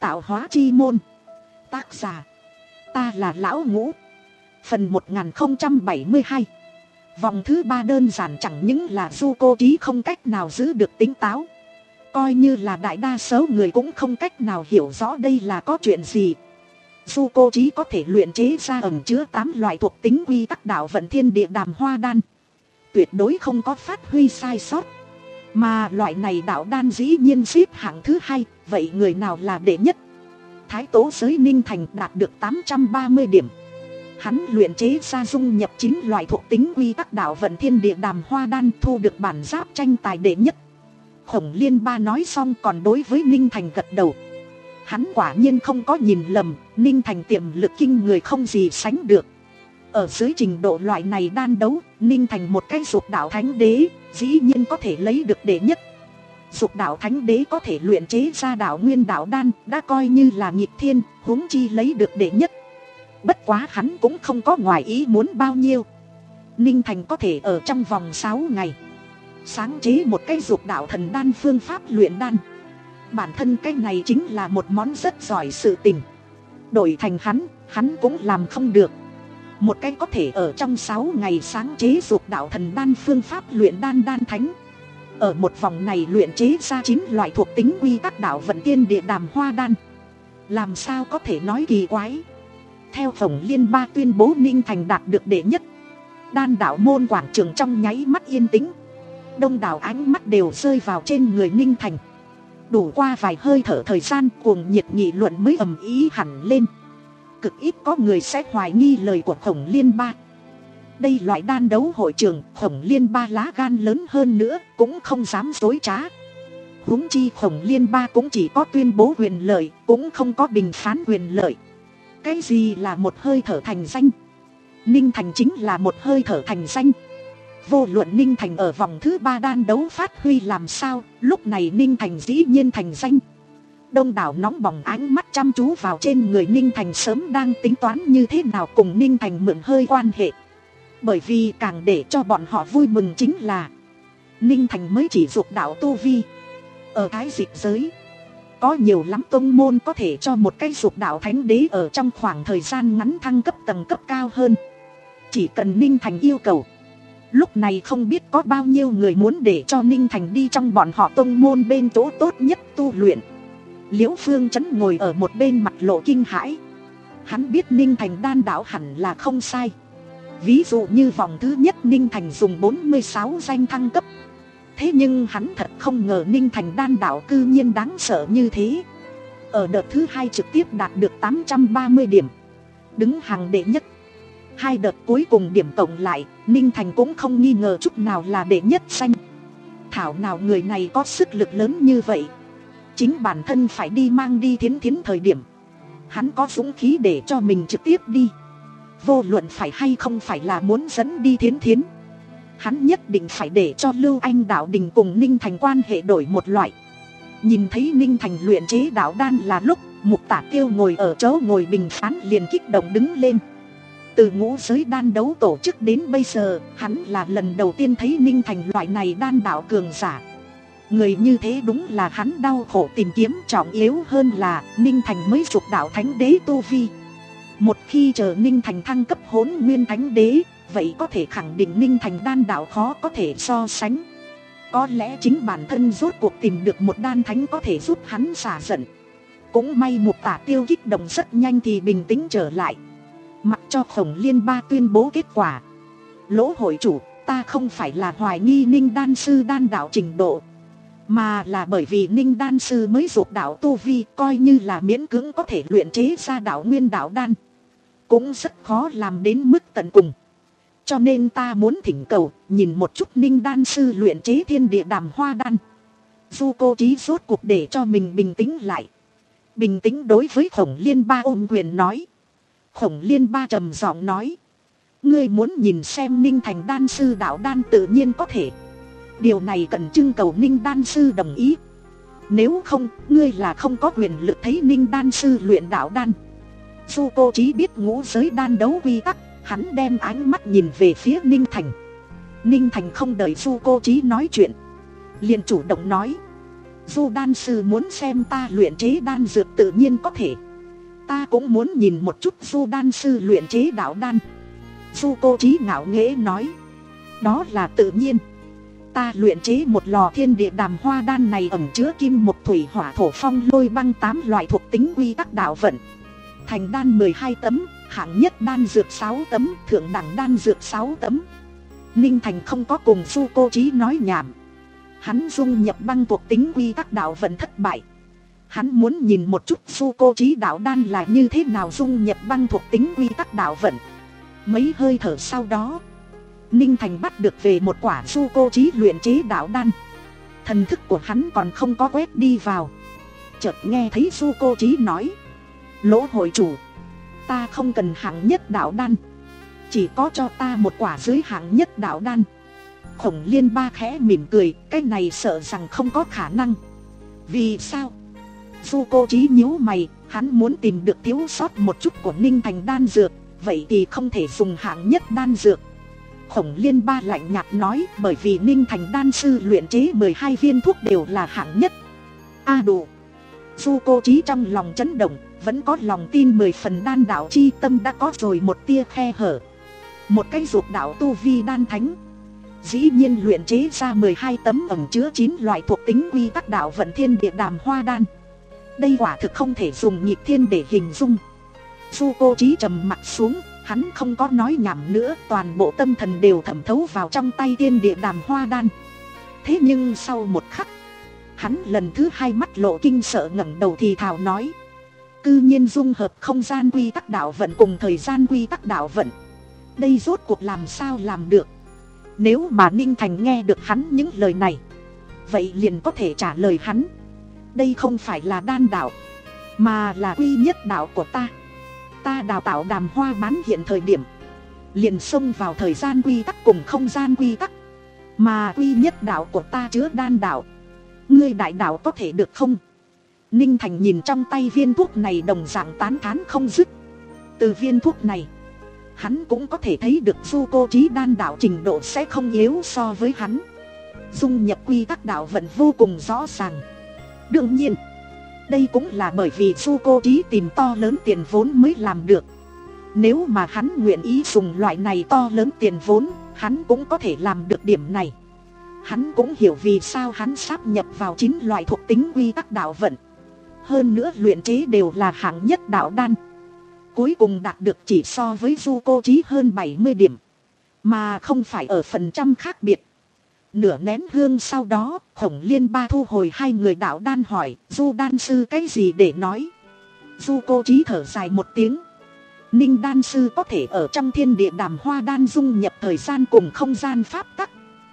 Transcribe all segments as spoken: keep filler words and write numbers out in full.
Tạo hóa chi môn. Tác giả ta là Lão Ngũ. Phần một nghìn không trăm bảy mươi hai. Vòng thứ ba đơn giản chẳng những là Zuko Trí không cách nào giữ được tỉnh táo, coi như là đại đa số người cũng không cách nào hiểu rõ đây là có chuyện gì. Zuko Trí có thể luyện chế ra ẩn chứa tám loại thuộc tính quy tắc đạo vận thiên địa đàm hoa đan, tuyệt đối không có phát huy sai sót. Mà loại này đạo đan dĩ nhiên xếp hạng thứ hai, vậy người nào là đệ nhất? Thái tố giới Ninh Thành đạt được tám trăm ba mươi điểm. Hắn luyện chế ra dung nhập chín loại thuộc tính quy tắc đạo vận thiên địa đàm hoa đan, thu được bản giáp tranh tài đệ nhất. Khổng Liên Ba nói xong còn đối với Ninh Thành gật đầu. Hắn quả nhiên không có nhìn lầm, Ninh Thành tiềm lực kinh người không gì sánh được. Ở dưới trình độ loại này đan đấu, Ninh Thành một cái dục đạo thánh đế, dĩ nhiên có thể lấy được đệ nhất. Dục đạo thánh đế có thể luyện chế ra đạo nguyên đạo đan, đã coi như là nghịch thiên, huống chi lấy được đệ nhất. Bất quá hắn cũng không có ngoài ý muốn bao nhiêu. Ninh Thành có thể ở trong vòng sáu ngày sáng chế một cái dục đạo thần đan phương pháp luyện đan. Bản thân cái này chính là một món rất giỏi sự tình. Đổi thành hắn, hắn cũng làm không được. Một cái có thể ở trong sáu ngày sáng chế dục đạo thần đan phương pháp luyện đan đan thánh, ở một vòng này luyện chế ra chín loại thuộc tính quy tắc đạo vận thiên địa đàm hoa đan, làm sao có thể nói kỳ quái. Theo Khổng Liên Ba tuyên bố Ninh Thành đạt được đệ nhất, đan đạo môn quảng trường trong nháy mắt yên tĩnh. Đông đảo ánh mắt đều rơi vào trên người Ninh Thành. Đủ qua vài hơi thở thời gian, cuồng nhiệt nghị luận mới ầm ĩ hẳn lên. Cực ít có người sẽ hoài nghi lời của Khổng Liên Ba. Đây loại đan đấu hội trường, Khổng Liên Ba lá gan lớn hơn nữa cũng không dám dối trá. Huống chi Khổng Liên Ba cũng chỉ có tuyên bố quyền lợi, cũng không có bình phán quyền lợi. Cái gì là một hơi thở thành danh? Ninh Thành chính là một hơi thở thành danh. Vô luận Ninh Thành ở vòng thứ ba đan đấu phát huy làm sao, lúc này Ninh Thành dĩ nhiên thành danh. Đông đảo nóng bỏng ánh mắt chăm chú vào trên người Ninh Thành, sớm đang tính toán như thế nào cùng Ninh Thành mượn hơi quan hệ. Bởi vì càng để cho bọn họ vui mừng chính là Ninh Thành mới chỉ dục đạo tu vi. Ở thái dịch giới, có nhiều lắm tông môn có thể cho một cái dục đạo thánh đế ở trong khoảng thời gian ngắn thăng cấp tầng cấp cao hơn. Chỉ cần Ninh Thành yêu cầu, lúc này không biết có bao nhiêu người muốn để cho Ninh Thành đi trong bọn họ tông môn bên chỗ tốt nhất tu luyện. Liễu Phương Chấn ngồi ở một bên mặt lộ kinh hãi. Hắn biết Ninh Thành đan đạo hẳn là không sai. Ví dụ như vòng thứ nhất Ninh Thành dùng bốn mươi sáu danh thăng cấp. Thế nhưng hắn thật không ngờ Ninh Thành đan đạo cư nhiên đáng sợ như thế. Ở đợt thứ hai trực tiếp đạt được tám trăm ba mươi điểm, đứng hàng đệ nhất. Hai đợt cuối cùng điểm tổng lại, Ninh Thành cũng không nghi ngờ chút nào là đệ nhất danh. Thảo nào người này có sức lực lớn như vậy. Chính bản thân phải đi mang đi Thiến Thiến thời điểm, hắn có dũng khí để cho mình trực tiếp đi. Vô luận phải hay không phải là muốn dẫn đi Thiến Thiến, hắn nhất định phải để cho Lưu Anh Đạo Đình cùng Ninh Thành quan hệ đổi một loại. Nhìn thấy Ninh Thành luyện chế đạo đan là lúc Mục Tả Tiêu ngồi ở chỗ ngồi bình phán liền kích động đứng lên. Từ ngũ giới đan đấu tổ chức đến bây giờ, hắn là lần đầu tiên thấy Ninh Thành loại này đan đạo cường giả. Người như thế đúng là hắn đau khổ tìm kiếm, trọng yếu hơn là Ninh Thành mới dục đạo thánh đế tu vi. Một khi chờ Ninh Thành thăng cấp hỗn nguyên thánh đế, vậy có thể khẳng định Ninh Thành đan đạo khó có thể so sánh. Có lẽ chính bản thân rốt cuộc tìm được một đan thánh có thể giúp hắn xả giận. Cũng may Mục Tả Tiêu kích động rất nhanh thì bình tĩnh trở lại. Mặc cho Khổng Liên Ba tuyên bố kết quả. Lỗ hội chủ, ta không phải là hoài nghi Ninh đan sư đan đạo trình độ, mà là bởi vì Ninh đan sư mới dục đạo tu vi, coi như là miễn cưỡng có thể luyện chế ra đạo nguyên đạo đan, cũng rất khó làm đến mức tận cùng. Cho nên ta muốn thỉnh cầu nhìn một chút Ninh đan sư luyện chế thiên địa đàm hoa đan. Zuko Trí rốt cuộc để cho mình bình tĩnh lại, bình tĩnh đối với Khổng Liên Ba ôm quyền nói. Khổng Liên Ba trầm giọng nói, ngươi muốn nhìn xem Ninh Thành đan sư đạo đan tự nhiên có thể. Điều này cần trưng cầu Ninh đan sư đồng ý. Nếu không, ngươi là không có quyền lực thấy Ninh đan sư luyện đạo đan. Zuko Trí biết ngũ giới đan đấu quy tắc, hắn đem ánh mắt nhìn về phía Ninh Thành. Ninh Thành không đợi Zuko Trí nói chuyện, liền chủ động nói, Du đan sư muốn xem ta luyện chế đan dược tự nhiên có thể. Ta cũng muốn nhìn một chút Du đan sư luyện chế đạo đan. Du Cô Chí ngạo nghễ nói. Đó là tự nhiên. Ta luyện chế một lò thiên địa đàm hoa đan này ẩn chứa kim mộc thủy hỏa thổ phong lôi băng tám loại thuộc tính quy tắc đạo vận. Thành đan mười hai tấm, hạng nhất đan dược sáu tấm, thượng đẳng đan dược sáu tấm. Ninh Thành không có cùng Du Cô Chí nói nhảm. Hắn dung nhập băng thuộc tính quy tắc đạo vận thất bại. Hắn muốn nhìn một chút Du Cô Chí đạo đan là như thế nào dung nhập băng thuộc tính quy tắc đạo vận. Mấy hơi thở sau đó, Ninh Thành bắt được về một quả Du Cô Chí luyện chế đạo đan. Thần thức của hắn còn không có quét đi vào, chợt nghe thấy Du Cô Chí nói: Lỗ hội chủ, ta không cần hạng nhất đạo đan, chỉ có cho ta một quả dưới hạng nhất đạo đan. Khổng Liên Ba khẽ mỉm cười, cái này sợ rằng không có khả năng. Vì sao? Du Cô Chí nhíu mày, hắn muốn tìm được thiếu sót một chút của Ninh Thành đan dược, vậy thì không thể dùng hạng nhất đan dược. Khổng Liên Ba lạnh nhạt nói, bởi vì Ninh Thành đan sư luyện chế mười hai viên thuốc đều là hạng nhất. A à đủ. Du Cô Chí trong lòng chấn động, vẫn có lòng tin mười phần đan đạo chi tâm đã có rồi một tia khe hở. Một cái dục đạo tu vi đan thánh, dĩ nhiên luyện chế ra mười hai tấm ẩn chứa chín loại thuộc tính quy tắc đạo vận thiên địa đàm hoa đan. Đây quả thực không thể dùng nhịp thiên để hình dung. Du Cô Chí trầm mặt xuống, hắn không có nói nhảm nữa, toàn bộ tâm thần đều thẩm thấu vào trong tay thiên địa đàm hoa đan. Thế nhưng sau một khắc, hắn lần thứ hai mắt lộ kinh sợ ngẩng đầu thì thào nói: cư nhiên dung hợp không gian quy tắc đạo vận cùng thời gian quy tắc đạo vận. Đây rốt cuộc làm sao làm được? Nếu mà Ninh Thành nghe được hắn những lời này, vậy liền có thể trả lời hắn: đây không phải là đan đạo, mà là quy nhất đạo của ta. Ta đào tạo đàm hoa bán hiện thời điểm, liền xông vào thời gian quy tắc cùng không gian quy tắc, mà quy nhất đạo của ta chứa đan đạo. Ngươi đại đạo có thể được không? Ninh Thành nhìn trong tay viên thuốc này đồng dạng tán thán không dứt. Từ viên thuốc này, hắn cũng có thể thấy được Du Cô Chí đan đạo trình độ sẽ không yếu so với hắn. Dung nhập quy tắc đạo vận vô cùng rõ ràng. Đương nhiên, đây cũng là bởi vì Du Cô Chí tìm to lớn tiền vốn mới làm được. Nếu mà hắn nguyện ý dùng loại này to lớn tiền vốn, hắn cũng có thể làm được điểm này. Hắn cũng hiểu vì sao hắn sáp nhập vào chín loại thuộc tính quy tắc đạo vận. Hơn nữa luyện chế đều là hạng nhất đạo đan, cuối cùng đạt được chỉ so với Du Cô Chí hơn bảy mươi điểm, mà không phải ở phần trăm khác biệt. Nửa nén hương sau đó, Khổng Liên Ba thu hồi hai người đạo đan hỏi: Du đan sư cái gì để nói? Du Cô Chí thở dài một tiếng: Ninh đan sư có thể ở trong thiên địa đàm hoa đan dung nhập thời gian cùng không gian pháp tắc,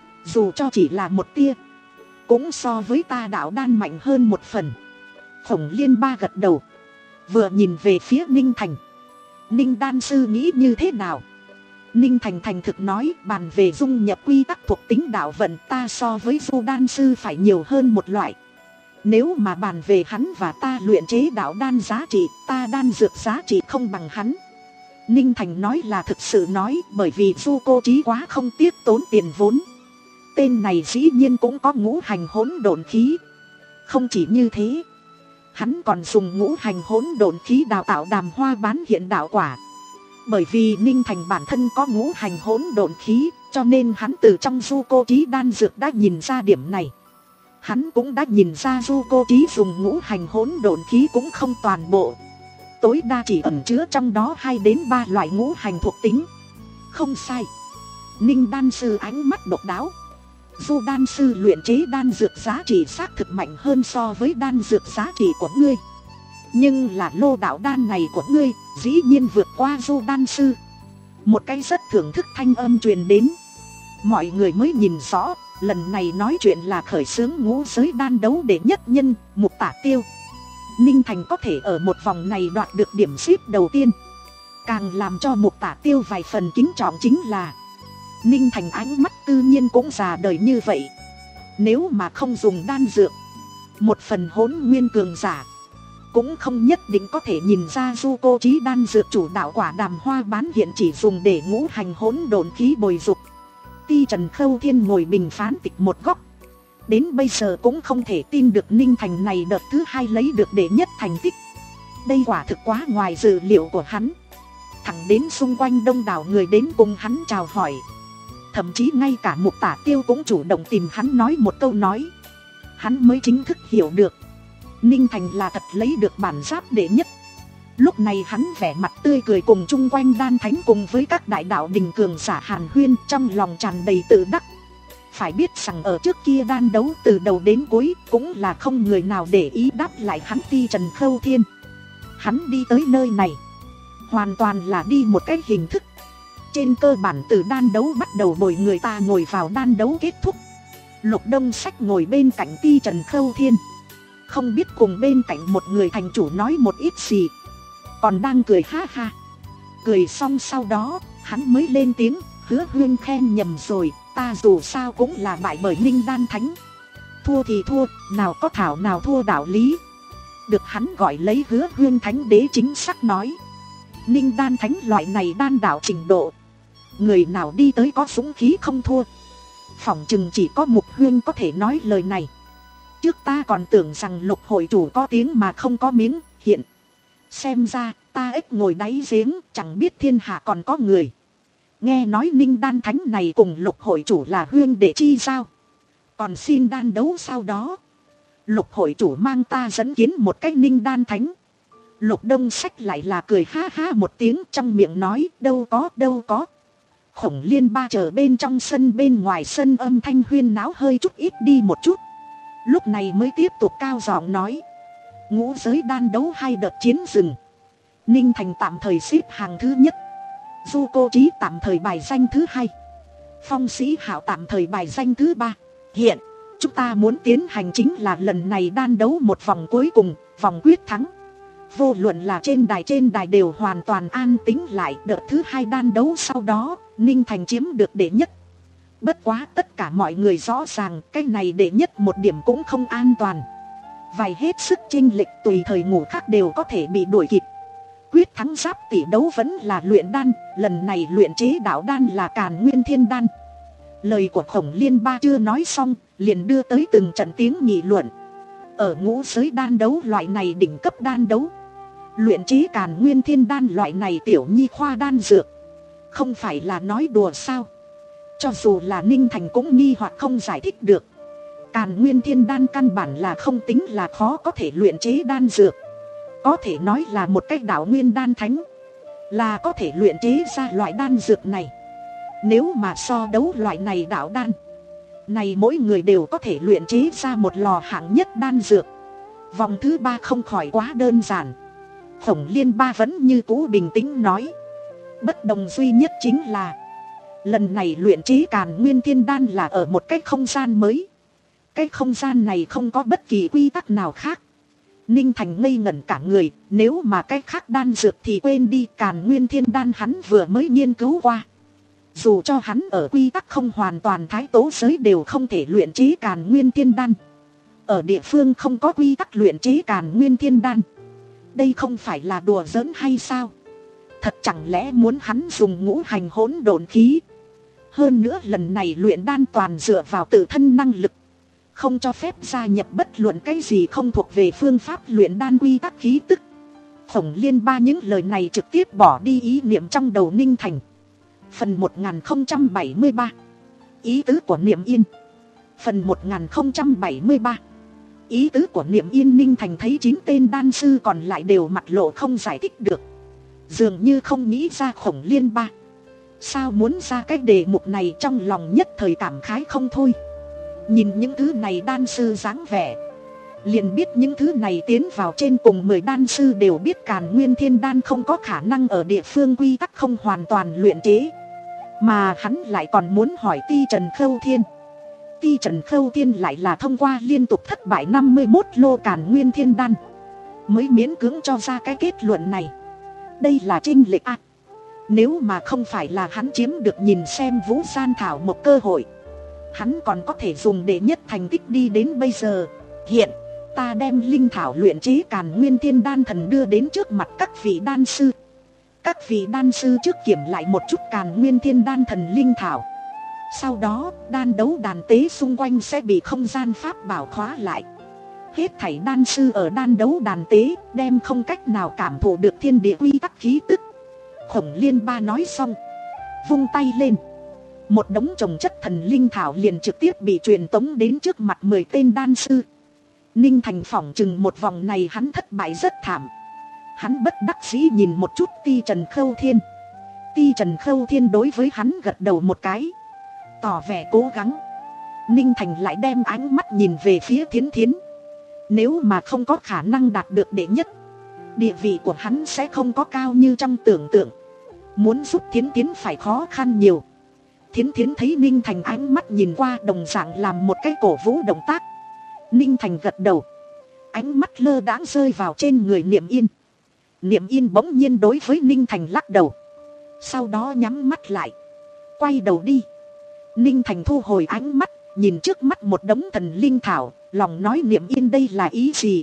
dù cho chỉ là một tia, cũng so với ta đạo đan mạnh hơn một phần. Khổng Liên Ba gật đầu, vừa nhìn về phía Ninh Thành: Ninh đan sư nghĩ như thế nào? Ninh Thành thành thực nói: bàn về dung nhập quy tắc thuộc tính đạo vận, ta so với Du đan sư phải nhiều hơn một loại. Nếu mà bàn về hắn và ta luyện chế đạo đan giá trị, ta đan dược giá trị không bằng hắn. Ninh Thành nói là thực sự nói, bởi vì Du Cô Chí quá không tiếc tốn tiền vốn. Tên này dĩ nhiên cũng có ngũ hành hỗn độn khí. Không chỉ như thế, hắn còn dùng ngũ hành hỗn độn khí đào tạo đàm hoa bán hiện đạo quả. Bởi vì Ninh Thành bản thân có ngũ hành hỗn độn khí, cho nên hắn từ trong Du Cô Chí đan dược đã nhìn ra điểm này. Hắn cũng đã nhìn ra Du Cô Chí dùng ngũ hành hỗn độn khí cũng không toàn bộ, tối đa chỉ ẩn chứa trong đó hai đến ba loại ngũ hành thuộc tính. Không sai, Ninh đan sư ánh mắt độc đáo. Du đan sư luyện chế đan dược giá trị xác thực mạnh hơn so với đan dược giá trị của ngươi. Nhưng là lô đạo đan này của ngươi dĩ nhiên vượt qua Du đan sư. Một cái rất thưởng thức thanh âm truyền đến. Mọi người mới nhìn rõ, lần này nói chuyện là khởi xướng ngũ giới đan đấu đệ nhất nhân, Mục Tả Tiêu. Ninh Thành có thể ở một vòng này đoạt được điểm xếp đầu tiên, càng làm cho Mục Tả Tiêu vài phần kính trọng chính là Ninh Thành ánh mắt tự nhiên cũng già đời như vậy. Nếu mà không dùng đan dược, một phần hỗn nguyên cường giả cũng không nhất định có thể nhìn ra Du Cô Chí đan dược chủ đạo quả đàm hoa bán hiện chỉ dùng để ngũ hành hỗn độn khí bồi dục. Ti Trần Khâu Thiên ngồi bình phán tịch một góc, Đến bây giờ cũng không thể tin được Ninh Thành này đợt thứ hai lấy được đệ nhất thành tích. Đây quả thực quá ngoài dự liệu của hắn. Thẳng đến xung quanh đông đảo người đến cùng hắn chào hỏi. Thậm chí ngay cả Mục Tả Tiêu cũng chủ động tìm hắn nói một câu nói. Hắn mới chính thức hiểu được Ninh Thành là thật lấy được bản giáp đệ nhất. Lúc này hắn vẻ mặt tươi cười cùng chung quanh đan thánh cùng với các đại đạo đình cường giả hàn huyên, trong lòng tràn đầy tự đắc. Phải biết rằng ở trước kia đan đấu từ đầu đến cuối cũng là không người nào để ý đáp lại hắn Ti Trần Khâu Thiên. Hắn đi tới nơi này hoàn toàn là đi một cái hình thức. Trên cơ bản từ đan đấu bắt đầu bồi người ta ngồi vào đan đấu kết thúc. Lục Đông Sách ngồi bên cạnh Ti Trần Khâu Thiên, không biết cùng bên cạnh một người thành chủ nói một ít gì, còn đang cười ha ha. Cười xong sau đó hắn mới lên tiếng, Hứa Huyên khen nhầm rồi, ta dù sao cũng là bại bởi Ninh Đan Thánh. Thua thì thua, nào có thảo nào thua đạo lý. Được hắn gọi lấy Hứa Huyên Thánh Đế chính xác nói, Ninh Đan Thánh loại này đan đạo trình độ, người nào đi tới có dũng khí không thua. Phỏng chừng chỉ có Mục Huyên có thể nói lời này. Trước ta còn tưởng rằng Lục hội chủ có tiếng mà không có miếng, hiện xem ra ta ếch ngồi đáy giếng, chẳng biết thiên hạ còn có người. Nghe nói Ninh Đan Thánh này cùng Lục hội chủ là huyên đệ chi giao, còn xin đan đấu sau đó Lục hội chủ mang ta dẫn kiến một cách Ninh Đan Thánh. Lục Đông Sách lại là cười ha ha một tiếng, trong miệng nói đâu có đâu có. Khổng Liên Ba chờ bên trong sân, bên ngoài sân âm thanh huyên náo hơi chút ít đi một chút. Lúc này mới tiếp tục cao giọng nói, ngũ giới đan đấu hai đợt chiến rừng, Ninh Thành tạm thời xếp hàng thứ nhất, Du Cô Chí tạm thời bài danh thứ hai, Phong Sĩ Hạo tạm thời bài danh thứ ba. Hiện chúng ta muốn tiến hành chính là lần này đan đấu một vòng cuối cùng, vòng quyết thắng. Vô luận là trên đài trên đài đều hoàn toàn an tĩnh lại. Đợt thứ hai đan đấu sau đó Ninh Thành chiếm được đệ nhất. Bất quá tất cả mọi người rõ ràng cái này đệ nhất một điểm cũng không an toàn. Vài hết sức chênh lệch tùy thời ngủ khác đều có thể bị đuổi kịp. Quyết thắng giáp tỷ đấu vẫn là luyện đan, lần này luyện chế đạo đan là Càn Nguyên Thiên Đan. Lời của Khổng Liên Ba chưa nói xong liền đưa tới từng trận tiếng nghị luận. Ở ngũ giới đan đấu loại này đỉnh cấp đan đấu, luyện chế Càn Nguyên Thiên Đan loại này tiểu nhi khoa đan dược, không phải là nói đùa sao? Cho dù là Ninh Thành cũng nghi hoặc không giải thích được. Càn Nguyên Thiên Đan căn bản là không tính là khó có thể luyện chế đan dược, có thể nói là một cách đạo nguyên đan thánh, là có thể luyện chế ra loại đan dược này. Nếu mà so đấu loại này đạo đan này, mỗi người đều có thể luyện chế ra một lò hạng nhất đan dược. Vòng thứ ba không khỏi quá đơn giản. Khổng Liên Ba vẫn như cũ bình tĩnh nói, bất đồng duy nhất chính là lần này luyện chế Càn Nguyên Thiên Đan là ở một cái không gian mới. Cái không gian này không có bất kỳ quy tắc nào khác. Ninh Thành ngây ngẩn cả người, nếu mà cái khác đan dược thì quên đi, Càn Nguyên Thiên Đan hắn vừa mới nghiên cứu qua. Dù cho hắn ở quy tắc không hoàn toàn thái tố giới đều không thể luyện chế Càn Nguyên Thiên Đan. Ở địa phương không có quy tắc luyện chế Càn Nguyên Thiên Đan, đây không phải là đùa giỡn hay sao? Thật chẳng lẽ muốn hắn dùng ngũ hành hỗn độn khí? Hơn nữa lần này luyện đan toàn dựa vào tự thân năng lực, không cho phép gia nhập bất luận cái gì không thuộc về phương pháp luyện đan quy tắc khí tức. Khổng Liên Ba những lời này trực tiếp bỏ đi ý niệm trong đầu Ninh Thành. Phần một nghìn không trăm bảy mươi ba, ý tứ của Niệm Yên. Phần một nghìn không trăm bảy mươi ba, ý tứ của Niệm Yên. Ninh Thành thấy chín tên đan sư còn lại đều mặt lộ không giải thích được, dường như không nghĩ ra Khổng Liên Ba sao muốn ra cái đề mục này, trong lòng nhất thời cảm khái không thôi. Nhìn những thứ này đan sư dáng vẻ, liền biết những thứ này tiến vào trên cùng mười đan sư đều biết Càn Nguyên Thiên Đan không có khả năng ở địa phương quy tắc không hoàn toàn luyện chế. Mà hắn lại còn muốn hỏi Ti Trần Khâu Thiên. Ti Trần Khâu Thiên lại là thông qua liên tục thất bại năm mươi mốt lô Càn Nguyên Thiên Đan mới miễn cưỡng cho ra cái kết luận này. Đây là chênh lệch à. Nếu mà không phải là hắn chiếm được nhìn xem Vũ Gian Thảo một cơ hội, hắn còn có thể dùng đệ nhất thành tích đi đến bây giờ. Hiện ta đem linh thảo luyện chế Càn Nguyên Thiên Đan thần đưa đến trước mặt các vị đan sư. Các vị đan sư trước kiểm lại một chút Càn Nguyên Thiên Đan thần linh thảo. Sau đó đan đấu đàn tế xung quanh sẽ bị không gian pháp bảo khóa lại. Hết thảy đan sư ở đan đấu đàn tế đem không cách nào cảm thụ được thiên địa quy tắc khí tức. Khổng Liên Ba nói xong, vung tay lên, một đống trồng chất thần linh thảo liền trực tiếp bị truyền tống đến trước mặt mười tên đan sư. Ninh Thành phỏng chừng một vòng này hắn thất bại rất thảm. Hắn bất đắc dĩ nhìn một chút Ti Trần Khâu Thiên. Ti Trần Khâu Thiên đối với hắn gật đầu một cái, tỏ vẻ cố gắng. Ninh Thành lại đem ánh mắt nhìn về phía Thiến Thiến. Nếu mà không có khả năng đạt được đệ nhất, địa vị của hắn sẽ không có cao như trong tưởng tượng. Muốn giúp Thiến Thiến phải khó khăn nhiều. Thiến Thiến thấy Ninh Thành ánh mắt nhìn qua, đồng dạng làm một cái cổ vũ động tác. Ninh Thành gật đầu, ánh mắt lơ đãng rơi vào trên người Niệm Yên. Niệm Yên bỗng nhiên đối với Ninh Thành lắc đầu, sau đó nhắm mắt lại, quay đầu đi. Ninh Thành thu hồi ánh mắt, nhìn trước mắt một đống thần linh thảo, lòng nói Niệm Yên đây là ý gì?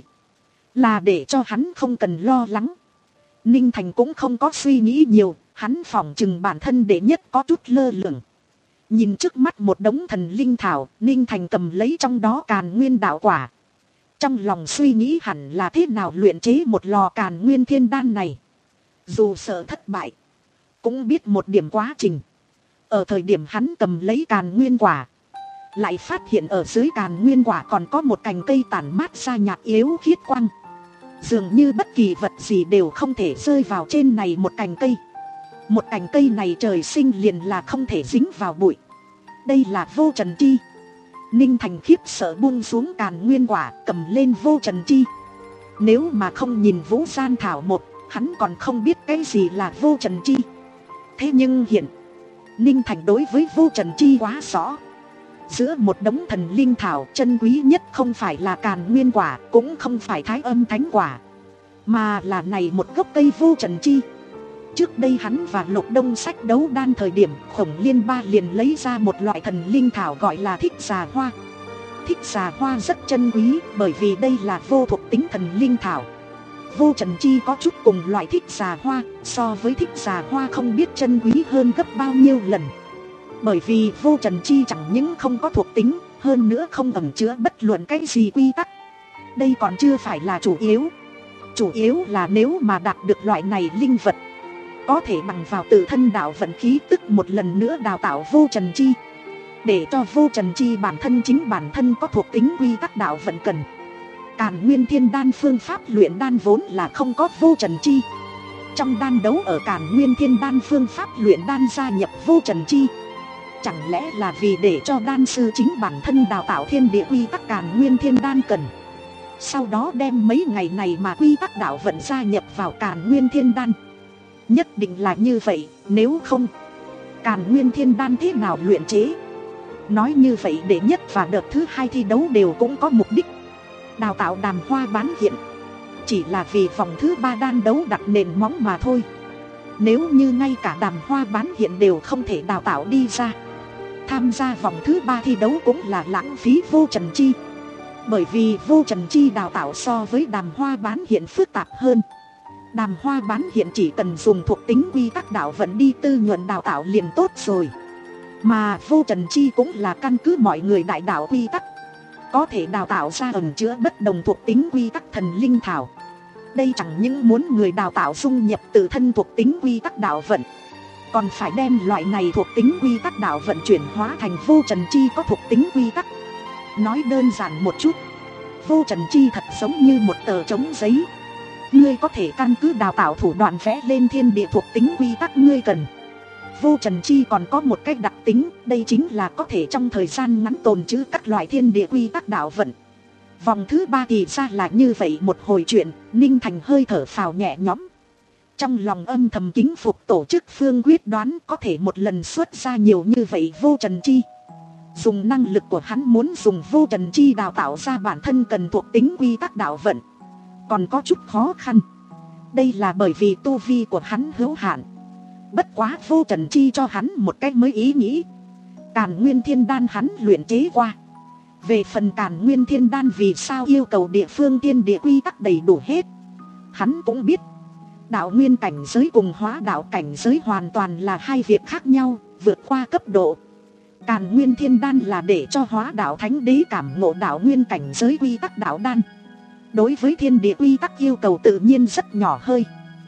Là để cho hắn không cần lo lắng. Ninh Thành cũng không có suy nghĩ nhiều, hắn phỏng chừng bản thân đệ nhất có chút lơ lửng. Nhìn trước mắt một đống thần linh thảo, Ninh Thành cầm lấy trong đó Càn Nguyên đạo quả. Trong lòng suy nghĩ hẳn là thế nào luyện chế một lò Càn Nguyên thiên đan này. Dù sợ thất bại, cũng biết một điểm quá trình. Ở thời điểm hắn cầm lấy Càn Nguyên quả, lại phát hiện ở dưới Càn Nguyên quả còn có một cành cây tản mát ra nhạt yếu khiết quang. Dường như bất kỳ vật gì đều không thể rơi vào trên này một cành cây. Một cành cây này trời sinh liền là không thể dính vào bụi. Đây là vô trần chi. Ninh Thành khiếp sợ buông xuống Càn Nguyên quả, cầm lên vô trần chi. Nếu mà không nhìn Vũ Gian Thảo một, hắn còn không biết cái gì là vô trần chi. Thế nhưng hiện, Ninh Thành đối với vô trần chi quá rõ. Giữa một đống thần linh thảo, chân quý nhất không phải là Càn Nguyên quả, cũng không phải Thái Âm Thánh quả, mà là này một gốc cây vô trần chi. Trước đây hắn và Lục Đông Sách đấu đan thời điểm, Khổng Liên Ba liền lấy ra một loại thần linh thảo gọi là Thích Già Hoa. Thích Già Hoa rất chân quý, bởi vì đây là vô thuộc tính thần linh thảo. Vô trần chi có chút cùng loại Thích Già Hoa, so với Thích Già Hoa không biết chân quý hơn gấp bao nhiêu lần. Bởi vì vô trần chi chẳng những không có thuộc tính, hơn nữa không ẩn chứa bất luận cái gì quy tắc. Đây còn chưa phải là chủ yếu. Chủ yếu là nếu mà đạt được loại này linh vật, có thể bằng vào tự thân đạo vận khí tức một lần nữa đào tạo vô trần chi, để cho vô trần chi bản thân chính bản thân có thuộc tính quy tắc đạo vận cần. Càn Nguyên thiên đan phương pháp luyện đan vốn là không có vô trần chi. Trong đan đấu ở Càn Nguyên thiên đan phương pháp luyện đan gia nhập vô trần chi, chẳng lẽ là vì để cho đan sư chính bản thân đào tạo thiên địa quy tắc Càn Nguyên thiên đan cần, sau đó đem mấy ngày này mà quy tắc đạo vận gia nhập vào Càn Nguyên thiên đan? Nhất định là như vậy, nếu không, Càn Nguyên thiên đan thế nào luyện chế? Nói như vậy đệ nhất và đợt thứ hai thi đấu đều cũng có mục đích đào tạo Đàm Hoa Bán Hiện, chỉ là vì vòng thứ ba đan đấu đặt nền móng mà thôi. Nếu như ngay cả Đàm Hoa Bán Hiện đều không thể đào tạo đi ra, tham gia vòng thứ ba thi đấu cũng là lãng phí vô trần chi. Bởi vì vô trần chi đào tạo so với Đàm Hoa Bán Hiện phức tạp hơn. Đàm Hoa Bán Hiện chỉ cần dùng thuộc tính quy tắc đạo vận đi tư nhuận đào tạo liền tốt rồi. Mà vô trần chi cũng là căn cứ mọi người đại đạo quy tắc, có thể đào tạo ra ẩn chứa bất đồng thuộc tính quy tắc thần linh thảo. Đây chẳng những muốn người đào tạo dung nhập tự thân thuộc tính quy tắc đạo vận, còn phải đem loại này thuộc tính quy tắc đạo vận chuyển hóa thành vô trần chi có thuộc tính quy tắc. Nói đơn giản một chút, vô trần chi thật giống như một tờ trống giấy. Ngươi có thể căn cứ đào tạo thủ đoạn vẽ lên thiên địa thuộc tính quy tắc ngươi cần. Vô trần chi còn có một cách đặc tính, đây chính là có thể trong thời gian ngắn tồn trữ các loại thiên địa quy tắc đạo vận. Vòng thứ ba thì ra là như vậy một hồi chuyện, Ninh Thành hơi thở phào nhẹ nhõm. Trong lòng âm thầm kính phục tổ chức phương quyết đoán có thể một lần xuất ra nhiều như vậy vô trần chi. Dùng năng lực của hắn muốn dùng vô trần chi đào tạo ra bản thân cần thuộc tính quy tắc đạo vận, còn có chút khó khăn. Đây là bởi vì tu vi của hắn hữu hạn. Bất quá vô trần chi cho hắn một cách mới ý nghĩ. Càn Nguyên thiên đan hắn luyện chế qua. Về phần Càn Nguyên thiên đan vì sao yêu cầu địa phương thiên địa quy tắc đầy đủ hết, hắn cũng biết. Đạo nguyên cảnh giới cùng hóa đạo cảnh giới hoàn toàn là hai việc khác nhau, vượt qua cấp độ. Càn Nguyên Thiên Đan là để cho hóa đạo thánh đế cảm ngộ đạo nguyên cảnh giới quy tắc đạo đan. Đối với thiên địa quy tắc yêu cầu tự nhiên rất nhỏ hơi.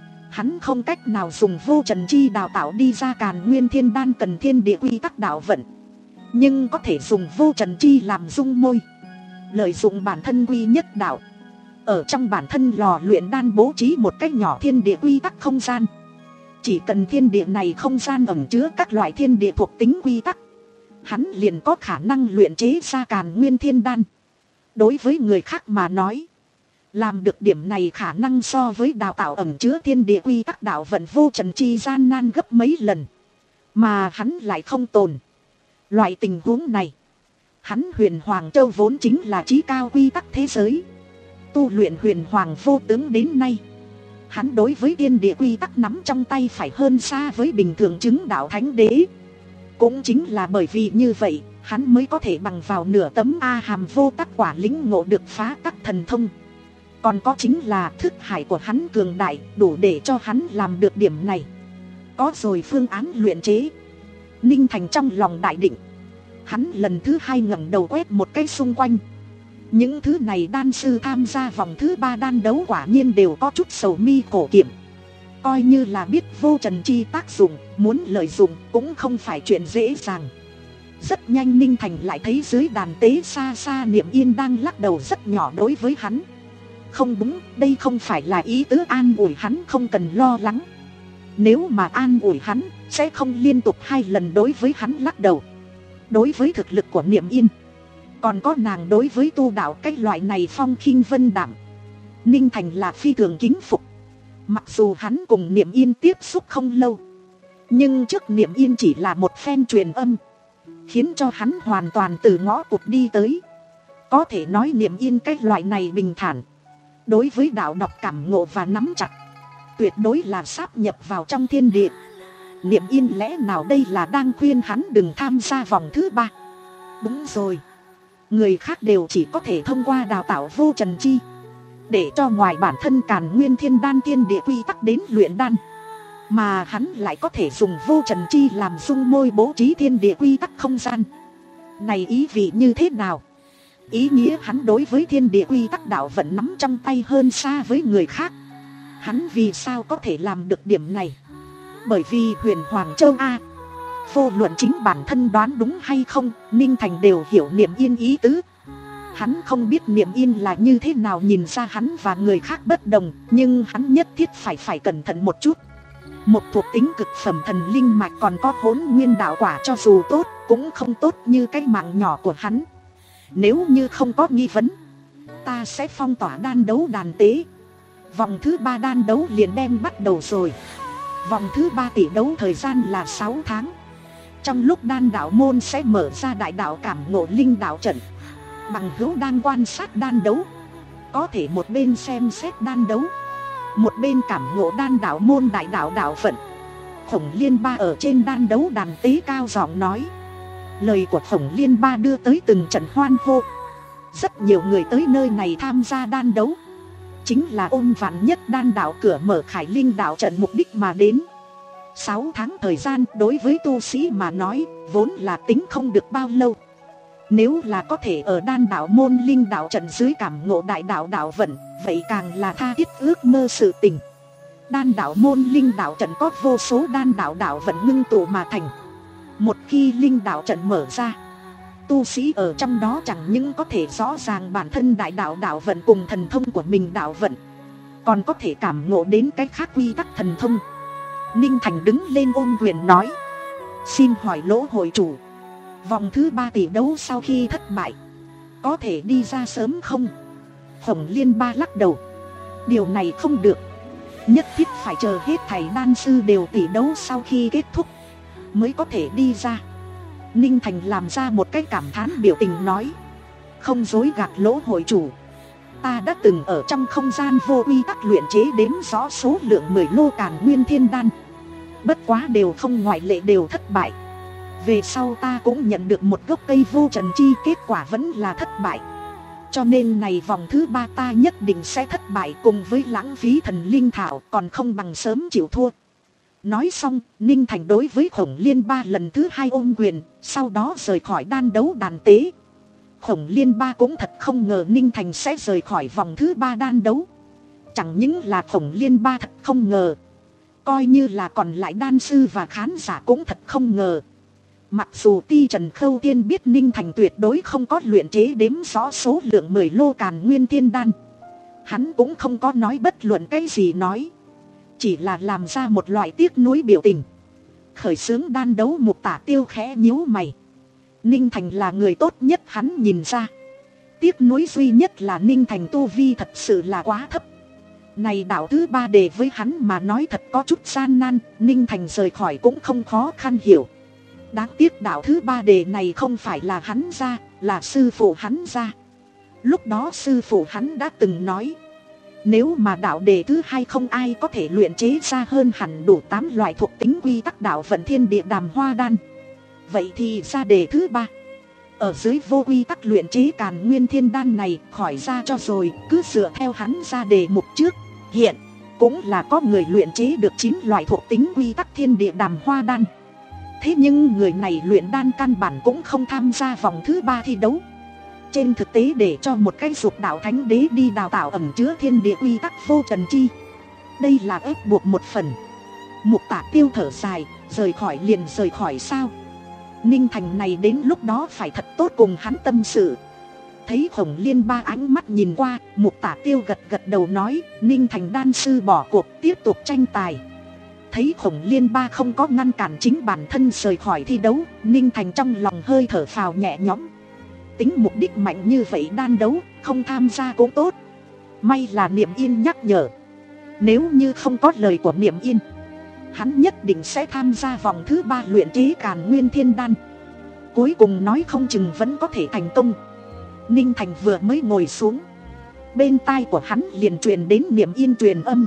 Hắn không cách nào dùng vô trần chi đào tạo đi ra Càn Nguyên Thiên Đan cần thiên địa quy tắc đạo vận. Nhưng có thể dùng vô trần chi làm dung môi, lợi dụng bản thân quy nhất đạo. Ở trong bản thân lò luyện đan bố trí một cách nhỏ thiên địa quy tắc không gian. Chỉ cần thiên địa này không gian ẩn chứa các loại thiên địa thuộc tính quy tắc, hắn liền có khả năng luyện chế ra Càn Nguyên Thiên Đan. Đối với người khác mà nói, làm được điểm này khả năng so với đào tạo ẩn chứa thiên địa quy tắc đạo vận vô trần chi gian nan gấp mấy lần. Mà hắn lại không tồn. Loại tình huống này, hắn Huyền Hoàng Châu vốn chính là chí cao quy tắc thế giới. Tu luyện Huyền Hoàng vô tướng đến nay, hắn đối với thiên địa quy tắc nắm trong tay phải hơn xa với bình thường chứng đạo thánh đế. Cũng chính là bởi vì như vậy, hắn mới có thể bằng vào nửa tấm A Hàm vô tắc quả lĩnh ngộ được phá tắc thần thông. Còn có chính là thức hải của hắn cường đại, đủ để cho hắn làm được điểm này. Có rồi phương án luyện chế, Ninh Thành trong lòng đại định. Hắn lần thứ hai ngẩng đầu quét một cái xung quanh. Những thứ này đan sư tham gia vòng thứ ba đan đấu quả nhiên đều có chút sầu mi khổ kiểm. Coi như là biết vô trần chi tác dụng, muốn lợi dụng cũng không phải chuyện dễ dàng. Rất nhanh Ninh Thành lại thấy dưới đàn tế xa xa Niệm Yên đang lắc đầu rất nhỏ đối với hắn. Không đúng, đây không phải là ý tứ an ủi hắn không cần lo lắng. Nếu mà an ủi hắn, sẽ không liên tục hai lần đối với hắn lắc đầu. Đối với thực lực của Niệm Yên, còn có nàng đối với tu đạo cái loại này phong khinh vân đạm, Ninh Thành là phi thường kính phục. Mặc dù hắn cùng Niệm Yên tiếp xúc không lâu, nhưng trước Niệm Yên chỉ là một phen truyền âm, khiến cho hắn hoàn toàn từ ngõ cụt đi tới. Có thể nói Niệm Yên cái loại này bình thản, đối với đạo đọc cảm ngộ và nắm chặt, tuyệt đối là sáp nhập vào trong thiên địa. Niệm Yên lẽ nào đây là đang khuyên hắn đừng tham gia vòng thứ ba? Đúng rồi, người khác đều chỉ có thể thông qua đào tạo vô trần chi, để cho ngoài bản thân Càn Nguyên Thiên Đan thiên địa quy tắc đến luyện đan, mà hắn lại có thể dùng vô trần chi làm dung môi bố trí thiên địa quy tắc không gian. Này ý vị như thế nào? Ý nghĩa hắn đối với thiên địa quy tắc đạo vận nắm trong tay hơn xa với người khác. Hắn vì sao có thể làm được điểm này? Bởi vì Huyền Hoàng Châu A, vô luận chính bản thân đoán đúng hay không, Ninh Thành đều hiểu Niệm Yên ý tứ. Hắn không biết Niệm Yên là như thế nào nhìn ra hắn và người khác bất đồng, nhưng hắn nhất thiết phải phải cẩn thận một chút. Một thuộc tính cực phẩm thần linh mạch còn có hỗn nguyên đạo quả cho dù tốt, cũng không tốt như cái mạng nhỏ của hắn. Nếu như không có nghi vấn, ta sẽ phong tỏa đan đấu đàn tế. Vòng thứ ba đan đấu liền đem bắt đầu rồi. Vòng thứ ba tỷ đấu thời gian là sáu tháng. Trong lúc đan đạo môn sẽ mở ra đại đạo cảm ngộ linh đạo trận. Bằng hữu đang quan sát đan đấu, có thể một bên xem xét đan đấu, một bên cảm ngộ đan đạo môn đại đạo đạo vận. Khổng Liên Ba ở trên đan đấu đàn tế cao giọng nói. Lời của Khổng Liên Ba đưa tới từng trận hoan hô. Rất nhiều người tới nơi này tham gia đan đấu, chính là ôm vạn nhất đan đạo cửa mở khải linh đạo trận mục đích mà đến. Sáu tháng thời gian đối với tu sĩ mà nói vốn là tính không được bao lâu. Nếu là có thể ở đan đạo môn linh đạo trận dưới cảm ngộ đại đạo đạo vận, vậy càng là tha thiết ước mơ sự tình. Đan đạo môn linh đạo trận có vô số đan đạo đạo vận ngưng tụ mà thành. Một khi linh đạo trận mở ra, tu sĩ ở trong đó chẳng những có thể rõ ràng bản thân đại đạo đạo vận cùng thần thông của mình đạo vận, còn có thể cảm ngộ đến cái khác quy tắc thần thông. Ninh Thành đứng lên ôm quyền nói. Xin hỏi Lỗ hội chủ, vòng thứ ba tỷ đấu sau khi thất bại, có thể đi ra sớm không? Khổng Liên Ba lắc đầu. Điều này không được, nhất thiết phải chờ hết thảy đan sư đều tỷ đấu sau khi kết thúc mới có thể đi ra. Ninh Thành làm ra một cái cảm thán biểu tình nói. Không dối gạt Lỗ hội chủ, ta đã từng ở trong không gian vô quy tắc luyện chế đếm rõ số lượng mười lô Càn Nguyên Thiên Đan, bất quá đều không ngoại lệ đều thất bại. Về sau ta cũng nhận được một gốc cây vô trần chi, kết quả vẫn là thất bại. Cho nên này vòng thứ ba ta nhất định sẽ thất bại, cùng với lãng phí thần linh thảo còn không bằng sớm chịu thua. Nói xong, Ninh Thành đối với Khổng Liên Ba lần thứ hai ôm quyền, sau đó rời khỏi đan đấu đàn tế. Khổng Liên Ba cũng thật không ngờ Ninh Thành sẽ rời khỏi vòng thứ ba đan đấu. Chẳng những là Khổng Liên Ba thật không ngờ, coi như là còn lại đan sư và khán giả cũng thật không ngờ. Mặc dù Ti Trần Khâu Tiên biết Ninh Thành tuyệt đối không có luyện chế đếm rõ số lượng mười lô Càn Nguyên Thiên Đan, hắn cũng không có nói bất luận cái gì nói, chỉ là làm ra một loại tiếc nuối biểu tình. Khởi xướng đan đấu Mục Tả Tiêu khẽ nhíu mày. Ninh Thành là người tốt nhất hắn nhìn ra. Tiếc nuối duy nhất là Ninh Thành tu vi thật sự là quá thấp. Này đạo thứ ba đề với hắn mà nói thật có chút gian nan, Ninh Thành rời khỏi cũng không khó khăn hiểu. Đáng tiếc đạo thứ ba đề này không phải là hắn ra, là sư phụ hắn ra. Lúc đó sư phụ hắn đã từng nói, nếu mà đạo đề thứ hai không ai có thể luyện chế ra hơn hẳn đủ tám loại thuộc tính quy tắc đạo vận thiên địa đàm hoa đan, vậy thì ra đề thứ ba. Ở dưới vô quy tắc luyện chế Càn Nguyên Thiên Đan này khỏi ra cho rồi, cứ dựa theo hắn ra đề mục trước. Hiện cũng là có người luyện chế được chín loại thuộc tính quy tắc thiên địa đàm hoa đan. Thế nhưng người này luyện đan căn bản cũng không tham gia vòng thứ ba thi đấu. Trên thực tế để cho một cái dục đạo thánh đế đi đào tạo ẩn chứa thiên địa quy tắc vô trần chi, đây là ép buộc một phần. Mục Tả Tiêu thở dài, rời khỏi liền rời khỏi sao? Ninh Thành này đến lúc đó phải thật tốt cùng hắn tâm sự. Thấy Khổng Liên Ba ánh mắt nhìn qua, Mục Tả Tiêu gật gật đầu nói, Ninh Thành đan sư bỏ cuộc tiếp tục tranh tài. Thấy Khổng Liên Ba không có ngăn cản chính bản thân rời khỏi thi đấu, Ninh Thành trong lòng hơi thở phào nhẹ nhõm. Tính mục đích mạnh như vậy đan đấu, không tham gia cũng tốt. May là Niệm Yên nhắc nhở. Nếu như không có lời của Niệm Yên, hắn nhất định sẽ tham gia vòng thứ ba luyện chế Càn Nguyên Thiên Đan. Cuối cùng nói không chừng vẫn có thể thành công. Ninh Thành vừa mới ngồi xuống, bên tai của hắn liền truyền đến Niệm Yên truyền âm,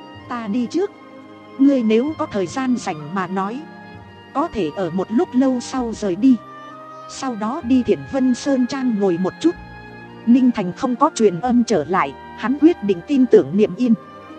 ta đi trước, ngươi nếu có thời gian rảnh mà nói, có thể ở một lúc lâu sau rời đi, sau đó đi Thiển Vân Sơn Trang ngồi một chút. Ninh Thành không có truyền âm trở lại, hắn quyết định tin tưởng Niệm Yên.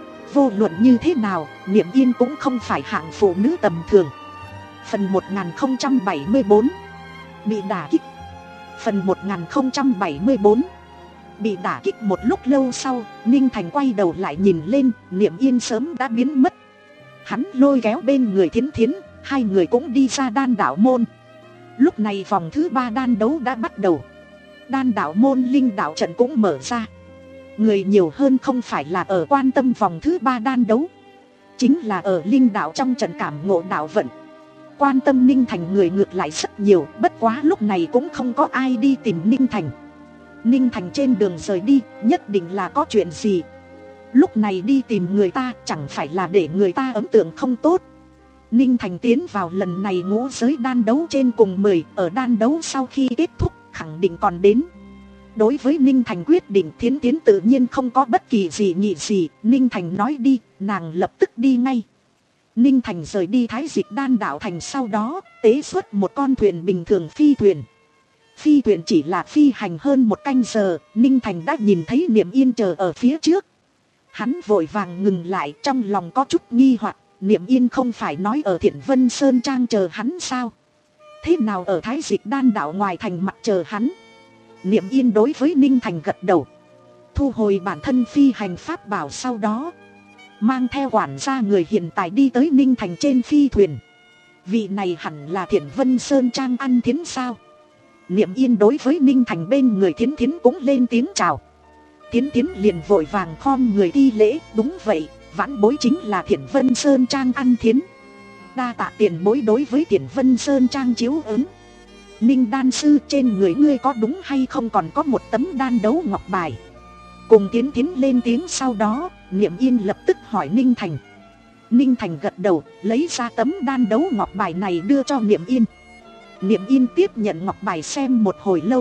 Vô luận như thế nào, Niệm Yên cũng không phải hạng phụ nữ tầm thường. Phần một nghìn không trăm bảy mươi bốn bị đả kích. Phần một nghìn không trăm bảy mươi bốn bị đả kích. Một lúc lâu sau, Ninh Thành quay đầu lại nhìn lên, Niệm Yên sớm đã biến mất. Hắn lôi kéo bên người Thiến Thiến, hai người cũng đi ra đan đạo môn. Lúc này vòng thứ ba đan đấu đã bắt đầu. Đan đạo môn linh đạo trận cũng mở ra. Người nhiều hơn không phải là ở quan tâm vòng thứ ba đan đấu, chính là ở linh đạo trong trận cảm ngộ đạo vận. Quan tâm Ninh Thành người ngược lại rất nhiều, bất quá lúc này cũng không có ai đi tìm Ninh Thành. Ninh Thành trên đường rời đi, nhất định là có chuyện gì. Lúc này đi tìm người ta chẳng phải là để người ta ấn tượng không tốt. Ninh Thành tiến vào lần này ngũ giới đan đấu trên cùng mười, ở đan đấu sau khi kết thúc khẳng định còn đến. Đối với Ninh Thành quyết định, Thiến Thiến tự nhiên không có bất kỳ gì nghị gì. Ninh Thành nói đi, nàng lập tức đi ngay. Ninh Thành rời đi Thái Dịch Đan Đạo Thành, sau đó tế xuất một con thuyền bình thường phi thuyền. Phi thuyền chỉ là phi hành hơn một canh giờ, Ninh Thành đã nhìn thấy Niệm Yên chờ ở phía trước. Hắn vội vàng ngừng lại, trong lòng có chút nghi hoặc, Niệm Yên không phải nói ở Thiển Vân Sơn Trang chờ hắn sao? Thế nào ở Thái Dịch Đan Đạo ngoài thành mặt chờ hắn? Niệm Yên đối với Ninh Thành gật đầu, thu hồi bản thân phi hành pháp bảo, sau đó mang theo quản gia người hiện tại đi tới Ninh Thành trên phi thuyền. Vị này hẳn là Thiển Vân Sơn Trang Ăn Thiến sao? Niệm Yên đối với Ninh Thành bên người Thiến Thiến cũng lên tiếng chào. Thiến Thiến liền vội vàng khom người thi lễ, đúng vậy, vãn bối chính là Thiển Vân Sơn Trang Ăn Thiến. Đa tạ tiền bối đối với Thiển Vân Sơn Trang chiếu ứng. Ninh đan sư, trên người ngươi có đúng hay không còn có một tấm đan đấu ngọc bài? Cùng Thiến Thiến lên tiếng, sau đó Niệm Yên lập tức hỏi Ninh Thành. Ninh Thành gật đầu, lấy ra tấm đan đấu ngọc bài này đưa cho Niệm Yên. Niệm Yên tiếp nhận ngọc bài xem một hồi lâu,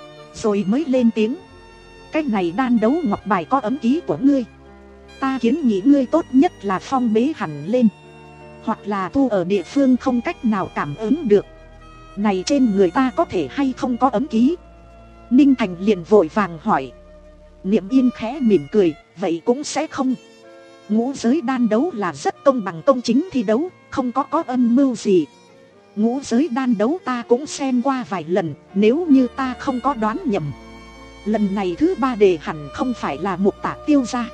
rồi mới lên tiếng. Cái này đan đấu ngọc bài có ấm ký của ngươi, ta kiến nghị ngươi tốt nhất là phong bế hẳn lên, hoặc là thu ở địa phương không cách nào cảm ứng được. Này trên người ta có thể hay không có ấm ký? Ninh Thành liền vội vàng hỏi. Niệm Yên khẽ mỉm cười, vậy cũng sẽ không. Ngũ giới đan đấu là rất công bằng công chính thi đấu, không có có âm mưu gì. Ngũ giới đan đấu ta cũng xem qua vài lần, nếu như ta không có đoán nhầm, lần này thứ ba đề hẳn không phải là Mục Tả Tiêu gia.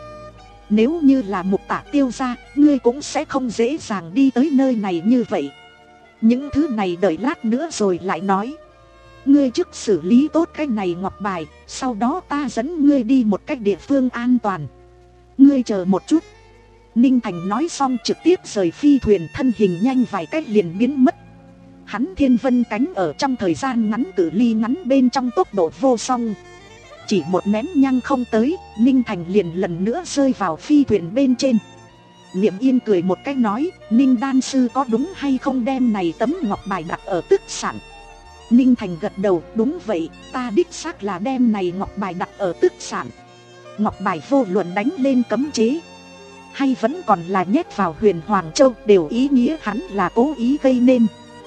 Nếu như là Mục Tả Tiêu gia, ngươi cũng sẽ không dễ dàng đi tới nơi này như vậy. Những thứ này đợi lát nữa rồi lại nói. Ngươi trước xử lý tốt cái này ngọc bài, sau đó ta dẫn ngươi đi một cách địa phương an toàn. Ngươi chờ một chút. Ninh Thành nói xong trực tiếp rời phi thuyền, thân hình nhanh vài cách liền biến mất. Hắn thiên vân cánh ở trong thời gian ngắn, cự ly ngắn bên trong tốc độ vô song. Chỉ một nén nhang không tới, Ninh Thành liền lần nữa rơi vào phi thuyền bên trên. Niệm Yên cười một cách nói, Ninh đan sư có đúng hay không đem này tấm ngọc bài đặt ở Tức Sản? Ninh Thành gật đầu, đúng vậy, ta đích xác là đem này ngọc bài đặt ở Tức Sản. Ngọc bài vô luận đánh lên cấm chế, hay vẫn còn là nhét vào Huyền Hoàng Châu, đều ý nghĩa hắn là cố ý gây nên.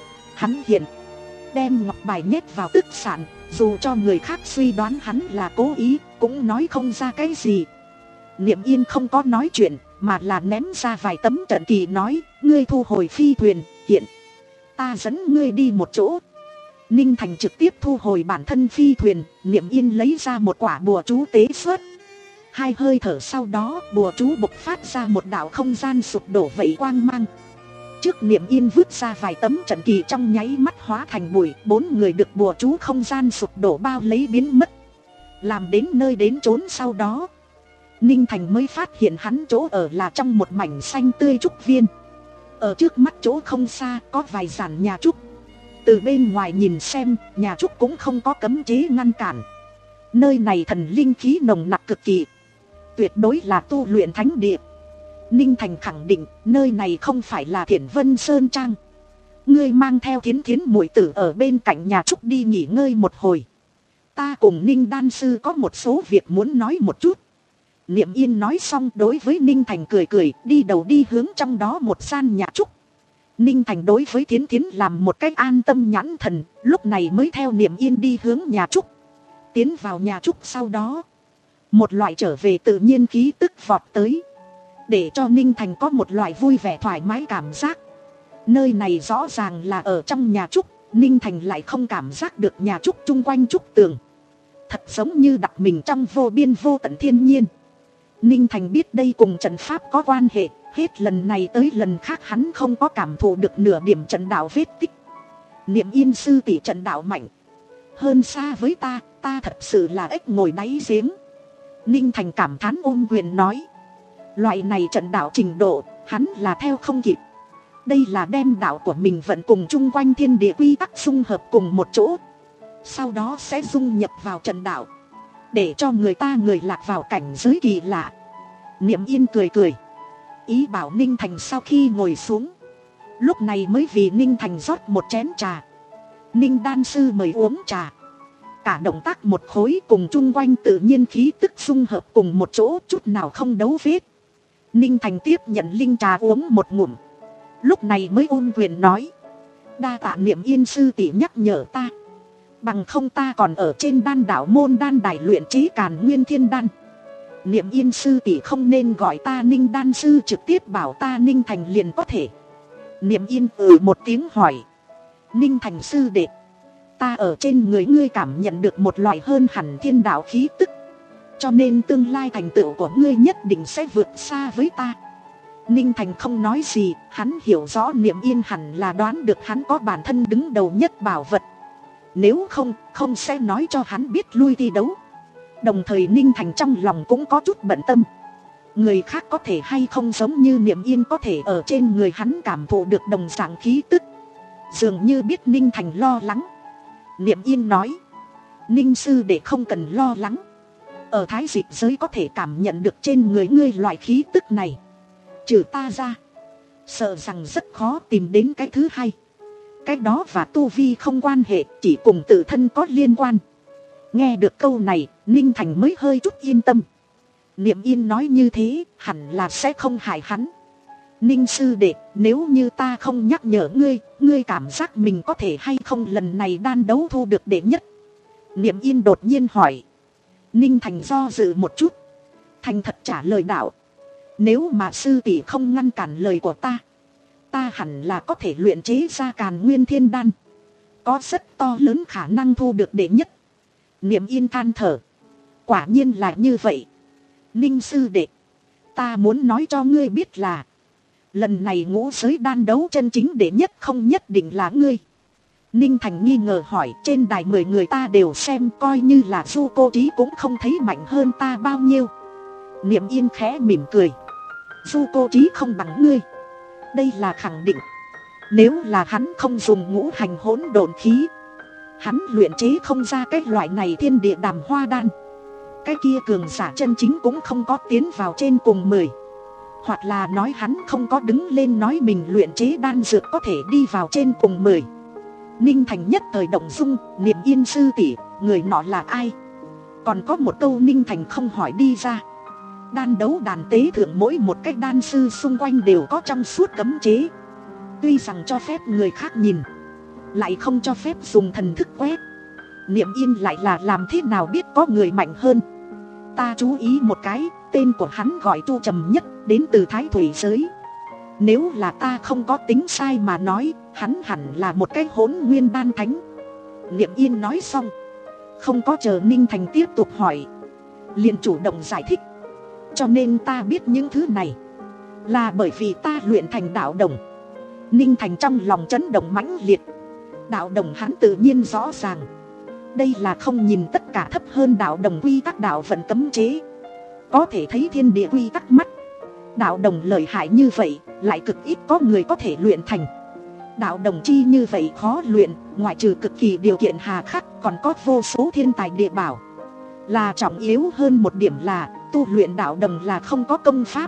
Hắn hiện đem ngọc bài nhét vào Tức Sản, dù cho người khác suy đoán hắn là cố ý, cũng nói không ra cái gì. Niệm Yên không có nói chuyện, mà là ném ra vài tấm trận kỳ nói, ngươi thu hồi phi thuyền, hiện ta dẫn ngươi đi một chỗ. Ninh Thành trực tiếp thu hồi bản thân phi thuyền, Niệm Yên lấy ra một quả bùa chú tế xuất. Hai hơi thở sau đó, bùa chú bộc phát ra một đạo không gian sụp đổ vậy quang mang. Trước Niệm Yên vứt ra vài tấm trận kỳ, trong nháy mắt hóa thành bụi, bốn người được bùa chú không gian sụp đổ bao lấy biến mất. Làm đến nơi đến chốn sau đó, Ninh Thành mới phát hiện hắn chỗ ở là trong một mảnh xanh tươi trúc viên. Ở trước mắt chỗ không xa có vài dàn nhà trúc. Từ bên ngoài nhìn xem, nhà trúc cũng không có cấm chế ngăn cản. Nơi này thần linh khí nồng nặc cực kỳ, tuyệt đối là tu luyện thánh địa. Ninh Thành khẳng định nơi này không phải là Thiển Vân Sơn Trang. Ngươi mang theo Thiến Thiến muội tử ở bên cạnh nhà trúc đi nghỉ ngơi một hồi. Ta cùng Ninh đan sư có một số việc muốn nói một chút. Niệm Yên nói xong đối với Ninh Thành cười cười, đi đầu đi hướng trong đó một gian nhà trúc. Ninh Thành đối với Thiến Thiến làm một cách an tâm nhãn thần, lúc này mới theo Niệm Yên đi hướng nhà trúc. Tiến vào nhà trúc sau đó, một loại trở về tự nhiên khí tức vọt tới, để cho Ninh Thành có một loại vui vẻ thoải mái cảm giác. Nơi này rõ ràng là ở trong nhà trúc, Ninh Thành lại không cảm giác được nhà trúc chung quanh trúc tường. Thật giống như đặt mình trong vô biên vô tận thiên nhiên. Ninh Thành biết đây cùng trận pháp có quan hệ, hết lần này tới lần khác hắn không có cảm thụ được nửa điểm trận đạo vết tích. Niệm Yên sư tỷ trận đạo mạnh hơn xa với ta, ta thật sự là ếch ngồi đáy giếng. Ninh Thành cảm thán ôm quyền nói, loại này trận đạo trình độ, hắn là theo không kịp. Đây là đem đạo của mình vận cùng chung quanh thiên địa quy tắc xung hợp cùng một chỗ, sau đó sẽ dung nhập vào trận đạo, để cho người ta người lạc vào cảnh giới kỳ lạ. Niệm Yên cười cười, ý bảo Ninh Thành sau khi ngồi xuống, lúc này mới vì Ninh Thành rót một chén trà. Ninh đan sư mời uống trà. Cả động tác một khối cùng chung quanh tự nhiên khí tức xung hợp cùng một chỗ, chút nào không đấu vết. Ninh Thành tiếp nhận linh trà uống một ngụm, lúc này mới ôn quyền nói, đa tạ Niệm Yên sư tỷ nhắc nhở ta, bằng không ta còn ở trên đan đảo môn đan đài luyện chế Càn Nguyên Thiên Đan. Niệm Yên sư tỷ không nên gọi ta Ninh đan sư, trực tiếp bảo ta Ninh Thành liền có thể. Niệm Yên ừ một tiếng hỏi, Ninh Thành sư đệ, ta ở trên người ngươi cảm nhận được một loại hơn hẳn thiên đạo khí tức, cho nên tương lai thành tựu của ngươi nhất định sẽ vượt xa với ta. Ninh Thành không nói gì, hắn hiểu rõ Niệm Yên hẳn là đoán được hắn có bản thân đứng đầu nhất bảo vật, nếu không, không sẽ nói cho hắn biết lui thi đấu. Đồng thời Ninh Thành trong lòng cũng có chút bận tâm, người khác có thể hay không giống như Niệm Yên có thể ở trên người hắn cảm thụ được đồng dạng khí tức. Dường như biết Ninh Thành lo lắng, Niệm Yên nói, Ninh sư đệ không cần lo lắng, ở Thái Dịch giới có thể cảm nhận được trên người ngươi loại khí tức này, trừ ta ra, sợ rằng rất khó tìm đến cái thứ hai. Cái đó và tu vi không quan hệ, chỉ cùng tự thân có liên quan. Nghe được câu này, Ninh Thành mới hơi chút yên tâm. Niệm Yên nói như thế, hẳn là sẽ không hại hắn. Ninh sư đệ, nếu như ta không nhắc nhở ngươi, ngươi cảm giác mình có thể hay không lần này đan đấu thu được đệ nhất? Niệm Yên đột nhiên hỏi. Ninh Thành do dự một chút, thành thật trả lời đạo, Nếu mà sư tỷ không ngăn cản lời của ta, ta hẳn là có thể luyện chế ra Càn Nguyên Thiên Đan, có rất to lớn khả năng thu được đệ nhất. Niệm Yên than thở. Quả nhiên là như vậy. Ninh sư đệ, ta muốn nói cho ngươi biết là lần này ngũ giới đan đấu chân chính đệ nhất không nhất định là ngươi. Ninh Thành nghi ngờ hỏi, trên đài mười người ta đều xem, coi như là Du Cô Trí cũng không thấy mạnh hơn ta bao nhiêu. Niệm Yên khẽ mỉm cười. Du Cô Trí không bằng ngươi, đây là khẳng định. Nếu là hắn không dùng ngũ hành hỗn độn khí, hắn luyện chế không ra cái loại này thiên địa đàm hoa đan. Cái kia cường giả chân chính cũng không có tiến vào trên cùng mười. Hoặc là nói hắn không có đứng lên nói mình luyện chế đan dược có thể đi vào trên cùng mười. Ninh Thành nhất thời động dung. Niệm Yên sư tỷ, người nọ là ai? Còn có một câu Ninh Thành không hỏi đi ra. Đan đấu đàn tế thượng mỗi một cái đan sư xung quanh đều có trong suốt cấm chế. Tuy rằng cho phép người khác nhìn, lại không cho phép dùng thần thức quét. Niệm Yên lại là làm thế nào biết có người mạnh hơn. Ta chú ý một cái, tên của hắn gọi Chu Trầm Nhất, đến từ Thái Thủy giới. Nếu là ta không có tính sai mà nói, hắn hẳn là một cái hỗn nguyên đan thánh. Niệm Yên nói xong, không có chờ Ninh Thành tiếp tục hỏi, liền chủ động giải thích. Cho nên ta biết những thứ này là bởi vì ta luyện thành đạo đồng. Ninh Thành trong lòng chấn động mãnh liệt. Đạo đồng hắn tự nhiên rõ ràng. Đây là không nhìn tất cả thấp hơn đạo đồng quy tắc đạo vận cấm chế. Có thể thấy thiên địa quy tắc mắt. Đạo đồng lợi hại như vậy, lại cực ít có người có thể luyện thành. Đạo đồng chi như vậy khó luyện, ngoại trừ cực kỳ điều kiện hà khắc, còn có vô số thiên tài địa bảo. Là trọng yếu hơn một điểm là, tu luyện đạo đồng là không có công pháp.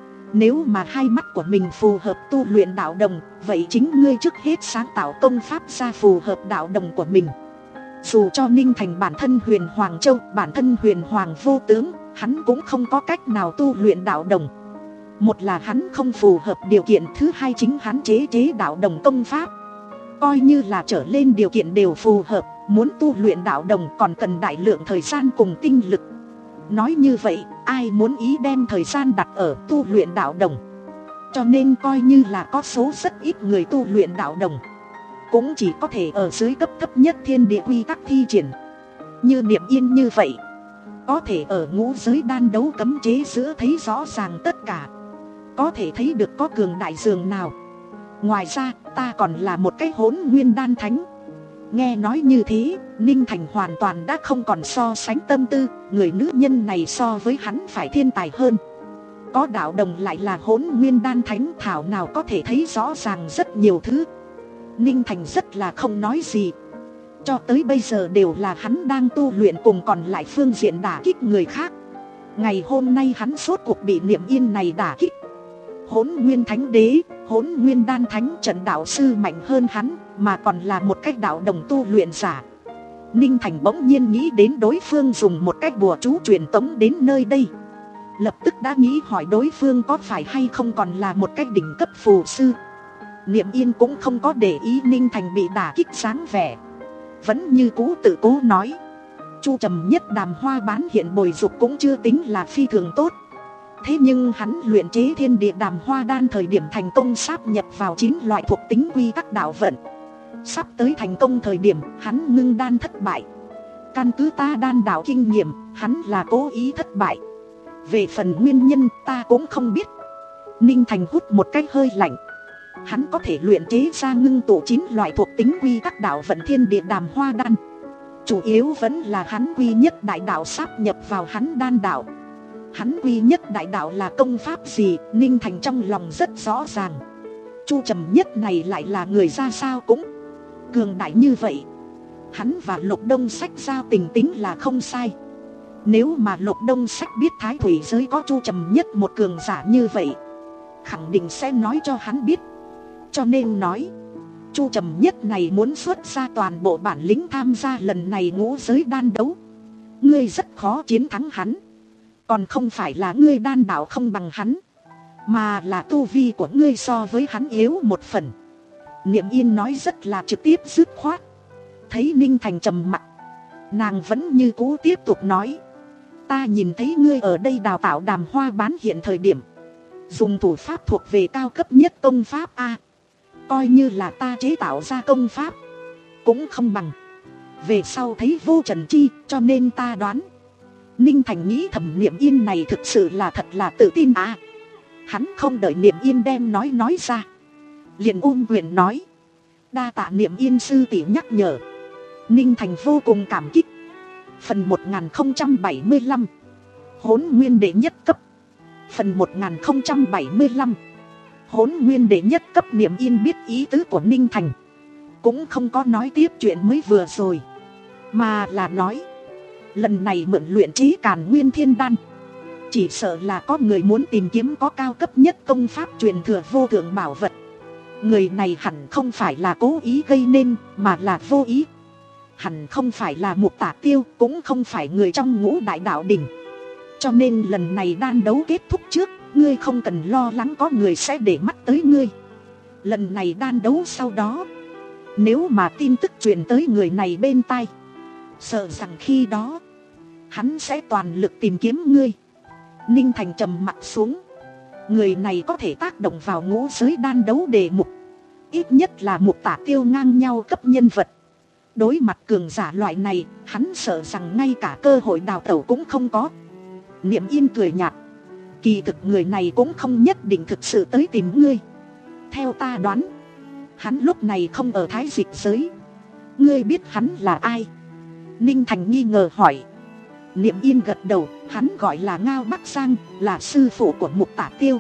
Nếu mà hai mắt của mình phù hợp tu luyện đạo đồng, vậy chính ngươi trước hết sáng tạo công pháp ra phù hợp đạo đồng của mình. Dù cho Ninh Thành bản thân huyền Hoàng Châu, bản thân huyền Hoàng vô tướng, hắn cũng không có cách nào tu luyện đạo đồng. Một là hắn không phù hợp điều kiện, thứ hai chính hắn chế chế đạo đồng công pháp. Coi như là trở lên điều kiện đều phù hợp, muốn tu luyện đạo đồng còn cần đại lượng thời gian cùng tinh lực. Nói như vậy, ai muốn ý đem thời gian đặt ở tu luyện đạo đồng. Cho nên coi như là có số rất ít người tu luyện đạo đồng, cũng chỉ có thể ở dưới cấp thấp nhất thiên địa quy tắc thi triển. Như Niệm Yên như vậy, có thể ở ngũ giới đan đấu cấm chế giữa thấy rõ ràng tất cả, có thể thấy được có cường đại dường nào. Ngoài ra, ta còn là một cái hỗn nguyên đan thánh. Nghe nói như thế, Ninh Thành hoàn toàn đã không còn so sánh tâm tư. Người nữ nhân này so với hắn phải thiên tài hơn. Có đạo đồng lại là hỗn nguyên đan thánh, thảo nào có thể thấy rõ ràng rất nhiều thứ. Ninh Thành rất là không nói gì. Cho tới bây giờ đều là hắn đang tu luyện, cùng còn lại phương diện đả kích người khác. Ngày hôm nay hắn rốt cuộc bị Niệm Yên này đả kích. Hỗn nguyên thánh đế, hỗn nguyên đan thánh, trận đạo sư mạnh hơn hắn, mà còn là một cách đạo đồng tu luyện giả. Ninh Thành bỗng nhiên nghĩ đến đối phương dùng một cách bùa chú truyền tống đến nơi đây. Lập tức đã nghĩ hỏi đối phương có phải hay không còn là một cách đỉnh cấp phù sư. Niệm Yên cũng không có để ý Ninh Thành bị đả kích sáng vẻ, vẫn như cũ tự cố nói. Chu Trầm Nhất đàm hoa bán hiện bồi dục cũng chưa tính là phi thường tốt. Thế nhưng hắn luyện chế thiên địa đàm hoa đan thời điểm thành công sáp nhập vào chín loại thuộc tính quy tắc đạo vận. Sắp tới thành công thời điểm hắn ngưng đan thất bại. Căn cứ ta đan đạo kinh nghiệm, hắn là cố ý thất bại. Về phần nguyên nhân ta cũng không biết. Ninh Thành hút một cái hơi lạnh. Hắn có thể luyện chế ra ngưng tụ chín loại thuộc tính quy tắc đạo vận thiên địa đàm hoa đan, chủ yếu vẫn là hắn quy nhất đại đạo sáp nhập vào hắn đan đạo. Hắn quy nhất đại đạo là công pháp gì, Ninh Thành trong lòng rất rõ ràng. Chu Trầm Nhất này lại là người ra sao cũng cường đại như vậy. Hắn và Lục Đông Sách giao tình tính là không sai. Nếu mà Lục Đông Sách biết Thái Thủy giới có Chu Trầm Nhất một cường giả như vậy, khẳng định sẽ nói cho hắn biết. Cho nên nói, Chu Trầm Nhất này muốn xuất ra toàn bộ bản lĩnh tham gia lần này ngũ giới đan đấu. Ngươi rất khó chiến thắng hắn. Còn không phải là ngươi đan đạo không bằng hắn, mà là tu vi của ngươi so với hắn yếu một phần. Niệm Yên nói rất là trực tiếp dứt khoát. Thấy Ninh Thành trầm mặc, nàng vẫn như cũ tiếp tục nói. Ta nhìn thấy ngươi ở đây đào tạo đàm hoa bán hiện thời điểm, Dùng thủ pháp thuộc về cao cấp nhất công pháp a. Coi như là ta chế tạo ra công pháp cũng không bằng. Về sau thấy vô trần chi, cho nên ta đoán. Ninh Thành nghĩ thầm Niệm Yên này thực sự là thật là tự tin à. Hắn không đợi Niệm Yên đem nói nói ra, liền ôm quyền nói: đa tạ Niệm Yên sư tỷ nhắc nhở. Ninh Thành vô cùng cảm kích. Phần một nghìn không trăm bảy mươi lăm Hỗn nguyên đệ nhất cấp. Phần một nghìn không trăm bảy mươi lăm Hỗn nguyên đệ nhất cấp. Niệm Yên biết ý tứ của Ninh Thành, cũng không có nói tiếp chuyện mới vừa rồi, mà là nói: lần này mượn luyện chế Càn Nguyên Thiên Đan, chỉ sợ là có người muốn tìm kiếm có cao cấp nhất công pháp truyền thừa vô thượng bảo vật. Người này hẳn không phải là cố ý gây nên, mà là vô ý. Hẳn không phải là Mục Tả Tiêu, cũng không phải người trong ngũ đại đạo đỉnh. Cho nên lần này đan đấu kết thúc trước, ngươi không cần lo lắng có người sẽ để mắt tới ngươi. Lần này đan đấu sau đó, nếu mà tin tức truyền tới người này bên tai, sợ rằng khi đó hắn sẽ toàn lực tìm kiếm ngươi. Ninh Thành trầm mặt xuống. Người này có thể tác động vào ngũ giới đan đấu đề mục, ít nhất là Mục Tả Tiêu ngang nhau cấp nhân vật. Đối mặt cường giả loại này, hắn sợ rằng ngay cả cơ hội đào tẩu cũng không có. Niệm Yên cười nhạt: kỳ thực người này cũng không nhất định thực sự tới tìm ngươi. Theo ta đoán, hắn lúc này không ở Thái Dịch giới. Ngươi biết hắn là ai? Ninh Thành nghi ngờ hỏi. Niệm Yên gật đầu: hắn gọi là Ngao Bắc Giang, là sư phụ của Mục Tả Tiêu.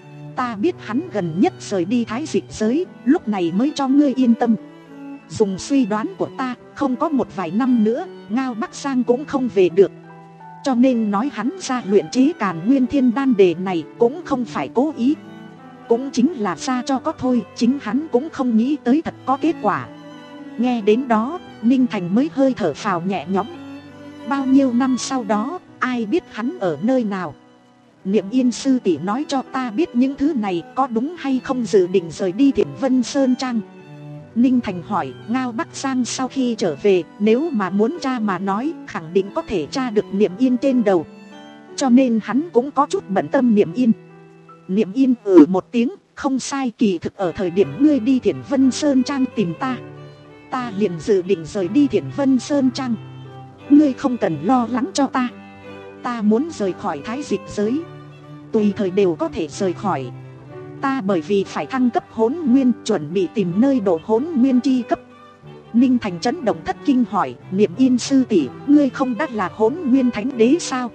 Ta biết hắn gần nhất rời đi Thái Dịch giới, lúc này mới cho ngươi yên tâm. Dùng suy đoán của ta, không có một vài năm nữa, Ngao Bắc Giang cũng không về được. Cho nên nói hắn ra luyện chế Càn Nguyên Thiên Đan đề này cũng không phải cố ý, cũng chính là ra cho có thôi. Chính hắn cũng không nghĩ tới thật có kết quả. Nghe đến đó, Ninh Thành mới hơi thở phào nhẹ nhõm. Bao nhiêu năm sau đó, ai biết hắn ở nơi nào. Niệm Yên sư tỷ nói cho ta biết những thứ này, có đúng hay không dự định rời đi Thiểm Vân Sơn Trang? Ninh Thành hỏi. Ngao Bắc Giang sau khi trở về, nếu mà muốn tra mà nói, khẳng định có thể tra được Niệm Yên trên đầu. Cho nên hắn cũng có chút bận tâm Niệm Yên. Niệm Yên ừ một tiếng: không sai, kỳ thực ở thời điểm ngươi đi Thiểm Vân Sơn Trang tìm ta, ta liền dự định rời đi Thiểm Vân Sơn Trang. Ngươi không cần lo lắng cho ta. Ta muốn rời khỏi Thái Dịch giới, tùy thời đều có thể rời khỏi. Ta bởi vì phải thăng cấp hỗn nguyên, chuẩn bị tìm nơi độ hỗn nguyên chi cấp. Ninh Thành chấn động thất kinh hỏi: Niệm Yên sư tỷ, ngươi không đắt là hỗn nguyên thánh đế sao?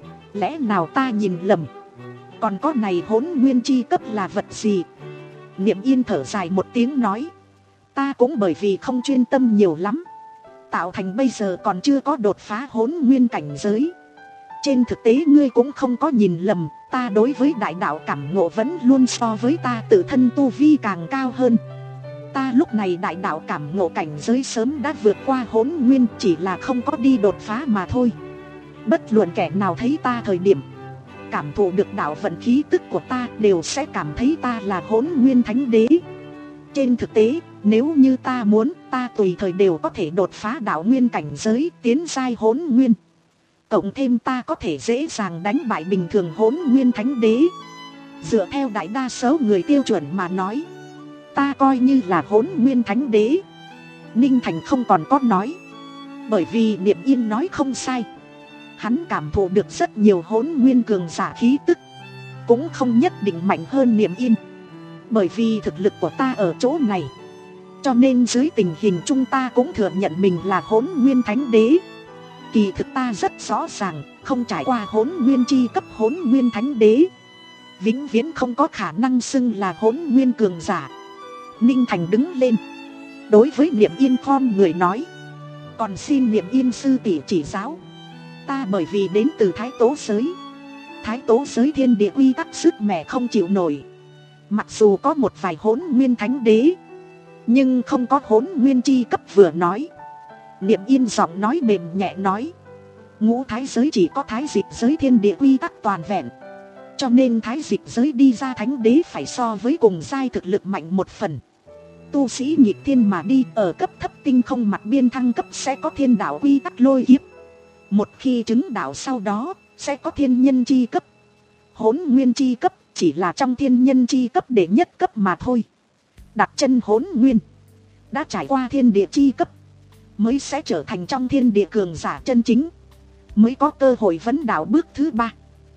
Lẽ nào ta nhìn lầm? Còn có này hỗn nguyên chi cấp là vật gì? Niệm Yên thở dài một tiếng nói: ta cũng bởi vì không chuyên tâm nhiều lắm, tạo thành bây giờ còn chưa có đột phá hỗn nguyên cảnh giới. Trên thực tế ngươi cũng không có nhìn lầm, ta đối với đại đạo cảm ngộ vẫn luôn so với ta tự thân tu vi càng cao hơn. Ta lúc này đại đạo cảm ngộ cảnh giới sớm đã vượt qua hỗn nguyên, chỉ là không có đi đột phá mà thôi. Bất luận kẻ nào thấy ta thời điểm, cảm thụ được đạo vận khí tức của ta, đều sẽ cảm thấy ta là hỗn nguyên thánh đế. Trên thực tế, nếu như ta muốn, ta tùy thời đều có thể đột phá đạo nguyên cảnh giới, tiến giai hỗn nguyên. Cộng thêm ta có thể dễ dàng đánh bại bình thường hỗn nguyên thánh đế. Dựa theo đại đa số người tiêu chuẩn mà nói, ta coi như là hỗn nguyên thánh đế. Ninh Thành không còn có nói, bởi vì Niệm Yên nói không sai. Hắn cảm thụ được rất nhiều hỗn nguyên cường giả khí tức, cũng không nhất định mạnh hơn Niệm Yên. Bởi vì thực lực của ta ở chỗ này, cho nên dưới tình hình chung ta cũng thừa nhận mình là hỗn nguyên thánh đế. Kỳ thực ta rất rõ ràng, không trải qua hỗn nguyên chi cấp hỗn nguyên thánh đế, vĩnh viễn không có khả năng xưng là hỗn nguyên cường giả. Ninh Thành đứng lên, đối với Niệm Yên khom người nói: còn xin Niệm Yên sư tỷ chỉ giáo. Ta bởi vì đến từ Thái Tố giới, Thái Tố giới thiên địa quy tắc sức mẻ không chịu nổi. Mặc dù có một vài hỗn nguyên thánh đế, nhưng không có hỗn nguyên chi cấp. Vừa nói, Niệm Yên giọng nói mềm nhẹ nói: ngũ thái giới chỉ có Thái Dịch giới thiên địa quy tắc toàn vẹn, cho nên Thái Dịch giới đi ra thánh đế phải so với cùng giai thực lực mạnh một phần. Tu sĩ nghịch thiên mà đi, ở cấp thấp tinh không mặt biên thăng cấp sẽ có thiên đạo quy tắc lôi kiếp. Một khi chứng đạo sau đó, sẽ có thiên nhân chi cấp, hỗn nguyên chi cấp, chỉ là trong thiên nhân chi cấp đệ nhất cấp mà thôi. Đặt chân hỗn nguyên, đã trải qua thiên địa chi cấp, mới sẽ trở thành trong thiên địa cường giả chân chính, mới có cơ hội vấn đảo bước thứ ba.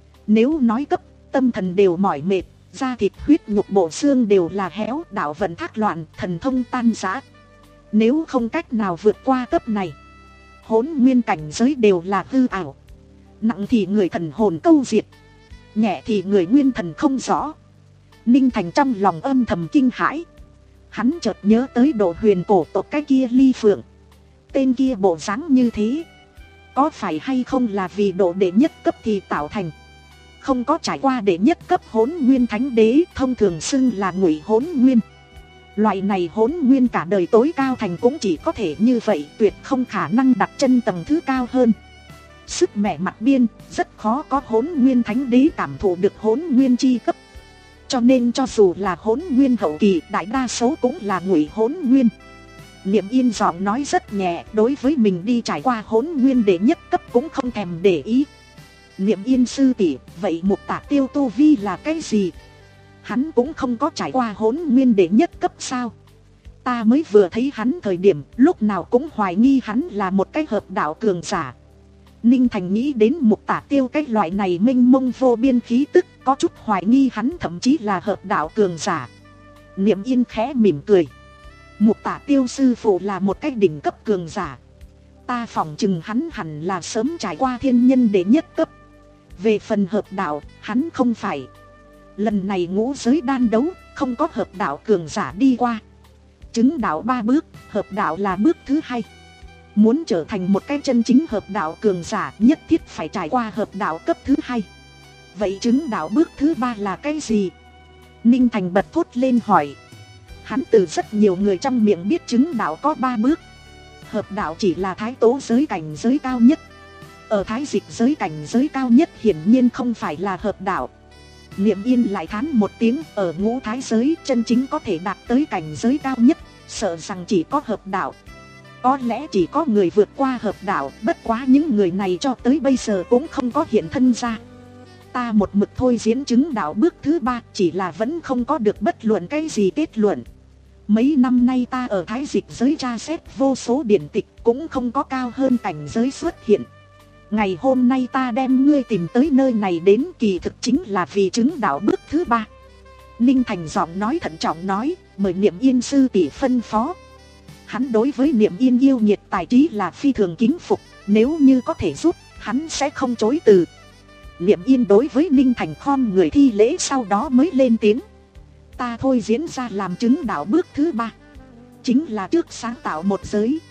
Nếu nói cấp, tâm thần đều mỏi mệt, da thịt huyết nhục bộ xương đều là héo, đạo vận thác loạn, thần thông tan rã. Nếu không cách nào vượt qua cấp này, hỗn nguyên cảnh giới đều là hư ảo. Nặng thì người thần hồn câu diệt, nhẹ thì người nguyên thần không rõ. Ninh Thành trong lòng âm thầm kinh hãi. Hắn chợt nhớ tới Độ Huyền cổ tộc cái kia Ly Phượng. Tên kia bộ dáng như thế, có phải hay không là vì độ đệ nhất cấp thì tạo thành? Không có trải qua đệ nhất cấp hỗn nguyên thánh đế, thông thường xưng là ngụy hỗn nguyên. Loại này hỗn nguyên cả đời tối cao thành cũng chỉ có thể như vậy, tuyệt không khả năng đặt chân tầng thứ cao hơn. Sức mẻ mặt biên, rất khó có hỗn nguyên thánh đế cảm thụ được hỗn nguyên chi cấp. Cho nên cho dù là hỗn nguyên hậu kỳ, đại đa số cũng là ngụy hỗn nguyên. Niệm Yên giọng nói rất nhẹ, đối với mình đi trải qua hỗn nguyên đệ nhất cấp cũng không thèm để ý. Niệm Yên sư tỷ, vậy Mục Tả Tiêu tu vi là cái gì? Hắn cũng không có trải qua hỗn nguyên đệ nhất cấp sao? Ta mới vừa thấy hắn thời điểm, lúc nào cũng hoài nghi hắn là một cái hợp đạo cường giả. Ninh Thành nghĩ đến Mục Tả Tiêu cái loại này mênh mông vô biên khí tức, có chút hoài nghi hắn thậm chí là hợp đạo cường giả. Niệm Yên khẽ mỉm cười. Mục Tả Tiêu sư phụ là một cái đỉnh cấp cường giả, ta phỏng chừng hắn hẳn là sớm trải qua thiên nhân đệ nhất cấp. Về phần hợp đạo, hắn không phải. Lần này ngũ giới đan đấu, không có hợp đạo cường giả đi qua. Chứng đạo ba bước, hợp đạo là bước thứ hai. Muốn trở thành một cái chân chính hợp đạo cường giả, nhất thiết phải trải qua hợp đạo cấp thứ hai. Vậy chứng đạo bước thứ ba là cái gì? Ninh Thành bật thốt lên hỏi. Hắn từ rất nhiều người trong miệng biết chứng đạo có ba bước. Hợp đạo chỉ là thái tố giới cảnh giới cao nhất. Ở thái dịch giới cảnh giới cao nhất hiển nhiên không phải là hợp đạo. Niệm Yên lại thán một tiếng, ở ngũ thái giới chân chính có thể đạt tới cảnh giới cao nhất, sợ rằng chỉ có hợp đạo. Có lẽ chỉ có người vượt qua hợp đạo, bất quá những người này cho tới bây giờ cũng không có hiện thân ra. Ta một mực thôi diễn chứng đạo bước thứ ba, chỉ là vẫn không có được bất luận cái gì kết luận. Mấy năm nay ta ở thái dịch giới tra xét vô số điển tịch, cũng không có cao hơn cảnh giới xuất hiện. Ngày hôm nay ta đem ngươi tìm tới nơi này đến, kỳ thực chính là vì chứng đạo bước thứ ba. Ninh Thành giọng nói thận trọng nói, mời Niệm Yên sư tỷ phân phó. Hắn đối với Niệm Yên yêu nhiệt tài trí là phi thường kính phục, nếu như có thể giúp, hắn sẽ không chối từ. Niệm Yên đối với Ninh Thành khom người thi lễ, sau đó mới lên tiếng. Ta thôi diễn ra làm chứng đạo bước thứ ba, chính là trước sáng tạo một giới.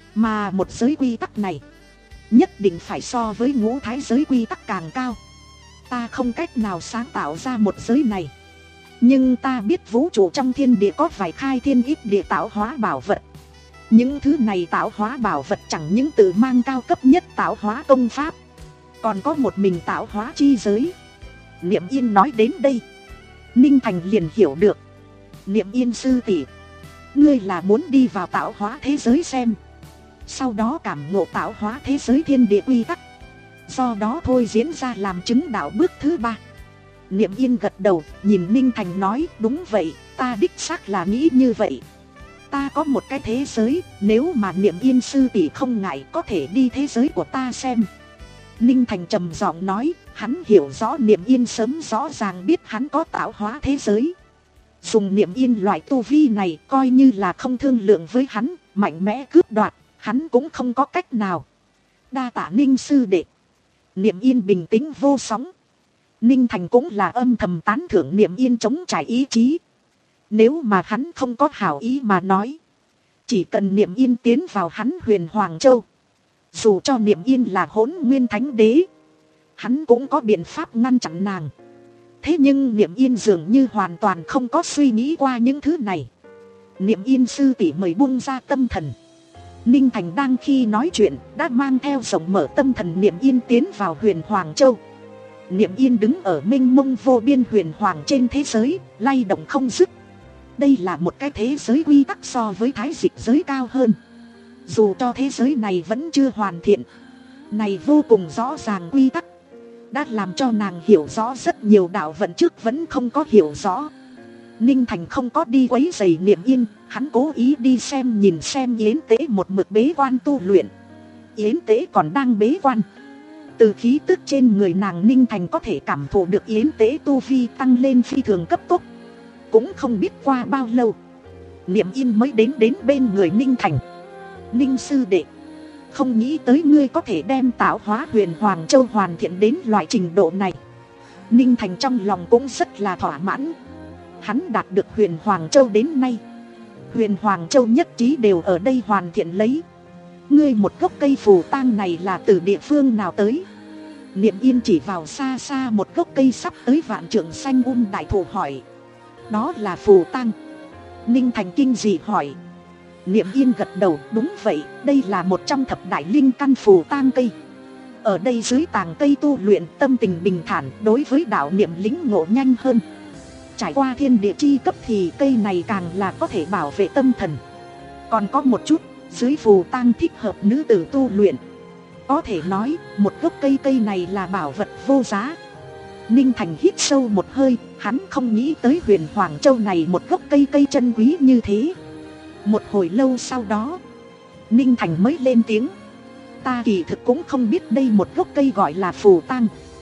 Mà một giới quy tắc này nhất định phải so với ngũ thái giới quy tắc càng cao. Ta không cách nào sáng tạo ra một giới này, nhưng ta biết vũ trụ trong thiên địa có vài khai thiên ít địa tạo hóa bảo vật. Những thứ này tạo hóa bảo vật chẳng những tự mang cao cấp nhất tạo hóa công pháp, còn có một mình tạo hóa chi giới. Niệm Yên nói đến đây, Ninh Thành liền hiểu được. Niệm Yên sư tỷ, ngươi là muốn đi vào tạo hóa thế giới xem, sau đó cảm ngộ tạo hóa thế giới thiên địa quy tắc, do đó thôi diễn ra làm chứng đạo bước thứ ba. Niệm Yên gật đầu, nhìn Ninh Thành nói, đúng vậy, ta đích xác là nghĩ như vậy. Ta có một cái thế giới, nếu mà Niệm Yên sư tỷ không ngại có thể đi thế giới của ta xem. Ninh Thành trầm giọng nói, hắn hiểu rõ Niệm Yên sớm rõ ràng biết hắn có tạo hóa thế giới. Dùng Niệm Yên loại tu vi này coi như là không thương lượng với hắn, mạnh mẽ cướp đoạt, hắn cũng không có cách nào. Đa tạ Ninh sư đệ. Niệm Yên bình tĩnh vô sóng. Ninh Thành cũng là âm thầm tán thưởng Niệm Yên chống trải ý chí. Nếu mà hắn không có hảo ý mà nói, chỉ cần Niệm Yên tiến vào hắn Huyền Hoàng Châu, dù cho Niệm Yên là hỗn nguyên thánh đế, hắn cũng có biện pháp ngăn chặn nàng. Thế nhưng Niệm Yên dường như hoàn toàn không có suy nghĩ qua những thứ này. Niệm Yên sư tỷ mời buông ra tâm thần. Ninh Thành đang khi nói chuyện đã mang theo rộng mở tâm thần Niệm Yên tiến vào Huyền Hoàng Châu. Niệm Yên đứng ở mênh mông vô biên huyền hoàng trên thế giới, lay động không dứt. Đây là một cái thế giới quy tắc so với thái dịch giới cao hơn. Dù cho thế giới này vẫn chưa hoàn thiện, này vô cùng rõ ràng quy tắc, đã làm cho nàng hiểu rõ rất nhiều đạo vận trước vẫn không có hiểu rõ. Ninh Thành không có đi quấy rầy Niệm Yên, hắn cố ý đi xem nhìn xem Yến Tế một mực bế quan tu luyện. Yến Tế còn đang bế quan. Từ khí tức trên người nàng, Ninh Thành có thể cảm thụ được Yến Tế tu vi tăng lên phi thường cấp tốc. Cũng không biết qua bao lâu, Niệm Yên mới đến đến bên người Ninh Thành. Ninh sư đệ, không nghĩ tới ngươi có thể đem tạo hóa Huyền Hoàng Châu hoàn thiện đến loại trình độ này. Ninh Thành trong lòng cũng rất là thỏa mãn. Hắn đạt được Huyền Hoàng Châu đến nay, Huyền Hoàng Châu nhất trí đều ở đây hoàn thiện lấy. Ngươi một gốc cây phù tang này là từ địa phương nào tới? Niệm Yên chỉ vào xa xa một gốc cây sắp tới vạn trượng xanh um đại thụ hỏi. Đó là phù tang. Ninh Thành kinh dị hỏi. Niệm Yên gật đầu, đúng vậy, đây là một trong thập đại linh căn phù tang cây. Ở đây dưới tàng cây tu luyện, tâm tình bình thản, đối với đạo niệm lĩnh ngộ nhanh hơn. Trải qua thiên địa chi cấp thì cây này càng là có thể bảo vệ tâm thần. Còn có một chút, dưới phù tang thích hợp nữ tử tu luyện. Có thể nói, một gốc cây cây này là bảo vật vô giá. Ninh Thành hít sâu một hơi, hắn không nghĩ tới Huyền Hoàng Châu này một gốc cây cây chân quý như thế. Một hồi lâu sau đó, Ninh Thành mới lên tiếng. Ta kỳ thực cũng không biết đây một gốc cây gọi là phù tang.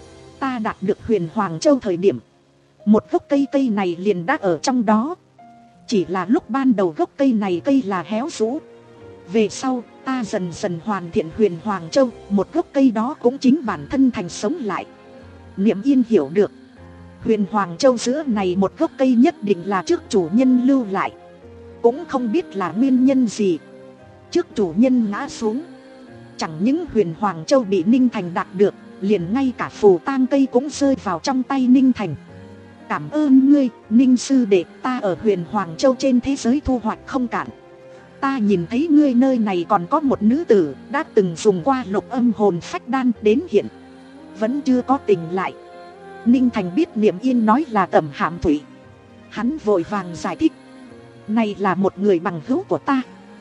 Ta đạt được Huyền Hoàng Châu thời điểm, một gốc cây cây này liền đã ở trong đó. Chỉ là lúc ban đầu gốc cây này cây là héo rũ. Về sau, ta dần dần hoàn thiện Huyền Hoàng Châu, một gốc cây đó cũng chính bản thân thành sống lại. Niệm Yên hiểu được, Huyền Hoàng Châu giữa này một gốc cây nhất định là trước chủ nhân lưu lại. Cũng không biết là nguyên nhân gì, trước chủ nhân ngã xuống, chẳng những Huyền Hoàng Châu bị Ninh Thành đạt được, liền ngay cả phù tang cây cũng rơi vào trong tay Ninh Thành. Cảm ơn ngươi, Ninh sư đệ, ta ở Huyền Hoàng Châu trên thế giới thu hoạch không cạn. Ta nhìn thấy ngươi nơi này còn có một nữ tử đã từng dùng qua lục âm hồn phách đan đến hiện, vẫn chưa có tỉnh lại. Ninh Thành biết Niệm Yên nói là Tẩm Hàm Thủy, hắn vội vàng giải thích. Này là một người bằng hữu của ta.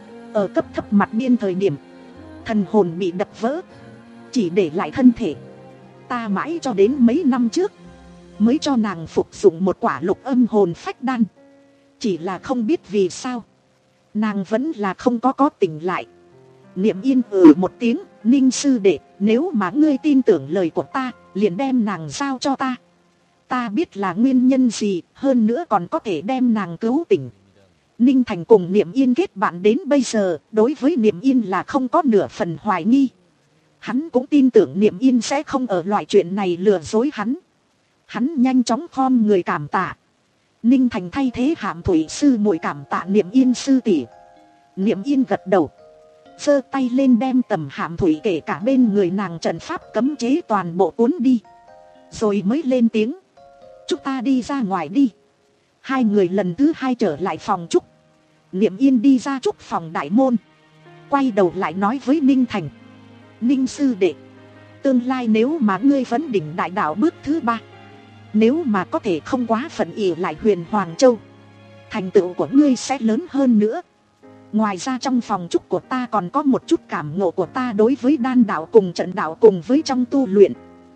Ở cấp thấp mặt biên thời điểm, thần hồn bị đập vỡ, chỉ để lại thân thể. Ta mãi cho đến mấy năm trước mới cho nàng phục dụng một quả lục âm hồn phách đan. Chỉ là không biết vì sao nàng vẫn là không có có tỉnh lại. Niệm Yên ừ một tiếng. Ninh sư đệ, nếu mà ngươi tin tưởng lời của ta, liền đem nàng giao cho ta. Ta biết là nguyên nhân gì, hơn nữa còn có thể đem nàng cứu tỉnh. Ninh Thành cùng Niệm Yên kết bạn đến bây giờ, đối với Niệm Yên là không có nửa phần hoài nghi. Hắn cũng tin tưởng Niệm Yên sẽ không ở loại chuyện này lừa dối hắn. Hắn nhanh chóng khom người cảm tạ. Ninh Thành thay thế Hàm Thủy sư muội cảm tạ Niệm Yên sư tỷ. Niệm Yên gật đầu, giơ tay lên đem Tầm Hàm Thủy kể cả bên người nàng trận pháp cấm chế toàn bộ cuốn đi, rồi mới lên tiếng. Chúng ta đi ra ngoài đi. Hai người lần thứ hai trở lại phòng trúc. Niệm Yên đi ra trúc phòng đại môn, quay đầu lại nói với Ninh Thành. Ninh sư đệ, tương lai nếu mà ngươi vấn đỉnh đại đạo bước thứ ba, nếu mà có thể không quá phận ỷ lại Huyền Hoàng Châu, thành tựu của ngươi sẽ lớn hơn nữa. Ngoài ra trong phòng trúc của ta còn có một chút cảm ngộ của ta đối với đan đạo cùng trận đạo cùng với trong tu luyện.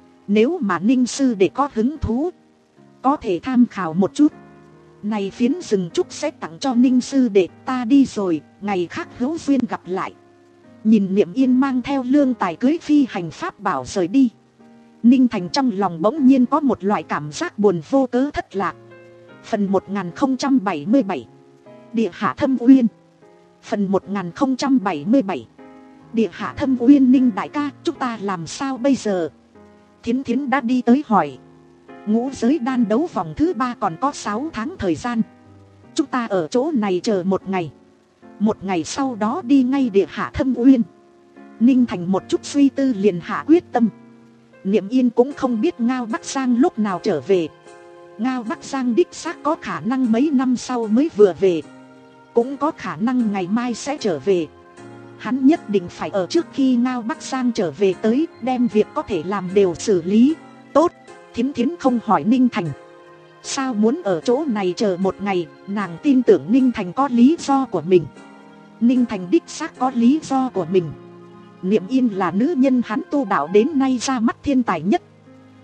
Nếu mà Ninh sư đệ có hứng thú, có thể tham khảo một chút. Này phiến rừng trúc sẽ tặng cho Ninh sư đệ. Ta đi rồi, ngày khác hữu duyên gặp lại. Nhìn Niệm Yên mang theo lương tài cưới phi hành pháp bảo rời đi, Ninh Thành trong lòng bỗng nhiên có một loại cảm giác buồn vô cớ thất lạc. Phần một nghìn không trăm bảy mươi bảy, Địa Hạ Thâm Uyên. Phần một nghìn không trăm bảy mươi bảy, Địa Hạ Thâm Uyên. Ninh đại ca, chúng ta làm sao bây giờ? Thiến Thiến đã đi tới hỏi. Ngũ giới đan đấu vòng thứ ba còn có sáu tháng thời gian. Chúng ta ở chỗ này chờ một ngày, một ngày sau đó đi ngay Địa Hạ Thâm Uyên. Ninh Thành một chút suy tư liền hạ quyết tâm. Niệm Yên cũng không biết Ngao Bắc Giang lúc nào trở về. Ngao Bắc Giang đích xác có khả năng mấy năm sau mới vừa về, cũng có khả năng ngày mai sẽ trở về. Hắn nhất định phải ở trước khi Ngao Bắc Giang trở về tới, đem việc có thể làm đều xử lý tốt. Thiến Thiến không hỏi Ninh Thành sao muốn ở chỗ này chờ một ngày, nàng tin tưởng Ninh Thành có lý do của mình. Ninh Thành đích xác có lý do của mình. Niệm Yên là nữ nhân hắn tu đạo đến nay ra mắt thiên tài nhất.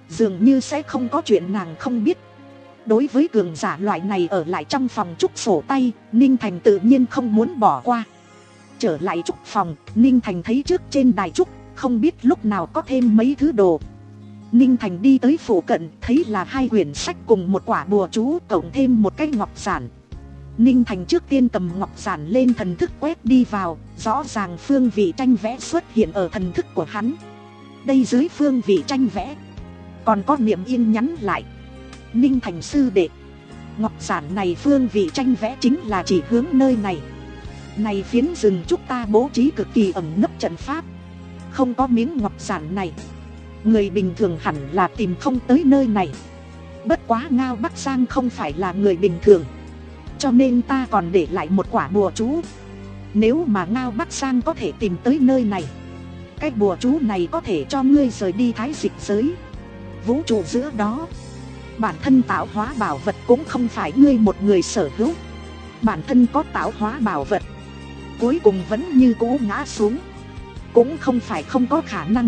dường như sẽ không có chuyện nàng không biết. Đối với cường giả loại này ở lại trong phòng trúc sổ tay, Ninh Thành tự nhiên không muốn bỏ qua. Trở lại trúc phòng, Ninh Thành thấy trước trên đài trúc, không biết lúc nào có thêm mấy thứ đồ. Ninh Thành đi tới phụ cận, thấy là hai quyển sách cùng một quả bùa chú, cộng thêm một cái ngọc giản. Ninh Thành trước tiên cầm ngọc giản lên thần thức quét đi vào, rõ ràng phương vị tranh vẽ xuất hiện ở thần thức của hắn. Đây dưới phương vị tranh vẽ còn có niệm yên nhắn lại: Ninh Thành sư đệ, ngọc giản này phương vị tranh vẽ chính là chỉ hướng nơi này. Này phiến rừng trúc ta bố trí cực kỳ ẩn nấp trận pháp, không có miếng ngọc giản này, người bình thường hẳn là tìm không tới nơi này. Bất quá Ngao Bắc Giang không phải là người bình thường, cho nên ta còn để lại một quả bùa chú. Nếu mà Ngao Bắc Giang có thể tìm tới nơi này, cái bùa chú này có thể cho ngươi rời đi thái dịch giới. Vũ trụ giữa đó, bản thân tạo hóa bảo vật cũng không phải ngươi một người sở hữu. Bản thân có tạo hóa bảo vật, cuối cùng vẫn như cũ ngã xuống, cũng không phải không có khả năng.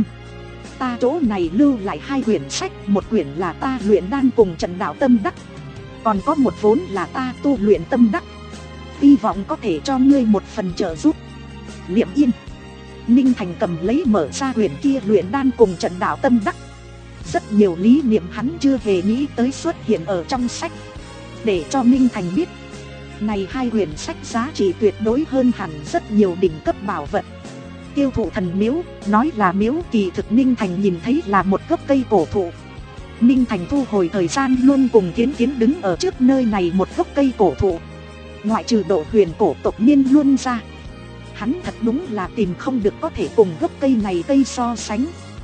Ta chỗ này lưu lại hai quyển sách, một quyển là ta luyện đan cùng trận đạo tâm đắc, còn có một vốn là ta tu luyện tâm đắc, hy vọng có thể cho ngươi một phần trợ giúp. Niệm yên. Ninh Thành cầm lấy mở ra quyển kia luyện đan cùng trận đạo tâm đắc. Rất nhiều lý niệm hắn chưa hề nghĩ tới xuất hiện ở trong sách, để cho Ninh Thành biết này hai quyển sách giá trị tuyệt đối hơn hẳn rất nhiều đỉnh cấp bảo vật. Tiêu thụ thần miếu, nói là miếu kỳ thực Ninh Thành nhìn thấy là một gốc cây cổ thụ. Ninh Thành thu hồi thời gian luôn cùng Thiến Thiến đứng ở trước nơi này một gốc cây cổ thụ. Ngoại trừ độ huyền cổ tộc Niên Luân ra, hắn thật đúng là tìm không được có thể cùng gốc cây này cây so sánh.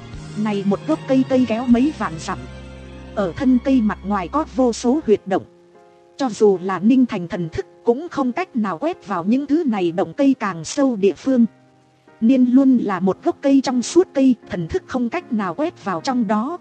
Này một gốc cây cây kéo mấy vạn dặm, ở thân cây mặt ngoài có vô số huyệt động, cho dù là Ninh Thành thần thức cũng không cách nào quét vào những thứ này động cây càng sâu địa phương. Niên Luân là một gốc cây trong suốt cây, thần thức không cách nào quét vào trong đó.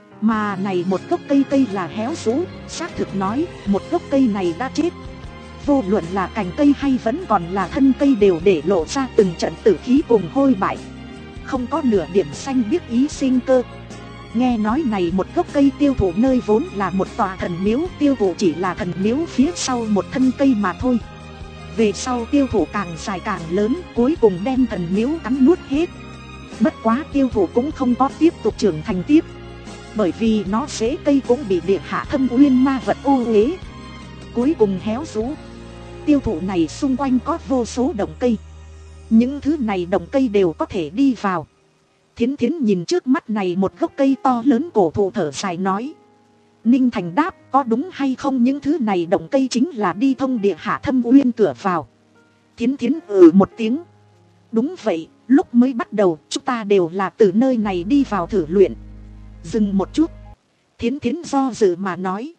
Mà này một gốc cây cây là héo rũ, xác thực nói một gốc cây này đã chết. Vô luận là cành cây hay vẫn còn là thân cây đều để lộ ra từng trận tử khí cùng hôi bại, không có nửa điểm xanh biếc ý sinh cơ. Nghe nói này một gốc cây tiêu thụ nơi vốn là một tòa thần miếu, tiêu thụ chỉ là thần miếu phía sau một thân cây mà thôi. Về sau tiêu thụ càng dài càng lớn, cuối cùng đem thần miếu cắn nuốt hết. Bất quá tiêu thụ cũng không có tiếp tục trưởng thành tiếp, bởi vì nó rễ cây cũng bị địa hạ thâm uyên ma vật ô uế, cuối cùng héo rũ. Tiêu thụ này xung quanh có vô số động cây, những thứ này động cây đều có thể đi vào. Thiến Thiến nhìn trước mắt này một gốc cây to lớn cổ thụ thở dài nói. Ninh Thành đáp, có đúng hay không những thứ này động cây chính là đi thông địa hạ thâm uyên cửa vào. Thiến Thiến ừ một tiếng. Đúng vậy, lúc mới bắt đầu chúng ta đều là từ nơi này đi vào thử luyện. Dừng một chút, Thiến Thiến do dự mà nói.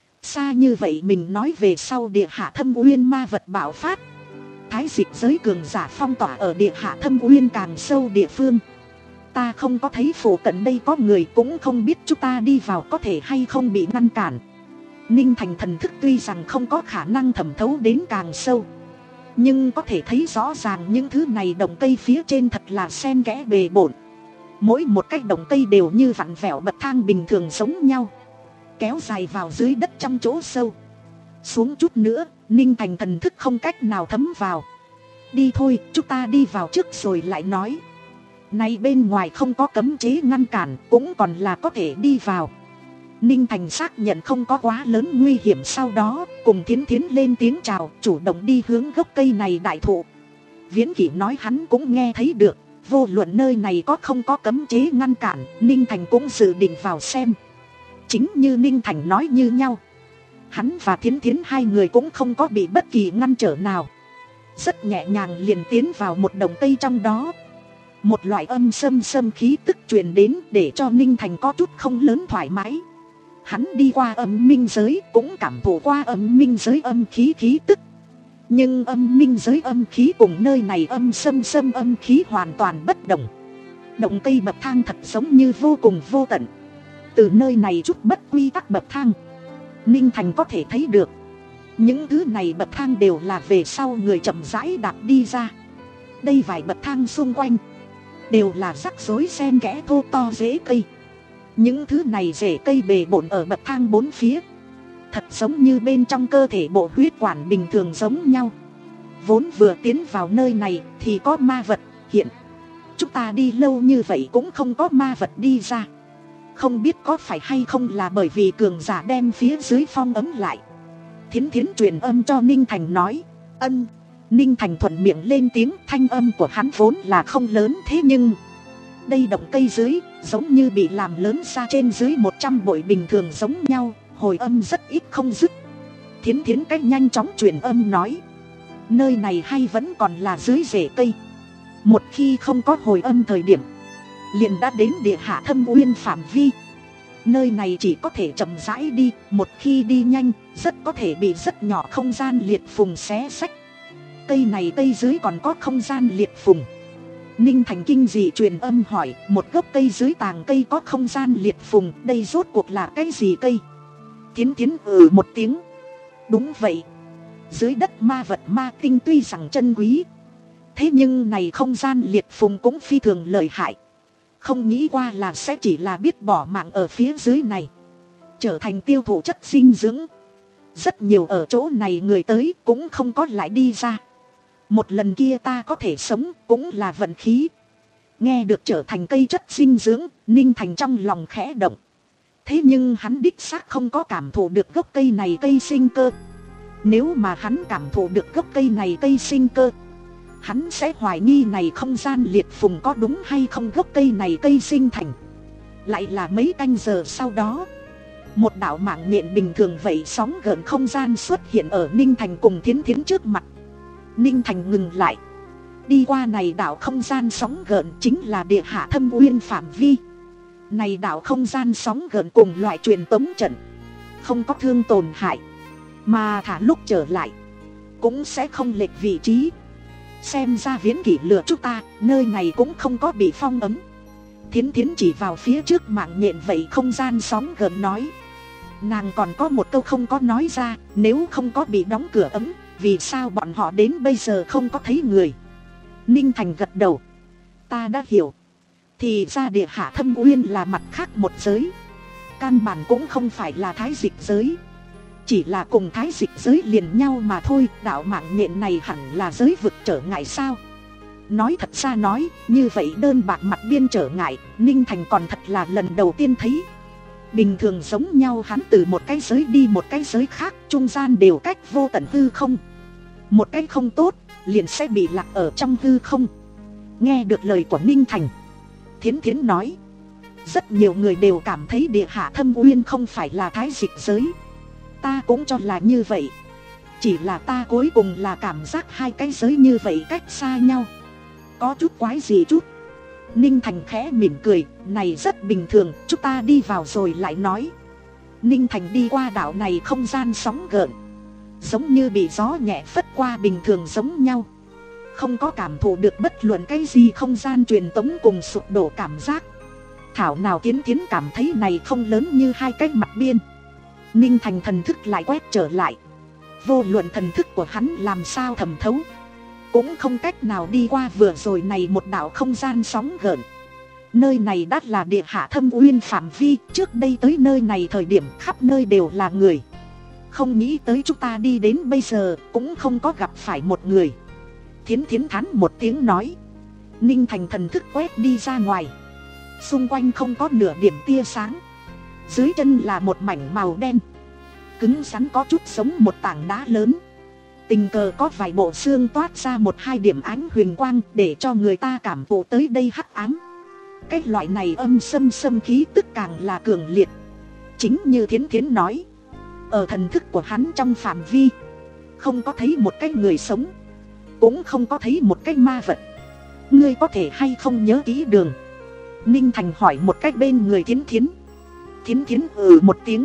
Xa như vậy mình nói về sau địa hạ thâm uyên ma vật bạo phát, thái dịch giới cường giả phong tỏa ở địa hạ thâm uyên càng sâu địa phương. Ta không có thấy phủ cận đây có người, cũng không biết chúng ta đi vào có thể hay không bị ngăn cản. Ninh Thành thần thức tuy rằng không có khả năng thẩm thấu đến càng sâu, nhưng có thể thấy rõ ràng những thứ này động cây phía trên thật là xen kẽ bề bộn. Mỗi một cái động cây đều như vặn vẹo bậc thang bình thường giống nhau, kéo dài vào dưới đất trong chỗ sâu. Xuống chút nữa, Ninh Thành thần thức không cách nào thấm vào. Đi thôi, chúng ta đi vào trước rồi lại nói. Này bên ngoài không có cấm chế ngăn cản, cũng còn là có thể đi vào. Ninh Thành xác nhận không có quá lớn nguy hiểm, sau đó cùng Thiến Thiến lên tiếng chào, chủ động đi hướng gốc cây này đại thụ. Viễn Kỷ nói hắn cũng nghe thấy được, vô luận nơi này có không có cấm chế ngăn cản, Ninh Thành cũng dự định vào xem. Chính như Ninh Thành nói như nhau, hắn và Thiến Thiến hai người cũng không có bị bất kỳ ngăn trở nào, rất nhẹ nhàng liền tiến vào một đồng cây trong đó. Một loại âm xâm xâm khí tức truyền đến, để cho Ninh Thành có chút không lớn thoải mái. Hắn đi qua âm minh giới cũng cảm thụ qua âm minh giới âm khí khí tức, nhưng âm minh giới âm khí cùng nơi này âm xâm xâm âm khí hoàn toàn bất đồng. Động cây bậc thang thật giống như vô cùng vô tận. Từ nơi này chút bất quy tắc bậc thang, Ninh Thành có thể thấy được những thứ này bậc thang đều là về sau người chậm rãi đạp đi ra. Đây vài bậc thang xung quanh đều là rắc rối xen kẽ thô to rễ cây, Những thứ này rễ cây bề bộn ở bậc thang bốn phía, thật giống như bên trong cơ thể bộ huyết quản bình thường giống nhau. Vốn vừa tiến vào nơi này thì có ma vật hiện. Chúng ta đi lâu như vậy cũng không có ma vật đi ra. Không biết có phải hay không là bởi vì cường giả đem phía dưới phong ấm lại. Thiến Thiến truyền âm cho Ninh Thành nói. Ân. Ninh Thành thuận miệng lên tiếng. Thanh âm của hắn vốn là không lớn, thế nhưng đây động cây dưới giống như bị làm lớn ra trên dưới một trăm bội bình thường giống nhau, hồi âm rất ít không dứt. Thiến Thiến cách nhanh chóng truyền âm nói. Nơi này hay vẫn còn là dưới rễ cây. Một khi không có hồi âm thời điểm, liền đã đến địa hạ thâm uyên phạm vi. Nơi này chỉ có thể chậm rãi đi, một khi đi nhanh rất có thể bị rất nhỏ không gian liệt phùng xé xách. Cây này cây dưới còn có không gian liệt phùng. Ninh Thành kinh dị truyền âm hỏi, một gốc cây dưới tàng cây có không gian liệt phùng, đây rốt cuộc là cái gì cây? Thiến Thiến ừ một tiếng. Đúng vậy, dưới đất ma vật ma tinh tuy rằng chân quý, thế nhưng này không gian liệt phùng cũng phi thường lợi hại. Không nghĩ qua là sẽ chỉ là biết bỏ mạng ở phía dưới này, trở thành tiêu thụ chất dinh dưỡng. Rất nhiều ở chỗ này người tới cũng không có lại đi ra. Một lần kia ta có thể sống cũng là vận khí. Nghe được trở thành cây chất dinh dưỡng, Ninh Thành trong lòng khẽ động. Thế nhưng hắn đích xác không có cảm thụ được gốc cây này cây sinh cơ. Nếu mà hắn cảm thụ được gốc cây này cây sinh cơ, hắn sẽ hoài nghi này không gian liệt phùng có đúng hay không gốc cây này cây sinh thành. Lại là mấy canh giờ sau đó, một đạo mạng nhện bình thường vậy sóng gợn không gian xuất hiện ở Ninh Thành cùng Thiến Thiến trước mặt. Ninh Thành ngừng lại. Đi qua này đạo không gian sóng gợn chính là địa hạ thâm uyên phạm vi. Này đạo không gian sóng gợn cùng loại truyền tống trận, không có thương tổn hại, mà thả lúc trở lại cũng sẽ không lệch vị trí. Xem ra viễn kỷ lừa chúng ta, nơi này cũng không có bị phong ấm. Thiến Thiến chỉ vào phía trước mạng nhện vậy không gian sóng gợn nói. Nàng còn có một câu không có nói ra, nếu không có bị đóng cửa ấm, vì sao bọn họ đến bây giờ không có thấy người? Ninh Thành gật đầu. Ta đã hiểu. Thì ra địa hạ thâm uyên là mặt khác một giới. Căn bản cũng không phải là thái dịch giới, chỉ là cùng thái dịch giới liền nhau mà thôi. Đạo mạng nhện này hẳn là giới vực trở ngại sao? Nói thật ra nói, như vậy đơn bạc mặt biên trở ngại, Ninh Thành còn thật là lần đầu tiên thấy. Bình thường giống nhau hắn từ một cái giới đi một cái giới khác, trung gian đều cách vô tận hư không. Một cái không tốt, liền sẽ bị lạc ở trong hư không. Nghe được lời của Ninh Thành, Thiến Thiến nói. Rất nhiều người đều cảm thấy địa hạ thâm uyên không phải là thái dịch giới. Ta cũng cho là như vậy. Chỉ là ta cuối cùng là cảm giác hai cái giới như vậy cách xa nhau, có chút quái gì chút. Ninh Thành khẽ mỉm cười. Này rất bình thường, chúng ta đi vào rồi lại nói. Ninh Thành đi qua đảo này không gian sóng gợn, giống như bị gió nhẹ phất qua bình thường giống nhau, không có cảm thụ được bất luận cái gì không gian truyền tống cùng sụp đổ cảm giác. Thảo nào Tiến Tiến cảm thấy này không lớn như hai cái mặt biên. Ninh Thành thần thức lại quét trở lại. Vô luận thần thức của hắn làm sao thẩm thấu, cũng không cách nào đi qua vừa rồi này một đạo không gian sóng gợn. Nơi này đã là địa hạ thâm uyên phạm vi. Trước đây tới nơi này thời điểm khắp nơi đều là người, không nghĩ tới chúng ta đi đến bây giờ cũng không có gặp phải một người. Thiến Thiến thán một tiếng nói. Ninh Thành thần thức quét đi ra ngoài. Xung quanh không có nửa điểm tia sáng. Dưới chân là một mảnh màu đen, cứng rắn có chút giống một tảng đá lớn. Tình cờ có vài bộ xương toát ra một hai điểm ánh huyền quang, để cho người ta cảm thụ tới đây hắc ám. Cái loại này âm xâm xâm khí tức càng là cường liệt. Chính như Thiến Thiến nói, ở thần thức của hắn trong phạm vi không có thấy một cái người sống, cũng không có thấy một cái ma vật. Ngươi có thể hay không nhớ kỹ đường? Ninh Thành hỏi một cách bên người Thiến Thiến. Thiến Thiến ừ một tiếng.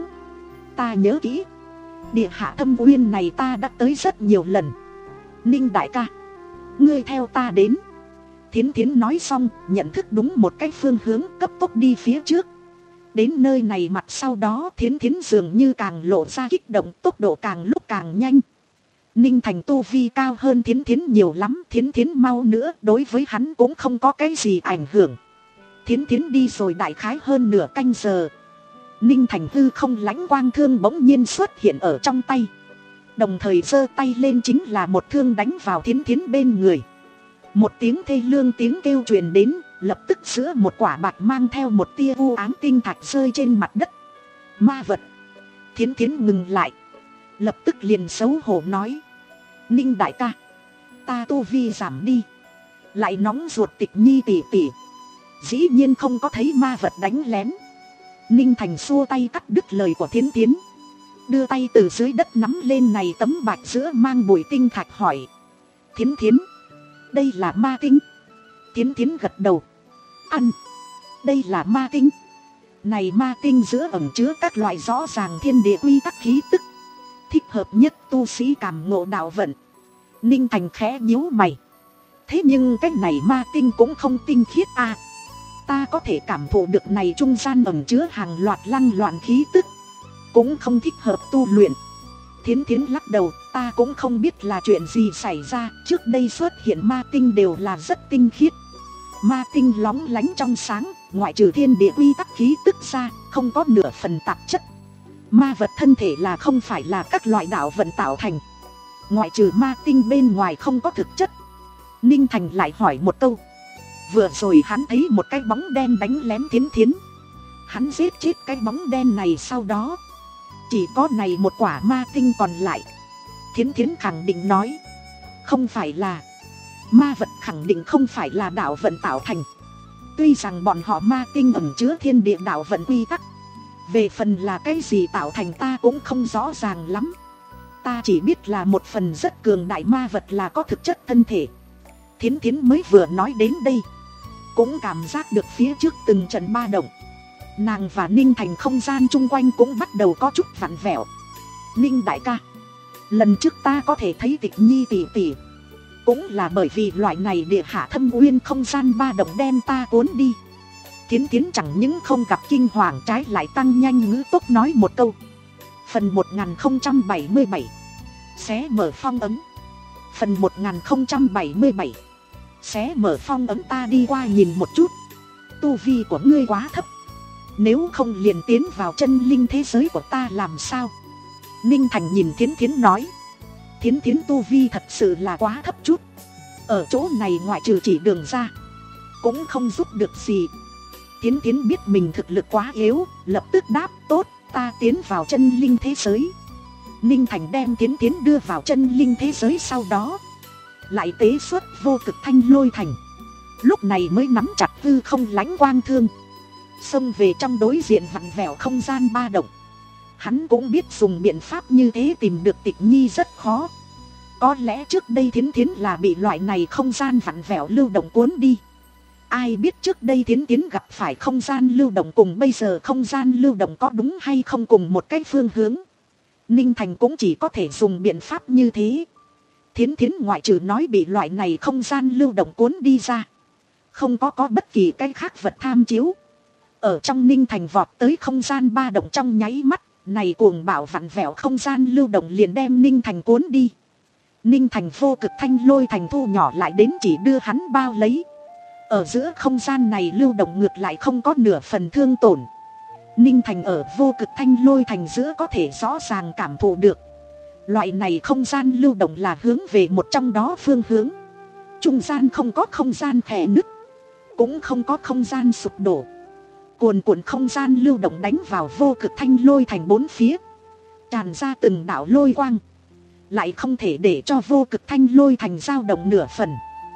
Ta nhớ kỹ. Địa hạ thâm uyên này ta đã tới rất nhiều lần. Ninh đại ca, ngươi theo ta đến. Thiến Thiến nói xong, nhận thức đúng một cái phương hướng, cấp tốc đi phía trước. Đến nơi này mặt sau đó Thiến Thiến dường như càng lộ ra kích động, tốc độ càng lúc càng nhanh. Ninh Thành tu vi cao hơn Thiến Thiến nhiều lắm. Thiến Thiến mau nữa đối với hắn cũng không có cái gì ảnh hưởng. Thiến Thiến đi rồi đại khái hơn nửa canh giờ, Ninh Thành hư không lãnh quang thương bỗng nhiên xuất hiện ở trong tay, đồng thời giơ tay lên chính là một thương đánh vào Thiến Thiến bên người. Một tiếng thê lương tiếng kêu truyền đến, lập tức giữa một quả bạch mang theo một tia u ám tinh thạch rơi trên mặt đất. Ma vật! Thiến Thiến ngừng lại, lập tức liền xấu hổ nói: Ninh đại ca, ta tu vi giảm đi, lại nóng ruột Tịch Nhi tỉ tỉ, dĩ nhiên không có thấy ma vật đánh lén. Ninh Thành xua tay cắt đứt lời của Thiến Thiến, đưa tay từ dưới đất nắm lên này tấm bạch giữa mang bụi tinh thạch hỏi: Thiến Thiến, đây là ma tinh? Thiến Thiến gật đầu: Ăn, đây là ma tinh. Này ma tinh giữa ẩn chứa các loại rõ ràng thiên địa quy tắc khí tức, thích hợp nhất tu sĩ cảm ngộ đạo vận. Ninh Thành khẽ nhíu mày: thế nhưng cái này ma tinh cũng không tinh khiết à? Ta có thể cảm thụ được này trung gian ẩn chứa hàng loạt lăng loạn khí tức, cũng không thích hợp tu luyện. Thiến Thiến lắc đầu: ta cũng không biết là chuyện gì xảy ra, trước đây xuất hiện ma tinh đều là rất tinh khiết. Ma tinh lóng lánh trong sáng, ngoại trừ thiên địa quy tắc khí tức ra, không có nửa phần tạp chất. Ma vật thân thể là không phải là các loại đạo vận tạo thành, ngoại trừ ma tinh bên ngoài không có thực chất. Ninh Thành lại hỏi một câu: vừa rồi hắn thấy một cái bóng đen đánh lén Thiến Thiến, hắn giết chết cái bóng đen này, sau đó chỉ có này một quả ma tinh còn lại. Thiến Thiến khẳng định nói: không phải là ma vật, khẳng định không phải là đạo vận tạo thành. Tuy rằng bọn họ ma tinh ẩn chứa thiên địa đạo vận quy tắc, về phần là cái gì tạo thành ta cũng không rõ ràng lắm. Ta chỉ biết là một phần rất cường đại ma vật là có thực chất thân thể. Thiến Thiến mới vừa nói đến đây, cũng cảm giác được phía trước từng trận ba động. Nàng và Ninh Thành không gian chung quanh cũng bắt đầu có chút vặn vẹo. Ninh đại ca, lần trước ta có thể thấy Tịch Nhi tỉ tỉ, cũng là bởi vì loại này địa hạ thâm uyên không gian ba động đem ta cuốn đi. Thiến Thiến chẳng những không gặp kinh hoàng, trái lại tăng nhanh ngữ tốc nói một câu. Phần một nghìn không trăm bảy mươi bảy, xé mở phong ấn. Phần một nghìn không trăm bảy mươi bảy, xé mở phong ấn. Ta đi qua nhìn một chút, tu vi của ngươi quá thấp, nếu không liền tiến vào chân linh thế giới của ta làm sao? Ninh Thành nhìn Thiến Thiến nói: Thiến Thiến tu vi thật sự là quá thấp chút, ở chỗ này ngoại trừ chỉ đường ra, cũng không giúp được gì. Thiến Thiến biết mình thực lực quá yếu, lập tức đáp: tốt, ta tiến vào chân linh thế giới. Ninh Thành đem Thiến Thiến đưa vào chân linh thế giới, sau đó lại tế xuất vô cực thanh lôi thành, lúc này mới nắm chặt hư không lãnh quang thương, xông về trong đối diện vặn vẹo không gian ba động. Hắn cũng biết dùng biện pháp như thế tìm được Tịch Nhi rất khó. Có lẽ trước đây Thiến Thiến là bị loại này không gian vặn vẹo lưu động cuốn đi. Ai biết trước đây Thiến Thiến gặp phải không gian lưu động cùng bây giờ không gian lưu động có đúng hay không cùng một cái phương hướng. Ninh Thành cũng chỉ có thể dùng biện pháp như thế. Thiến Thiến ngoại trừ nói bị loại này không gian lưu động cuốn đi ra, không có có bất kỳ cái khác vật tham chiếu. Ở trong Ninh Thành vọt tới không gian ba động trong nháy mắt, này cuồng bạo vặn vẹo không gian lưu động liền đem Ninh Thành cuốn đi. Ninh Thành vô cực thanh lôi thành thu nhỏ lại đến chỉ đưa hắn bao lấy. Ở giữa không gian này lưu động ngược lại không có nửa phần thương tổn. Ninh Thành ở vô cực thanh lôi thành giữa có thể rõ ràng cảm thụ được, loại này không gian lưu động là hướng về một trong đó phương hướng. Trung gian không có không gian khẽ nứt, cũng không có không gian sụp đổ. Cuồn cuộn không gian lưu động đánh vào vô cực thanh lôi thành bốn phía, tràn ra từng đạo lôi quang, lại không thể để cho vô cực thanh lôi thành dao động nửa phần.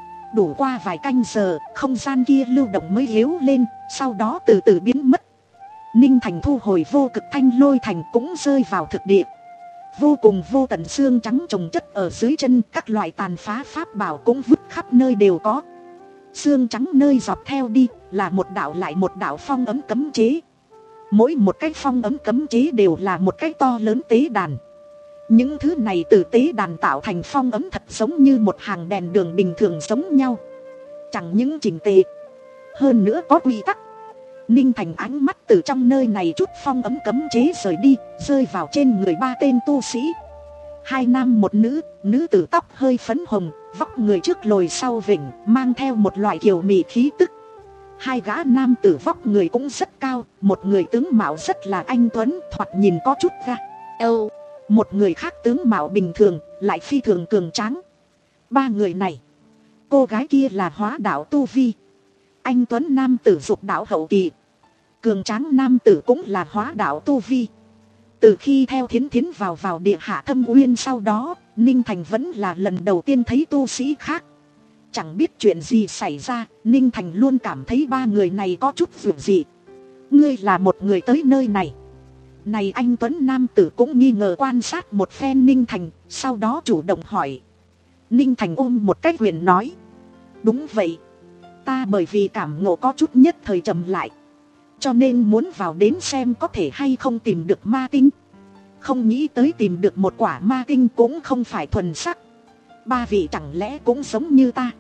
Đủ qua vài canh giờ, không gian kia lưu động mới yếu lên, sau đó từ từ biến mất. Ninh Thành thu hồi vô cực thanh lôi thành cũng rơi vào thực địa. Vô cùng vô tận xương trắng trồng chất ở dưới chân, các loại tàn phá pháp bảo cũng vứt khắp nơi đều có. Xương trắng nơi dọc theo đi là một đạo lại một đạo phong ấm cấm chế. Mỗi một cái phong ấm cấm chế đều là một cái to lớn tế đàn. Những thứ này từ tế đàn tạo thành phong ấm thật giống như một hàng đèn đường bình thường giống nhau, chẳng những chỉnh tề, hơn nữa có quy tắc. Ninh Thành ánh mắt từ trong nơi này chút phong ấm cấm chế rời đi, rơi vào trên người ba tên tu sĩ. Hai nam một nữ, nữ tử tóc hơi phấn hồng, vóc người trước lồi sau vỉnh, mang theo một loại kiều mị khí tức. Hai gã nam tử vóc người cũng rất cao, một người tướng mạo rất là anh tuấn, thoạt nhìn có chút ga âu. Một người khác tướng mạo bình thường, lại phi thường cường tráng. Ba người này, cô gái kia là hóa đạo tu vi, anh tuấn nam tử dục đạo hậu kỳ, cường tráng nam tử cũng là hóa đạo tu vi. Từ khi theo Thiến Thiến vào vào địa hạ thâm uyên sau đó, Ninh Thành vẫn là lần đầu tiên thấy tu sĩ khác. Chẳng biết chuyện gì xảy ra, Ninh Thành luôn cảm thấy ba người này có chút vượt dị. Ngươi là một người tới nơi này. Này anh tuấn nam tử cũng nghi ngờ quan sát một phen Ninh Thành, sau đó chủ động hỏi. Ninh Thành ôm một cái quyền nói. Đúng vậy, ta bởi vì cảm ngộ có chút nhất thời chậm lại, cho nên muốn vào đến xem có thể hay không tìm được ma tinh. Không nghĩ tới tìm được một quả ma tinh cũng không phải thuần sắc. Ba vị chẳng lẽ cũng giống như ta,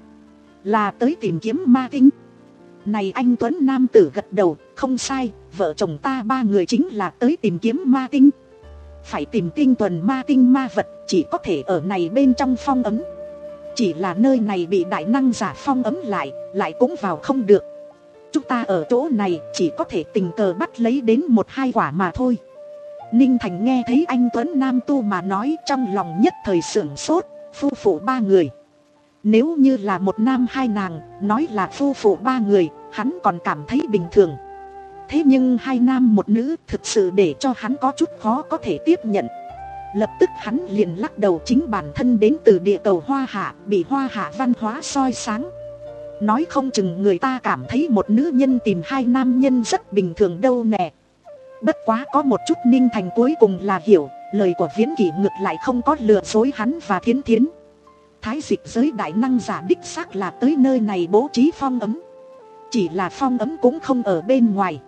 là tới tìm kiếm ma tinh? Này anh tuấn nam tử gật đầu, không sai, vợ chồng ta ba người chính là tới tìm kiếm ma tinh. Phải tìm tinh tuần ma tinh ma vật, chỉ có thể ở này bên trong phong ấm. Chỉ là nơi này bị đại năng giả phong ấm lại, lại cũng vào không được. Chúng ta ở chỗ này chỉ có thể tình cờ bắt lấy đến một hai quả mà thôi. Ninh Thành nghe thấy anh tuấn nam tu mà nói, trong lòng nhất thời sửng sốt. Phu phụ ba người, nếu như là một nam hai nàng, nói là phu phụ ba người, hắn còn cảm thấy bình thường. Thế nhưng hai nam một nữ thực sự để cho hắn có chút khó có thể tiếp nhận. Lập tức hắn liền lắc đầu, chính bản thân đến từ địa cầu Hoa Hạ, bị Hoa Hạ văn hóa soi sáng. Nói không chừng người ta cảm thấy một nữ nhân tìm hai nam nhân rất bình thường đâu nè. Bất quá có một chút Ninh Thành cuối cùng là hiểu, lời của Viễn Kỷ ngược lại không có lừa dối hắn và Thiến Thiến. Thái dịch giới đại năng giả đích xác là tới nơi này bố trí phong ấm. Chỉ là phong ấm cũng không ở bên ngoài,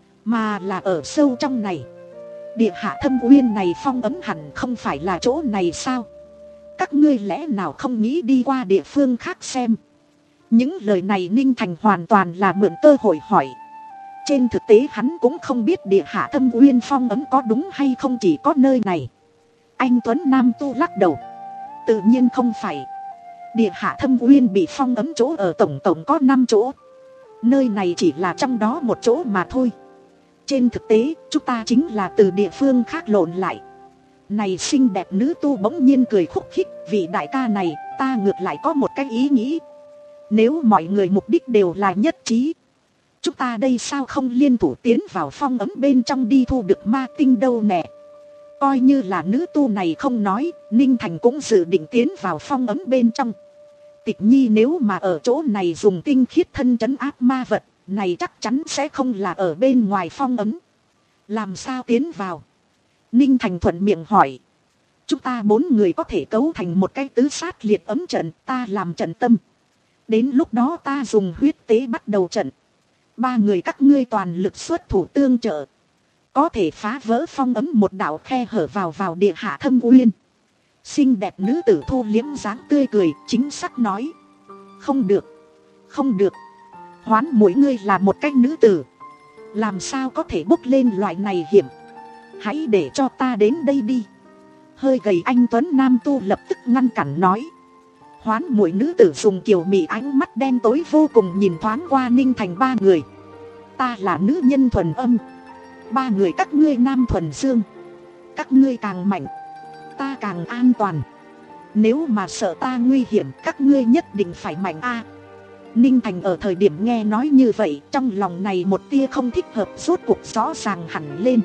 mà là ở sâu trong này. Địa hạ thâm uyên này phong ấm hẳn không phải là chỗ này sao? Các ngươi lẽ nào không nghĩ đi qua địa phương khác xem? Những lời này Ninh Thành hoàn toàn là mượn cơ hội hỏi. Trên thực tế hắn cũng không biết địa hạ thâm uyên phong ấm có đúng hay không chỉ có nơi này. Anh tuấn nam tu lắc đầu. Tự nhiên không phải. Địa hạ thâm uyên bị phong ấm chỗ ở tổng tổng có năm chỗ. Nơi này chỉ là trong đó một chỗ mà thôi. Trên thực tế chúng ta chính là từ địa phương khác lộn lại. Này xinh đẹp nữ tu bỗng nhiên cười khúc khích. Vị đại ca này ta ngược lại có một cái ý nghĩ. Nếu mọi người mục đích đều là nhất trí, chúng ta đây sao không liên thủ tiến vào phong ấm bên trong đi thu được ma tinh đâu nè. Coi như là nữ tu này không nói, Ninh Thành cũng dự định tiến vào phong ấm bên trong. Tịch Nhi nếu mà ở chỗ này dùng tinh khiết thân trấn áp ma vật, này chắc chắn sẽ không là ở bên ngoài phong ấm. Làm sao tiến vào? Ninh Thành thuận miệng hỏi. Chúng ta bốn người có thể cấu thành một cái tứ sát liệt ấm trận, ta làm trận tâm. Đến lúc đó ta dùng huyết tế bắt đầu trận. Ba người các ngươi toàn lực xuất thủ tương trợ, có thể phá vỡ phong ấm một đạo khe hở vào vào địa hạ thâm uyên. Xinh đẹp nữ tử thu liếm dáng tươi cười, chính xác nói. Không được, không được. Hoán mỗi ngươi là một cái nữ tử, làm sao có thể bốc lên loại này hiểm. Hãy để cho ta đến đây đi. Hơi gầy anh tuấn nam tu lập tức ngăn cản nói. Hoán mũi nữ tử dùng kiều mị ánh mắt đen tối vô cùng nhìn thoáng qua Ninh Thành ba người. Ta là nữ nhân thuần âm, ba người các ngươi nam thuần dương. Các ngươi càng mạnh, ta càng an toàn. Nếu mà sợ ta nguy hiểm, các ngươi nhất định phải mạnh a. Ninh Thành ở thời điểm nghe nói như vậy, trong lòng này một tia không thích hợp rốt cuộc rõ ràng hẳn lên.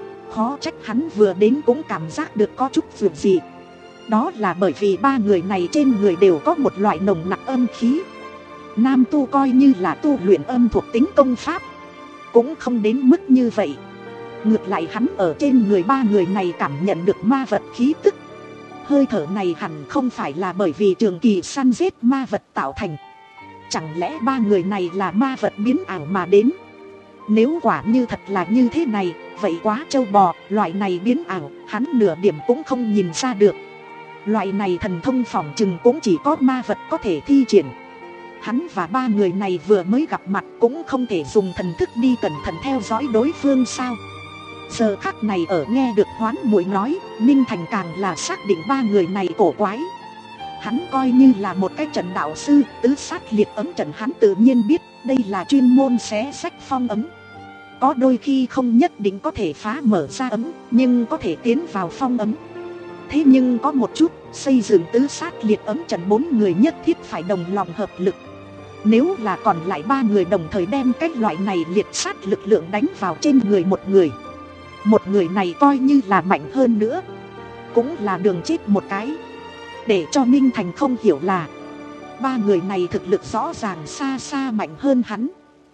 Khó trách hắn vừa đến cũng cảm giác được có chút việc gì. Đó là bởi vì ba người này trên người đều có một loại nồng nặc âm khí. Nam tu coi như là tu luyện âm thuộc tính công pháp, cũng không đến mức như vậy. Ngược lại hắn ở trên người ba người này cảm nhận được ma vật khí tức. Hơi thở này hẳn không phải là bởi vì trường kỳ săn giết ma vật tạo thành. Chẳng lẽ ba người này là ma vật biến ảo mà đến? Nếu quả như thật là như thế này, vậy quá trâu bò. Loại này biến ảo, hắn nửa điểm cũng không nhìn ra được. Loại này thần thông phỏng chừng cũng chỉ có ma vật có thể thi triển. Hắn và ba người này vừa mới gặp mặt cũng không thể dùng thần thức đi cẩn thận theo dõi đối phương sao? Giờ khắc này ở nghe được Hoán muội nói, Ninh Thành càng là xác định ba người này cổ quái. Hắn coi như là một cái trận đạo sư, tứ sát liệt ấm trận hắn tự nhiên biết đây là chuyên môn xé sách phong ấm. Có đôi khi không nhất định có thể phá mở ra ấm, nhưng có thể tiến vào phong ấm. Thế nhưng có một chút, xây dựng tứ sát liệt ấm trận bốn người nhất thiết phải đồng lòng hợp lực. Nếu là còn lại ba người đồng thời đem cái loại này liệt sát lực lượng đánh vào trên người một người, một người này coi như là mạnh hơn nữa cũng là đường chết một cái. Để cho Ninh Thành không hiểu là ba người này thực lực rõ ràng xa xa mạnh hơn hắn,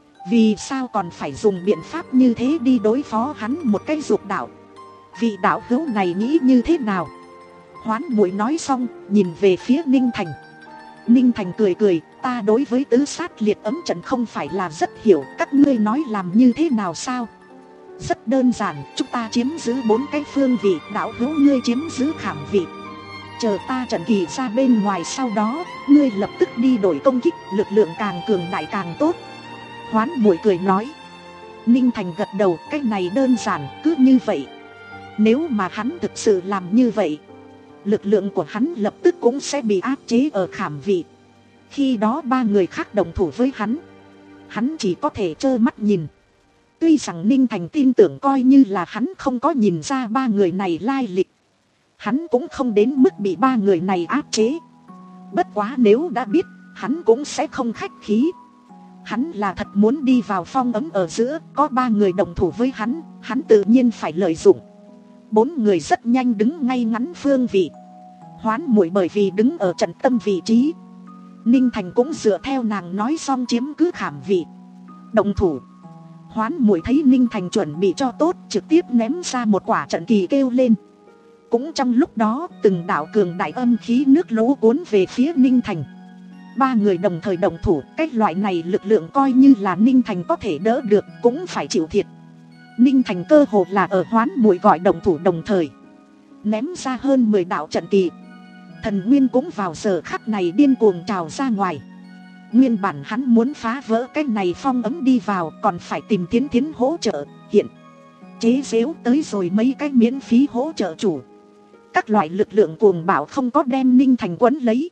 vì sao còn phải dùng biện pháp như thế đi đối phó hắn một cái dục đạo. Vị đạo hữu này nghĩ như thế nào? Hoán Muội nói xong nhìn về phía Ninh Thành. Ninh Thành cười cười, ta đối với tứ sát liệt ấm trận không phải là rất hiểu, các ngươi nói làm như thế nào sao? Rất đơn giản, chúng ta chiếm giữ bốn cái phương vị, đạo hữu ngươi chiếm giữ khảm vị. Chờ ta trận kỳ ra bên ngoài, sau đó ngươi lập tức đi đổi công kích, lực lượng càng cường đại càng tốt. Hoán Muội cười nói. Ninh Thành gật đầu, cái này đơn giản, cứ như vậy. Nếu mà hắn thực sự làm như vậy, lực lượng của hắn lập tức cũng sẽ bị áp chế ở khảm vị. Khi đó ba người khác đồng thủ với hắn, hắn chỉ có thể trơ mắt nhìn. Tuy rằng Ninh Thành tin tưởng coi như là hắn không có nhìn ra ba người này lai lịch, hắn cũng không đến mức bị ba người này áp chế. Bất quá nếu đã biết, hắn cũng sẽ không khách khí. Hắn là thật muốn đi vào phong ấm ở giữa, có ba người đồng thủ với hắn, hắn tự nhiên phải lợi dụng. Bốn người rất nhanh đứng ngay ngắn phương vị. Hoán Muội bởi vì đứng ở trận tâm vị trí, Ninh Thành cũng dựa theo nàng nói xong chiếm cứ khảm vị. Động thủ. Hoán Muội thấy Ninh Thành chuẩn bị cho tốt, trực tiếp ném ra một quả trận kỳ kêu lên. Cũng trong lúc đó, từng đạo cường đại âm khí nước lũ cuốn về phía Ninh Thành. Ba người đồng thời động thủ, cái loại này lực lượng coi như là Ninh Thành có thể đỡ được, cũng phải chịu thiệt. Ninh Thành cơ hồ là ở Hoán Muội gọi động thủ đồng thời ném ra hơn mười đạo trận kỳ. Thần nguyên cũng vào giờ khắc này điên cuồng trào ra ngoài. Nguyên bản hắn muốn phá vỡ cái này phong ấm đi vào, còn phải tìm Thiến Thiến hỗ trợ. Hiện chế giễu tới rồi mấy cái miễn phí hỗ trợ chủ. Các loại lực lượng cuồng bạo không có đem Ninh Thành quấn lấy,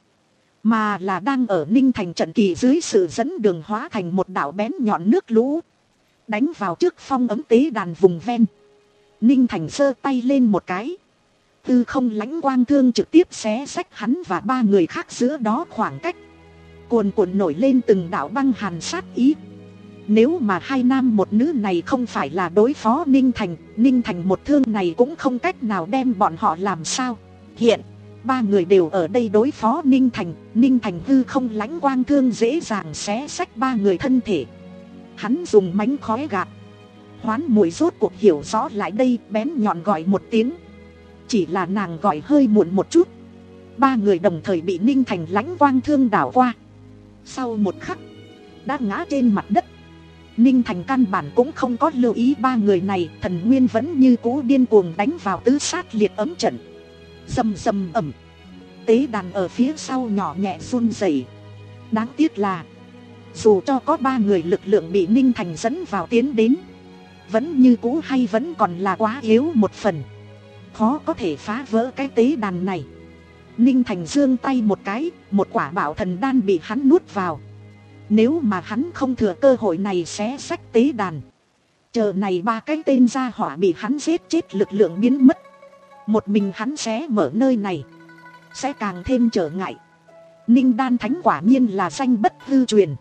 mà là đang ở Ninh Thành trận kỳ dưới sự dẫn đường hóa thành một đạo bén nhọn nước lũ, đánh vào trước phong ấm tế đàn vùng ven. Ninh Thành giơ tay lên một cái, tư không lãnh quang thương trực tiếp xé xách hắn và ba người khác giữa đó khoảng cách. Cuồn cuộn nổi lên từng đạo băng hàn sát ý. Nếu mà hai nam một nữ này không phải là đối phó Ninh Thành, Ninh Thành một thương này cũng không cách nào đem bọn họ làm sao. Hiện ba người đều ở đây đối phó Ninh Thành, Ninh Thành hư không lãnh quang thương dễ dàng xé xách ba người thân thể. Hắn dùng mánh khói gạt. Hoán Muội rốt cuộc hiểu rõ lại đây, bén nhọn gọi một tiếng. Chỉ là nàng gọi hơi muộn một chút. Ba người đồng thời bị Ninh Thành lãnh quang thương đảo qua. Sau một khắc đã ngã trên mặt đất. Ninh Thành căn bản cũng không có lưu ý ba người này, thần nguyên vẫn như cũ điên cuồng đánh vào tứ sát liệt ấm trận. Rầm rầm ầm. Tế đàn ở phía sau nhỏ nhẹ run rẩy. Đáng tiếc là dù cho có ba người lực lượng bị Ninh Thành dẫn vào tiến đến, vẫn như cũ hay vẫn còn là quá yếu một phần, khó có thể phá vỡ cái tế đàn này. Ninh Thành giương tay một cái, một quả bảo thần đan bị hắn nuốt vào. Nếu mà hắn không thừa cơ hội này xé xách tế đàn, chờ này ba cái tên gia hỏa bị hắn giết chết lực lượng biến mất, một mình hắn sẽ mở nơi này, sẽ càng thêm trở ngại. Ninh đan thánh quả nhiên là danh bất hư truyền,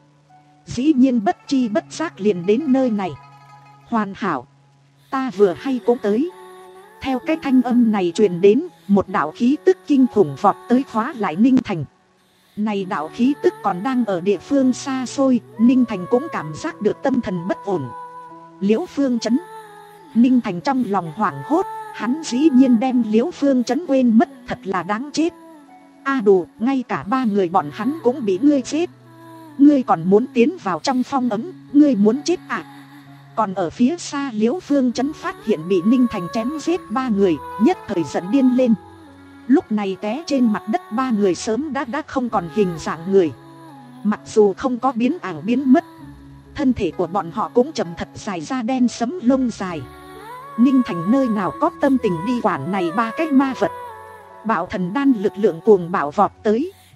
dĩ nhiên bất chi bất giác liền đến nơi này. Hoàn hảo, ta vừa hay cũng tới. Theo cái thanh âm này truyền đến, một đạo khí tức kinh khủng vọt tới khóa lại Ninh Thành. Này đạo khí tức còn đang ở địa phương xa xôi, Ninh Thành cũng cảm giác được tâm thần bất ổn. Liễu Phương Chấn. Ninh Thành trong lòng hoảng hốt, hắn dĩ nhiên đem Liễu Phương Chấn quên mất, thật là đáng chết. A à đủ, ngay cả ba người bọn hắn cũng bị ngươi chết. Ngươi còn muốn tiến vào trong phong ấm, ngươi muốn chết à? Còn ở phía xa Liễu Phương Chấn phát hiện bị Ninh Thành chém giết ba người, nhất thời giận điên lên. Lúc này té trên mặt đất ba người sớm đã đã không còn hình dạng người. Mặc dù không có biến ảo biến mất, thân thể của bọn họ cũng chậm thật dài da đen sẫm lông dài. Ninh Thành nơi nào có tâm tình đi quản này ba cái ma vật. Bạo thần đan lực lượng cuồng bạo vọt tới,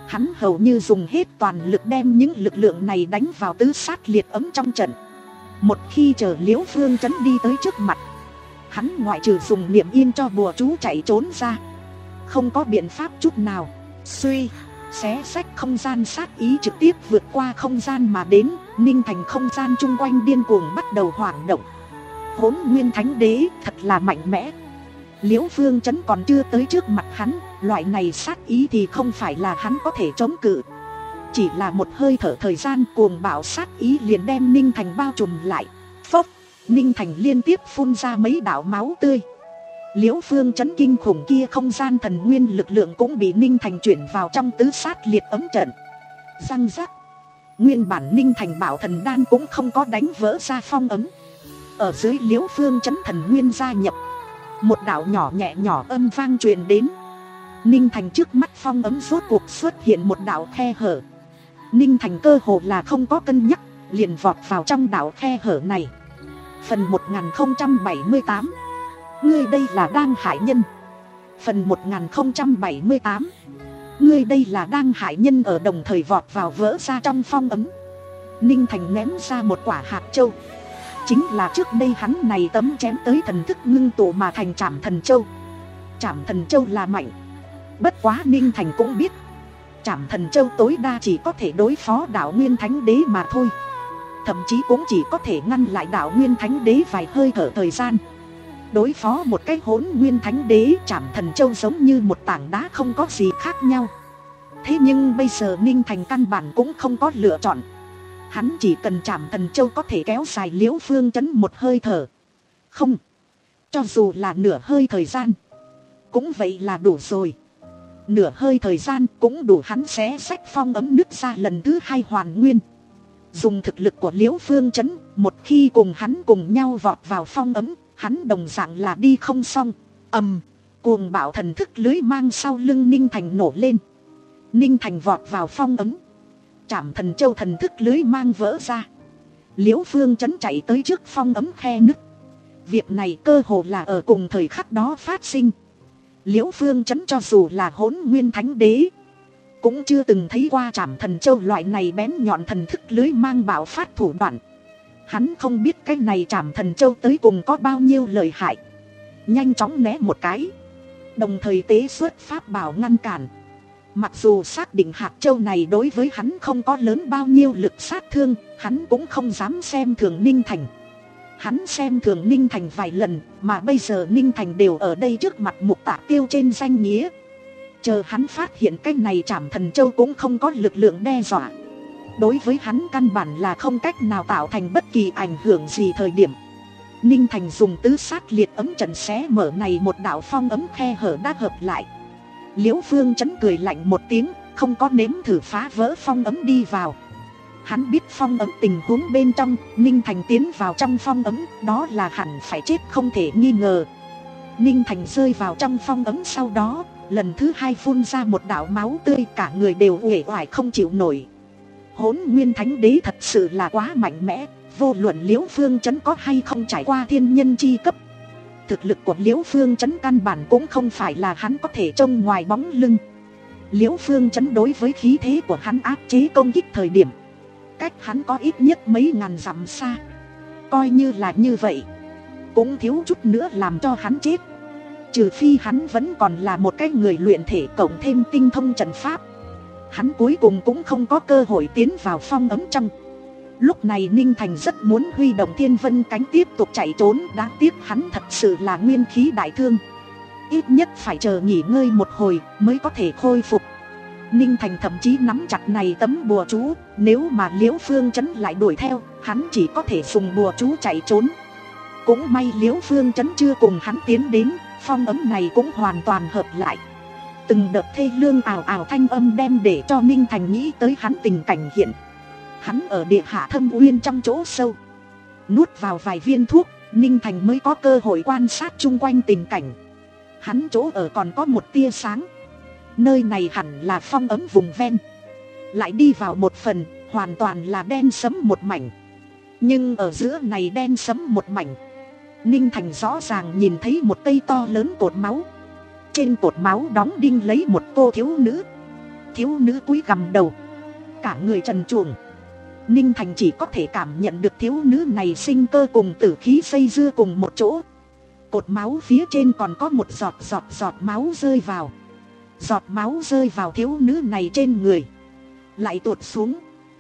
Hắn hầu như dùng hết toàn lực đem những lực lượng này đánh vào tứ sát liệt ấm trong trận. Một khi chờ Liễu Phương Chấn đi tới trước mặt, hắn ngoại trừ dùng niệm yên cho bùa chú chạy trốn ra, không có biện pháp chút nào. Suy, xé xách không gian sát ý trực tiếp vượt qua không gian mà đến. Ninh thành không gian chung quanh điên cuồng bắt đầu hoảng động. Hỗn Nguyên Thánh Đế thật là mạnh mẽ. Liễu Phương Chấn còn chưa tới trước mặt hắn, loại này sát ý thì không phải là hắn có thể chống cự. Chỉ là một hơi thở thời gian, cuồng bạo sát ý liền đem Ninh thành bao trùm lại. Phốc, Ninh thành liên tiếp phun ra mấy đạo máu tươi. Liễu Phương Chấn kinh khủng kia không gian thần nguyên lực lượng cũng bị Ninh thành chuyển vào trong tứ sát liệt ấm trận. Răng rắc, nguyên bản Ninh thành bảo thần đan cũng không có đánh vỡ ra phong ấm. Ở dưới Liễu Phương Chấn thần nguyên gia nhập, một đạo nhỏ nhẹ nhỏ âm vang truyền đến. Ninh thành trước mắt phong ấm rốt cuộc xuất hiện một đạo khe hở. Ninh thành cơ hồ là không có cân nhắc, liền vọt vào trong đạo khe hở này. Phần một nghìn không trăm bảy mươi tám, ngươi đây là đang hại nhân. Phần một nghìn không trăm bảy mươi tám, ngươi đây là đang hại nhân. Ở đồng thời vọt vào vỡ ra trong phong ấm, Ninh thành ném ra một quả hạt châu. Chính là trước đây hắn này tấm chém tới thần thức ngưng tụ mà thành Trảm Thần Châu. Trảm Thần Châu là mạnh, bất quá Ninh thành cũng biết Trảm Thần Châu tối đa chỉ có thể đối phó Đạo Nguyên Thánh Đế mà thôi. Thậm chí cũng chỉ có thể ngăn lại Đạo Nguyên Thánh Đế vài hơi thở thời gian. Đối phó một cái Hỗn Nguyên Thánh Đế, Trảm Thần Châu giống như một tảng đá không có gì khác nhau. Thế nhưng bây giờ Ninh thành căn bản cũng không có lựa chọn. Hắn chỉ cần Trảm Thần Châu có thể kéo dài Liễu Phương Chấn một hơi thở. Không, cho dù là nửa hơi thời gian cũng vậy là đủ rồi. Nửa hơi thời gian cũng đủ hắn xé xách phong ấm nứt ra lần thứ hai hoàn nguyên. Dùng thực lực của Liễu Phương Chấn, một khi cùng hắn cùng nhau vọt vào phong ấm, hắn đồng dạng là đi không xong. Ầm, cuồng bạo thần thức lưới mang sau lưng Ninh thành nổ lên. Ninh thành vọt vào phong ấm, Trảm Thần Châu thần thức lưới mang vỡ ra. Liễu Phương Chấn chạy tới trước phong ấm khe nứt. Việc này cơ hồ là ở cùng thời khắc đó phát sinh. Liễu Phương Chấn cho dù là Hỗn Nguyên Thánh Đế cũng chưa từng thấy qua Trảm Thần Châu loại này bén nhọn thần thức lưới mang bạo phát thủ đoạn. Hắn không biết cái này Trảm Thần Châu tới cùng có bao nhiêu lợi hại. Nhanh chóng né một cái, đồng thời tế xuất pháp bảo ngăn cản. Mặc dù xác định hạt châu này đối với hắn không có lớn bao nhiêu lực sát thương, hắn cũng không dám xem thường Ninh thành. Hắn xem thường Ninh thành vài lần, mà bây giờ Ninh thành đều ở đây trước mặt Mục Tạ Tiêu trên danh nghĩa. Chờ hắn phát hiện cái này Trảm Thần Châu cũng không có lực lượng đe dọa, đối với hắn căn bản là không cách nào tạo thành bất kỳ ảnh hưởng gì thời điểm, Ninh thành dùng tứ sát liệt ấm trận xé mở này một đạo phong ấm khe hở đã hợp lại. Liễu Phương Chấn cười lạnh một tiếng, không có nếm thử phá vỡ phong ấm đi vào. Hắn biết phong ấm tình huống bên trong, Ninh thành tiến vào trong phong ấm, đó là hẳn phải chết không thể nghi ngờ. Ninh thành rơi vào trong phong ấm sau đó, lần thứ hai phun ra một đạo máu tươi, cả người đều uể oải không chịu nổi. Hỗn Nguyên Thánh Đế thật sự là quá mạnh mẽ, vô luận Liễu Phương Chấn có hay không trải qua thiên nhân chi cấp. Thực lực của Liễu Phương Chấn căn bản cũng không phải là hắn có thể trông ngoài bóng lưng. Liễu Phương Chấn đối với khí thế của hắn áp chế công kích thời điểm, cách hắn có ít nhất mấy ngàn dặm xa. Coi như là như vậy, cũng thiếu chút nữa làm cho hắn chết. Trừ phi hắn vẫn còn là một cái người luyện thể cộng thêm tinh thông trận pháp, hắn cuối cùng cũng không có cơ hội tiến vào phong ấm trong. Lúc này Ninh thành rất muốn huy động Thiên Vân cánh tiếp tục chạy trốn, đáng tiếc hắn thật sự là nguyên khí đại thương, ít nhất phải chờ nghỉ ngơi một hồi mới có thể khôi phục. Ninh thành thậm chí nắm chặt này tấm bùa chú, nếu mà Liễu Phương Chấn lại đuổi theo, hắn chỉ có thể dùng bùa chú chạy trốn. Cũng may Liễu Phương Chấn chưa cùng hắn tiến đến, phong ấm này cũng hoàn toàn hợp lại. Từng đợt thê lương ào ào thanh âm đem để cho Ninh thành nghĩ tới hắn tình cảnh hiện. Hắn ở địa hạ thâm uyên trong chỗ sâu, nuốt vào vài viên thuốc, Ninh thành mới có cơ hội quan sát chung quanh tình cảnh. Hắn chỗ ở còn có một tia sáng, nơi này hẳn là phong ấm vùng ven. Lại đi vào một phần, hoàn toàn là đen sẫm một mảnh. Nhưng ở giữa này đen sẫm một mảnh, Ninh thành rõ ràng nhìn thấy một cây to lớn cột máu. Trên cột máu đóng đinh lấy một cô thiếu nữ. thiếu nữ cúi gằm đầu, cả người trần truồng. Ninh Thành chỉ có thể cảm nhận được thiếu nữ này sinh cơ cùng tử khí dây dưa cùng một chỗ. Cột máu phía trên còn có một giọt giọt giọt máu rơi vào. Giọt máu rơi vào thiếu nữ này trên người, lại tuột xuống,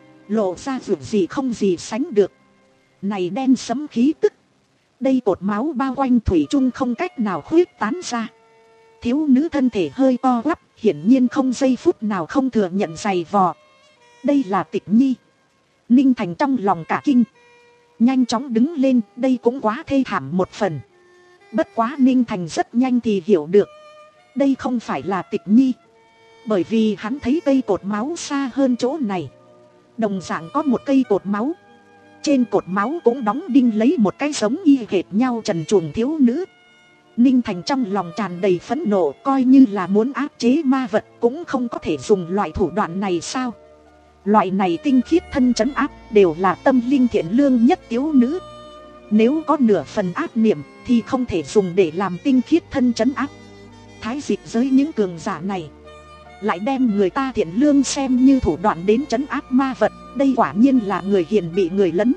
lộ ra ruột gì không gì sánh được. Này đen sẫm khí tức, đây cột máu bao quanh thủy chung không cách nào khuyết tán ra. Thiếu nữ thân thể hơi co quắp, hiển nhiên không giây phút nào không thừa nhận giày vò. Đây là Tịch Nhi. Ninh Thành trong lòng cả kinh, nhanh chóng đứng lên, đây cũng quá thê thảm một phần. Bất quá Ninh Thành rất nhanh thì hiểu được, đây không phải là Tịch Nhi. Bởi vì hắn thấy cây cột máu xa hơn chỗ này, đồng dạng có một cây cột máu. Trên cột máu cũng đóng đinh lấy một cái giống y hệt nhau trần truồng thiếu nữ. Ninh Thành trong lòng tràn đầy phẫn nộ, coi như là muốn áp chế ma vật cũng không có thể dùng loại thủ đoạn này sao. Loại này tinh khiết thân trấn áp đều là tâm linh thiện lương nhất thiếu nữ. Nếu có nửa phần ác niệm thì không thể dùng để làm tinh khiết thân trấn áp. Thái dịch giới những cường giả này lại đem người ta thiện lương xem như thủ đoạn đến trấn áp ma vật, đây quả nhiên là người hiền bị người lấn.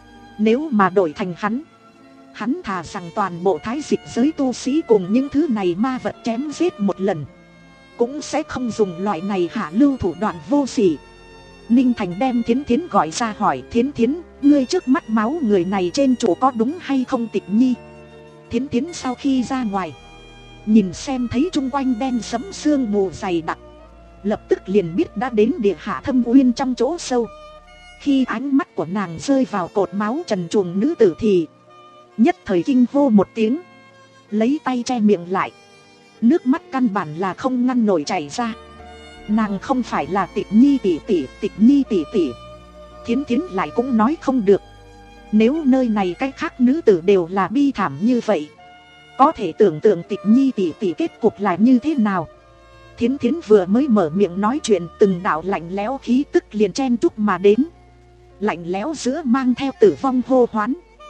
Nếu mà đổi thành hắn, hắn thà rằng toàn bộ thái dịch giới tu sĩ cùng những thứ này ma vật chém giết một lần, cũng sẽ không dùng loại này hạ lưu thủ đoạn vô sỉ. Ninh Thành đem Thiến Thiến gọi ra hỏi, Thiến Thiến, ngươi trước mắt máu người này trên chỗ có đúng hay không Tịch Nhi? Thiến Thiến sau khi ra ngoài, nhìn xem thấy chung quanh đen sẫm sương mù dày đặc, lập tức liền biết đã đến địa hạ thâm uyên trong chỗ sâu. Khi ánh mắt của nàng rơi vào cột máu trần truồng nữ tử thì nhất thời kinh hô một tiếng, lấy tay che miệng lại, nước mắt căn bản là không ngăn nổi chảy ra. Nàng không phải là Tịch Nhi tỷ tỷ, Tịch Nhi tỷ tỷ. Thiến Thiến lại cũng nói không được. Nếu nơi này cái khác nữ tử đều là bi thảm như vậy, có thể tưởng tượng Tịch Nhi tỷ tỷ kết cục là như thế nào. Thiến Thiến vừa mới mở miệng nói chuyện, từng đạo lạnh lẽo khí tức liền chen chúc mà đến. Lạnh lẽo giữa mang theo tử vong hô hoán,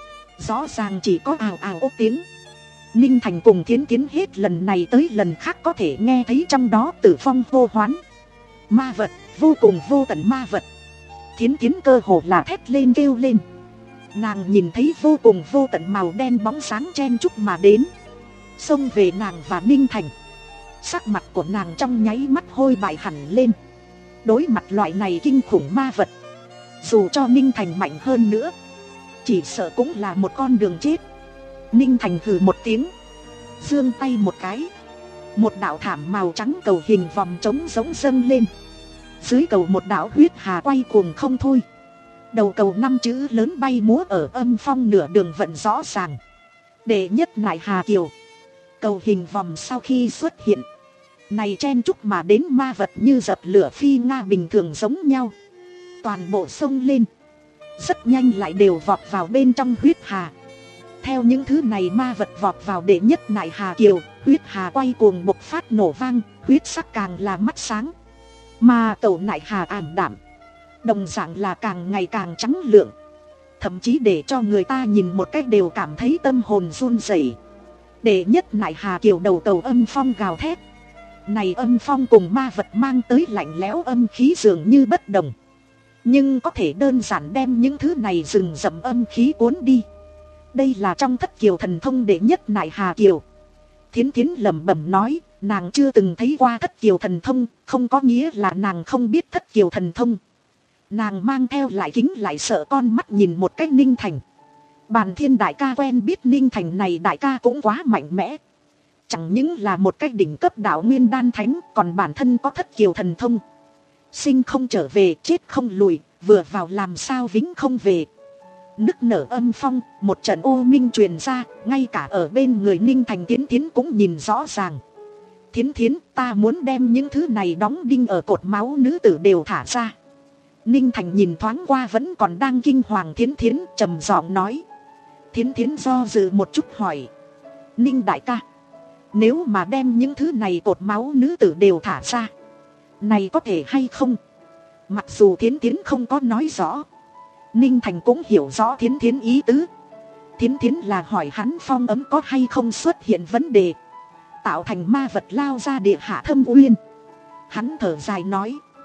rõ ràng chỉ có ào ào ố tiếng. Ninh Thành cùng Thiến Thiến hết lần này tới lần khác có thể nghe thấy trong đó tử vong hô hoán. Ma vật, vô cùng vô tận ma vật. Thiến Thiến cơ hồ là thét lên kêu lên. Nàng nhìn thấy vô cùng vô tận màu đen bóng sáng chen chúc mà đến, xông về nàng và Ninh Thành. Sắc mặt của nàng trong nháy mắt hôi bại hẳn lên. Đối mặt loại này kinh khủng ma vật, dù cho Ninh Thành mạnh hơn nữa, chỉ sợ cũng là một con đường chết. Ninh Thành hừ một tiếng, giương tay một cái, một đạo thảm màu trắng cầu hình vòng trống giống dâng lên. Dưới cầu một đạo huyết hà quay cuồng không thôi. Đầu cầu năm chữ lớn bay múa ở âm phong nửa đường vận rõ ràng. Đệ nhất nại Hà Kiều. Cầu hình vòng sau khi xuất hiện, này chen chúc mà đến ma vật như dập lửa phi nga bình thường giống nhau, toàn bộ sông lên, rất nhanh lại đều vọt vào bên trong huyết hà. Theo những thứ này ma vật vọt vào đệ nhất nại Hà Kiều, huyết hà quay cuồng bộc phát nổ vang, huyết sắc càng là mắt sáng. Mà cầu nại Hà ảm đạm, đồng dạng là càng ngày càng trắng lượng, thậm chí để cho người ta nhìn một cách đều cảm thấy tâm hồn run rẩy. Đệ nhất nại Hà Kiều đầu cầu âm phong gào thét. Này âm phong cùng ma vật mang tới lạnh lẽo âm khí dường như bất đồng, nhưng có thể đơn giản đem những thứ này rừng rậm âm khí cuốn đi. Đây là trong thất kiều thần thông đệ nhất nại Hà Kiều. Thiến Thiến lẩm bẩm nói, nàng chưa từng thấy qua thất kiều thần thông, không có nghĩa là nàng không biết thất kiều thần thông. Nàng mang theo lại kính lại sợ con mắt nhìn một cách Ninh Thành. Bàn Thiên đại ca quen biết Ninh Thành này đại ca cũng quá mạnh mẽ. Chẳng những là một cách đỉnh cấp đạo nguyên đan thánh, còn bản thân có thất kiều thần thông. Sinh không trở về, chết không lùi, vừa vào làm sao vĩnh không về. Nức nở âm phong, một trận ô minh truyền ra, ngay cả ở bên người Ninh Thành Thiến Thiến cũng nhìn rõ ràng. Thiến Thiến, ta muốn đem những thứ này đóng đinh ở cột máu nữ tử đều thả ra. Ninh Thành nhìn thoáng qua vẫn còn đang kinh hoàng Thiến Thiến, trầm giọng nói. Thiến Thiến do dự một chút hỏi, Ninh đại ca, nếu mà đem những thứ này cột máu nữ tử đều thả ra, này có thể hay không? Mặc dù Thiến Thiến không có nói rõ, Ninh Thành cũng hiểu rõ Thiến Thiến ý tứ. Thiến Thiến là hỏi hắn phong ấm có hay không xuất hiện vấn đề, tạo thành ma vật lao ra địa hạ thâm uyên. Hắn thở dài nói,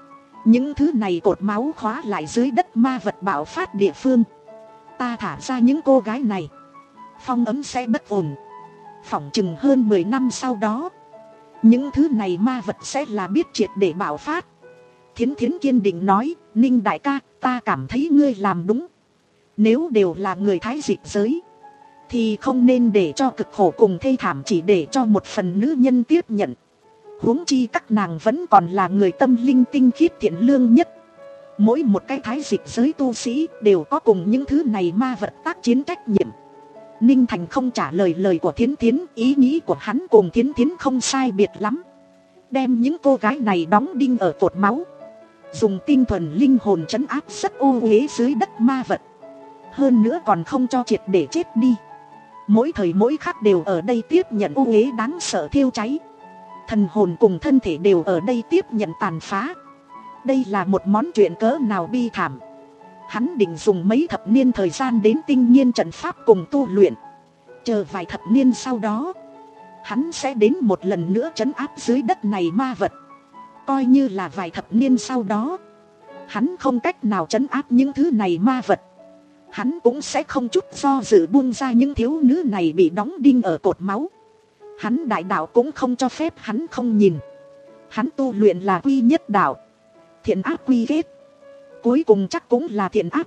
Những thứ này cột máu khóa lại dưới đất ma vật bạo phát địa phương. Ta thả ra những cô gái này, phong ấm sẽ bất ổn. Phỏng chừng hơn mười năm sau đó, những thứ này ma vật sẽ là biết triệt để bạo phát. Thiến Thiến kiên định nói, Ninh đại ca, ta cảm thấy ngươi làm đúng. Nếu đều là người Thái Dịch giới, thì không nên để cho cực khổ cùng thê thảm chỉ để cho một phần nữ nhân tiếp nhận. Huống chi các nàng vẫn còn là người tâm linh tinh khiết thiện lương nhất. Mỗi một cái Thái Dịch giới tu sĩ đều có cùng những thứ này ma vật tác chiến trách nhiệm. Ninh Thành không trả lời lời của Thiến Thiến, ý nghĩ của hắn cùng Thiến Thiến không sai biệt lắm. Đem những cô gái này đóng đinh ở cột máu, dùng tinh thuần linh hồn trấn áp rất ô uế dưới đất ma vật. Hơn nữa còn không cho triệt để chết đi. Mỗi thời mỗi khắc đều ở đây tiếp nhận ô uế đáng sợ thiêu cháy. Thần hồn cùng thân thể đều ở đây tiếp nhận tàn phá. Đây là một món chuyện cỡ nào bi thảm. Hắn định dùng mấy thập niên thời gian đến tinh nghiên trận pháp cùng tu luyện. Chờ vài thập niên sau đó, hắn sẽ đến một lần nữa trấn áp dưới đất này ma vật. Coi như là vài thập niên sau đó, hắn không cách nào trấn áp những thứ này ma vật, hắn cũng sẽ không chút do dự buông ra những thiếu nữ này bị đóng đinh ở cột máu. Hắn đại đạo cũng không cho phép hắn không nhìn. Hắn tu luyện là quy nhất đạo, thiện ác quy kết, cuối cùng chắc cũng là thiện ác,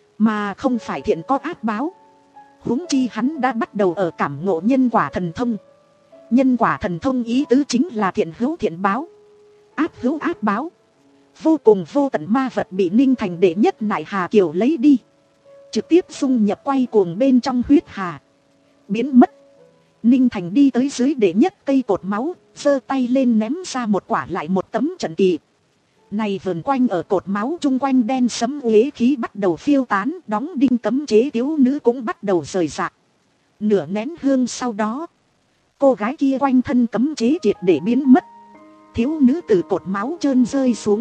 mà không phải thiện có ác báo. Huống chi hắn đã bắt đầu ở cảm ngộ nhân quả thần thông. Nhân quả thần thông ý tứ chính là thiện hữu thiện báo, ác hữu ác báo. Vô cùng vô tận ma vật bị Ninh Thành đệ nhất nại hà kiều lấy đi, trực tiếp dung nhập quay cuồng bên trong huyết hà, biến mất. Ninh Thành đi tới dưới đệ nhất cây cột máu, giơ tay lên ném ra một quả lại một tấm trận kỳ. Này vờn quanh ở cột máu chung quanh đen sấm uế khí bắt đầu phiêu tán, đóng đinh cấm chế thiếu nữ cũng bắt đầu rời rạc. Nửa nén hương sau đó, cô gái kia quanh thân cấm chế triệt để biến mất. Thiếu nữ từ cột máu trơn rơi xuống,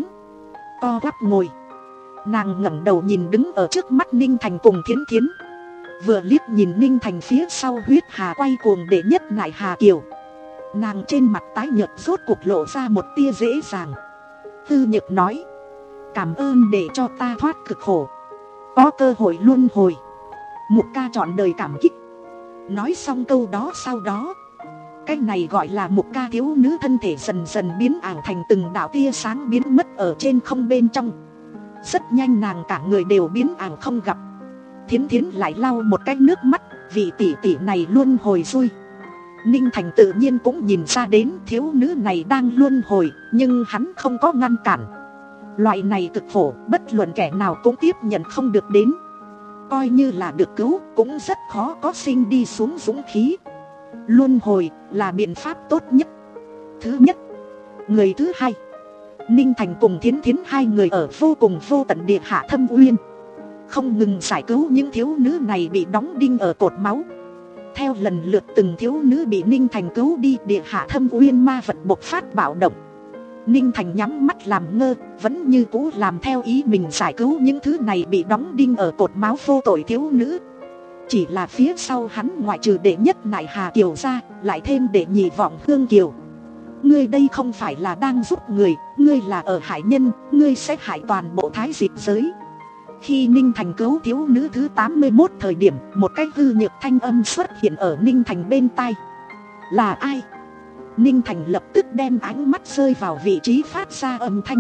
co quắp ngồi. Nàng ngẩng đầu nhìn đứng ở trước mắt Ninh Thành cùng Thiến Thiến, vừa liếc nhìn Ninh Thành phía sau huyết hà quay cuồng đệ nhất nại hà kiều. Nàng trên mặt tái nhợt rốt cuộc lộ ra một tia dễ dàng. Tư Nhược nói, cảm ơn để cho ta thoát cực khổ, có cơ hội luân hồi. Mục ca trọn đời cảm kích. Nói xong câu đó sau đó, cái này gọi là Mục ca thiếu nữ thân thể dần dần biến ảo thành từng đạo tia sáng biến mất ở trên không bên trong. Rất nhanh nàng cả người đều biến ảo không gặp. Thiến Thiến lại lau một cái nước mắt, vị tỷ tỷ này luân hồi xui. Ninh Thành tự nhiên cũng nhìn ra đến thiếu nữ này đang luân hồi, nhưng hắn không có ngăn cản. Loại này cực khổ, bất luận kẻ nào cũng tiếp nhận không được đến. Coi như là được cứu, cũng rất khó có sinh đi xuống dũng khí. Luân hồi là biện pháp tốt nhất. Thứ nhất. Người thứ hai, Ninh Thành cùng Thiến Thiến hai người ở vô cùng vô tận địa hạ thâm uyên, không ngừng giải cứu những thiếu nữ này bị đóng đinh ở cột máu. Theo lần lượt từng thiếu nữ bị Ninh Thành cứu đi, địa hạ thâm uyên ma vật bộc phát bạo động. Ninh Thành nhắm mắt làm ngơ, vẫn như cũ làm theo ý mình giải cứu những thứ này bị đóng đinh ở cột máu vô tội thiếu nữ. Chỉ là phía sau hắn ngoại trừ đệ nhất nại hà kiều ra, lại thêm đệ nhị vọng hương kiều. Ngươi đây không phải là đang giúp người, ngươi là ở hại nhân, ngươi sẽ hại toàn bộ Thái Dịch giới. Khi Ninh Thành cứu thiếu nữ thứ tám mươi mốt thời điểm, một cái hư nhược thanh âm xuất hiện ở Ninh Thành bên tai. Là ai? Ninh Thành lập tức đem ánh mắt rơi vào vị trí phát ra âm thanh.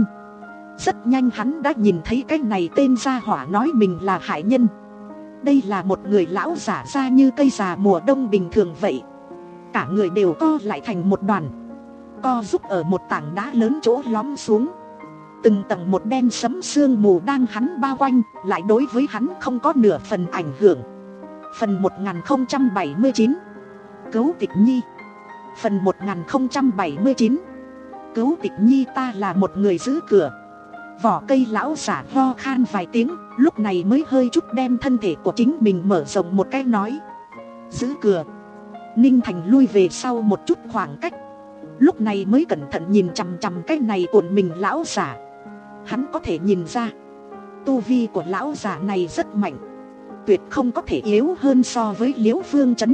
Rất nhanh hắn đã nhìn thấy cái này tên gia hỏa nói mình là hại nhân. Đây là một người lão giả ra như cây già mùa đông bình thường vậy. Cả người đều co lại thành một đoàn, co giúp ở một tảng đá lớn chỗ lõm xuống. Từng tầng một đen sấm sương mù đang hắn bao quanh, lại đối với hắn không có nửa phần ảnh hưởng. Phần một nghìn không trăm bảy mươi chín, Cứu Tịch Nhi. Phần một nghìn không trăm bảy mươi chín, Cứu Tịch Nhi. Ta là một người giữ cửa. Vỏ cây lão giả ho khan vài tiếng, lúc này mới hơi chút đem thân thể của chính mình mở rộng một cái nói. Giữ cửa. Ninh Thành lui về sau một chút khoảng cách, lúc này mới cẩn thận nhìn chằm chằm cái này cuộn mình lão giả. Hắn có thể nhìn ra, tu vi của lão giả này rất mạnh, tuyệt không có thể yếu hơn so với Liễu Phương Chấn.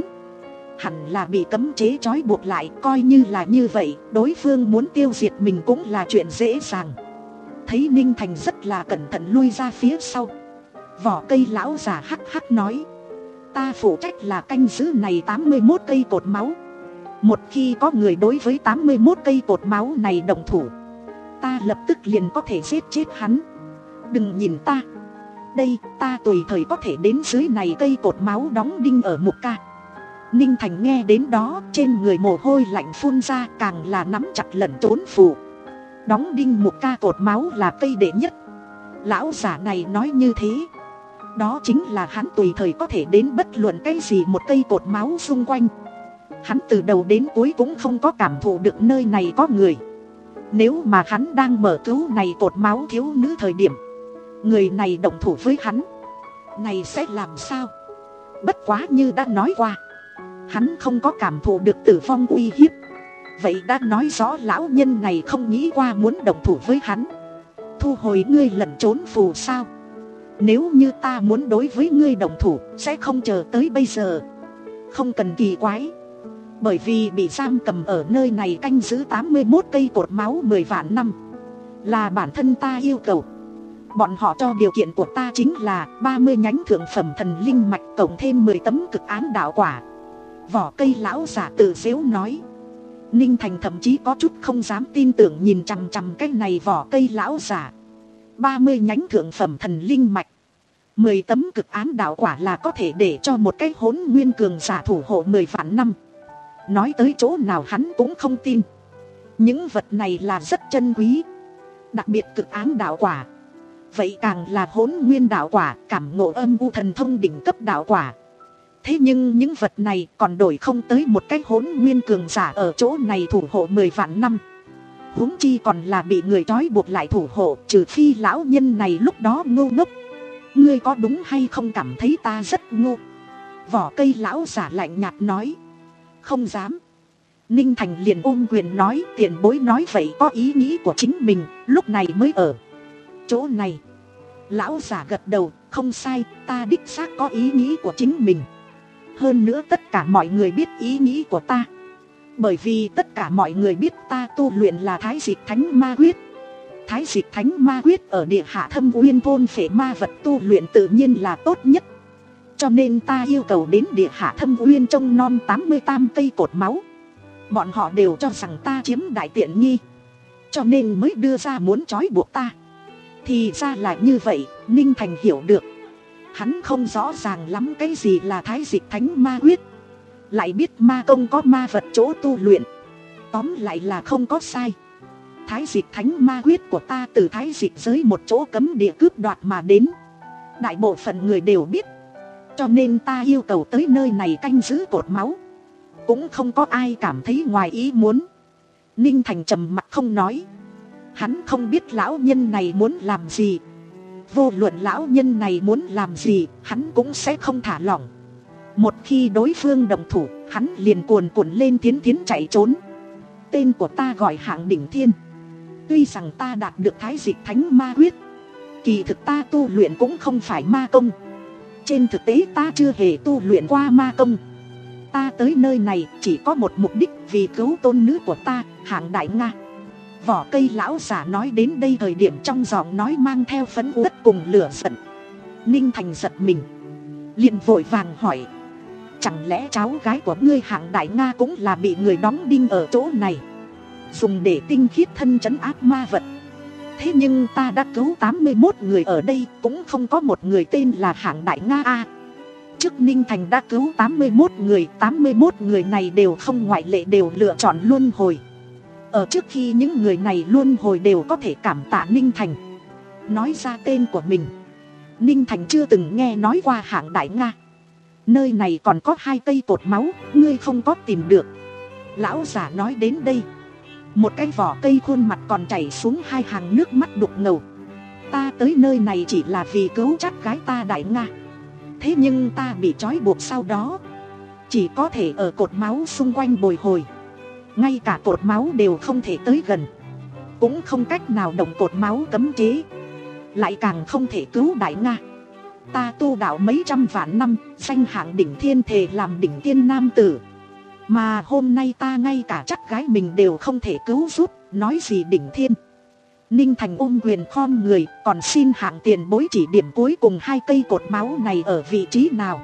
Hẳn là bị cấm chế trói buộc lại, coi như là như vậy, đối phương muốn tiêu diệt mình cũng là chuyện dễ dàng. Thấy Ninh Thành rất là cẩn thận lui ra phía sau, vỏ cây lão già hắc hắc nói: ta phụ trách là canh giữ này tám mươi mốt cây cột máu. Một khi có người đối với tám mươi mốt cây cột máu này động thủ, ta lập tức liền có thể giết chết hắn. Đừng nhìn ta, đây ta tùy thời có thể đến dưới này cây cột máu đóng đinh ở Mục Ca. Ninh Thành nghe đến đó, trên người mồ hôi lạnh phun ra, càng là nắm chặt lẩn trốn phù. Đóng đinh Mục Ca cột máu là cây đệ nhất. Lão giả này nói như thế, đó chính là hắn tùy thời có thể đến bất luận cái gì một cây cột máu xung quanh. Hắn từ đầu đến cuối cũng không có cảm thụ được nơi này có người. Nếu mà hắn đang mở cứu này cột máu thiếu nữ thời điểm, người này động thủ với hắn, này sẽ làm sao? Bất quá như đã nói qua, hắn không có cảm thụ được tử vong uy hiếp. Vậy đã nói rõ lão nhân này không nghĩ qua muốn động thủ với hắn. Thu hồi ngươi lẩn trốn phù sao? Nếu như ta muốn đối với ngươi động thủ, sẽ không chờ tới bây giờ. Không cần kỳ quái, bởi vì bị giam cầm ở nơi này canh giữ tám mươi mốt cây cột máu mười vạn năm là bản thân ta yêu cầu. Bọn họ cho điều kiện của ta chính là ba mươi nhánh thượng phẩm thần linh mạch cộng thêm mười tấm cực án đạo quả. Vỏ cây lão giả tự giễu nói. Ninh Thành thậm chí có chút không dám tin tưởng nhìn chằm chằm cái này vỏ cây lão giả. ba mươi nhánh thượng phẩm thần linh mạch, mười tấm cực án đạo quả là có thể để cho một cái hỗn nguyên cường giả thủ hộ mười vạn năm. Nói tới chỗ nào hắn cũng không tin. Những vật này là rất chân quý, đặc biệt cực án đạo quả, vậy càng là hỗn nguyên đạo quả, cảm ngộ âm u thần thông đỉnh cấp đạo quả. Thế nhưng những vật này còn đổi không tới một cái hỗn nguyên cường giả ở chỗ này thủ hộ mười vạn năm. Huống chi còn là bị người trói buộc lại thủ hộ, trừ phi lão nhân này lúc đó ngu ngốc. Ngươi có đúng hay không cảm thấy ta rất ngu? Vỏ cây lão giả lạnh nhạt nói. Không dám. Ninh Thành liền ôm quyền nói, tiền bối nói vậy có ý nghĩ của chính mình, lúc này mới ở chỗ này. Lão giả gật đầu, không sai, ta đích xác có ý nghĩ của chính mình. Hơn nữa tất cả mọi người biết ý nghĩ của ta, bởi vì tất cả mọi người biết ta tu luyện là Thái Dịch Thánh Ma Quyết. Thái Dịch Thánh Ma Quyết ở địa hạ thâm uyên thôn phệ ma vật tu luyện tự nhiên là tốt nhất. Cho nên ta yêu cầu đến địa hạ thâm uyên trông non tám mươi tam cây cột máu. Bọn họ đều cho rằng ta chiếm đại tiện nghi, cho nên mới đưa ra muốn trói buộc ta. Thì ra là như vậy. Ninh Thành hiểu được. Hắn không rõ ràng lắm cái gì là Thái Dịch Thánh Ma Quyết, lại biết ma công có ma vật chỗ tu luyện. Tóm lại là không có sai. Thái Dịch Thánh Ma Quyết của ta từ Thái Dịch giới một chỗ cấm địa cướp đoạt mà đến, đại bộ phận người đều biết. Cho nên ta yêu cầu tới nơi này canh giữ cột máu, cũng không có ai cảm thấy ngoài ý muốn. Ninh Thành trầm mặt không nói. Hắn không biết lão nhân này muốn làm gì. Vô luận lão nhân này muốn làm gì, hắn cũng sẽ không thả lỏng. Một khi đối phương đồng thủ, hắn liền cuồn cuộn lên tiến tiến chạy trốn. Tên của ta gọi Hạng Đỉnh Thiên. Tuy rằng ta đạt được Thái Dịch Thánh Ma Quyết, kỳ thực ta tu luyện cũng không phải ma công. Trên thực tế ta chưa hề tu luyện qua ma công. Ta tới nơi này chỉ có một mục đích, vì cứu tôn nữ của ta, Hạng Đại Nga. Vỏ cây lão giả nói đến đây thời điểm trong giọng nói mang theo phẫn uất cùng lửa giận. Ninh Thành giật mình, liền vội vàng hỏi. Chẳng lẽ cháu gái của ngươi Hạng Đại Nga cũng là bị người đóng đinh ở chỗ này, dùng để tinh khiết thân trấn áp ma vật? Thế nhưng ta đã cứu tám mươi mốt người ở đây, cũng không có một người tên là Hạng Đại Nga a. Trước Ninh Thành đã cứu tám mươi mốt người, tám mươi mốt người này đều không ngoại lệ đều lựa chọn luân hồi. Ở trước khi những người này luân hồi đều có thể cảm tạ Ninh Thành, nói ra tên của mình. Ninh Thành chưa từng nghe nói qua Hạng Đại Nga. Nơi này còn có hai cây cột máu, ngươi không có tìm được. Lão giả nói đến đây, một cái vỏ cây khuôn mặt còn chảy xuống hai hàng nước mắt đục ngầu. Ta tới nơi này chỉ là vì cứu chắc gái ta Đại Nga. Thế nhưng ta bị trói buộc sau đó, chỉ có thể ở cột máu xung quanh bồi hồi. Ngay cả cột máu đều không thể tới gần, cũng không cách nào động cột máu cấm chế, lại càng không thể cứu Đại Nga. Ta tu đạo mấy trăm vạn năm, danh Hạng Đỉnh Thiên, thề làm đỉnh tiên nam tử. Mà hôm nay ta ngay cả chắc gái mình đều không thể cứu giúp, nói gì đỉnh thiên. Ninh Thành ôm quyền khom người, còn xin hạng tiền bối chỉ điểm cuối cùng hai cây cột máu này ở vị trí nào.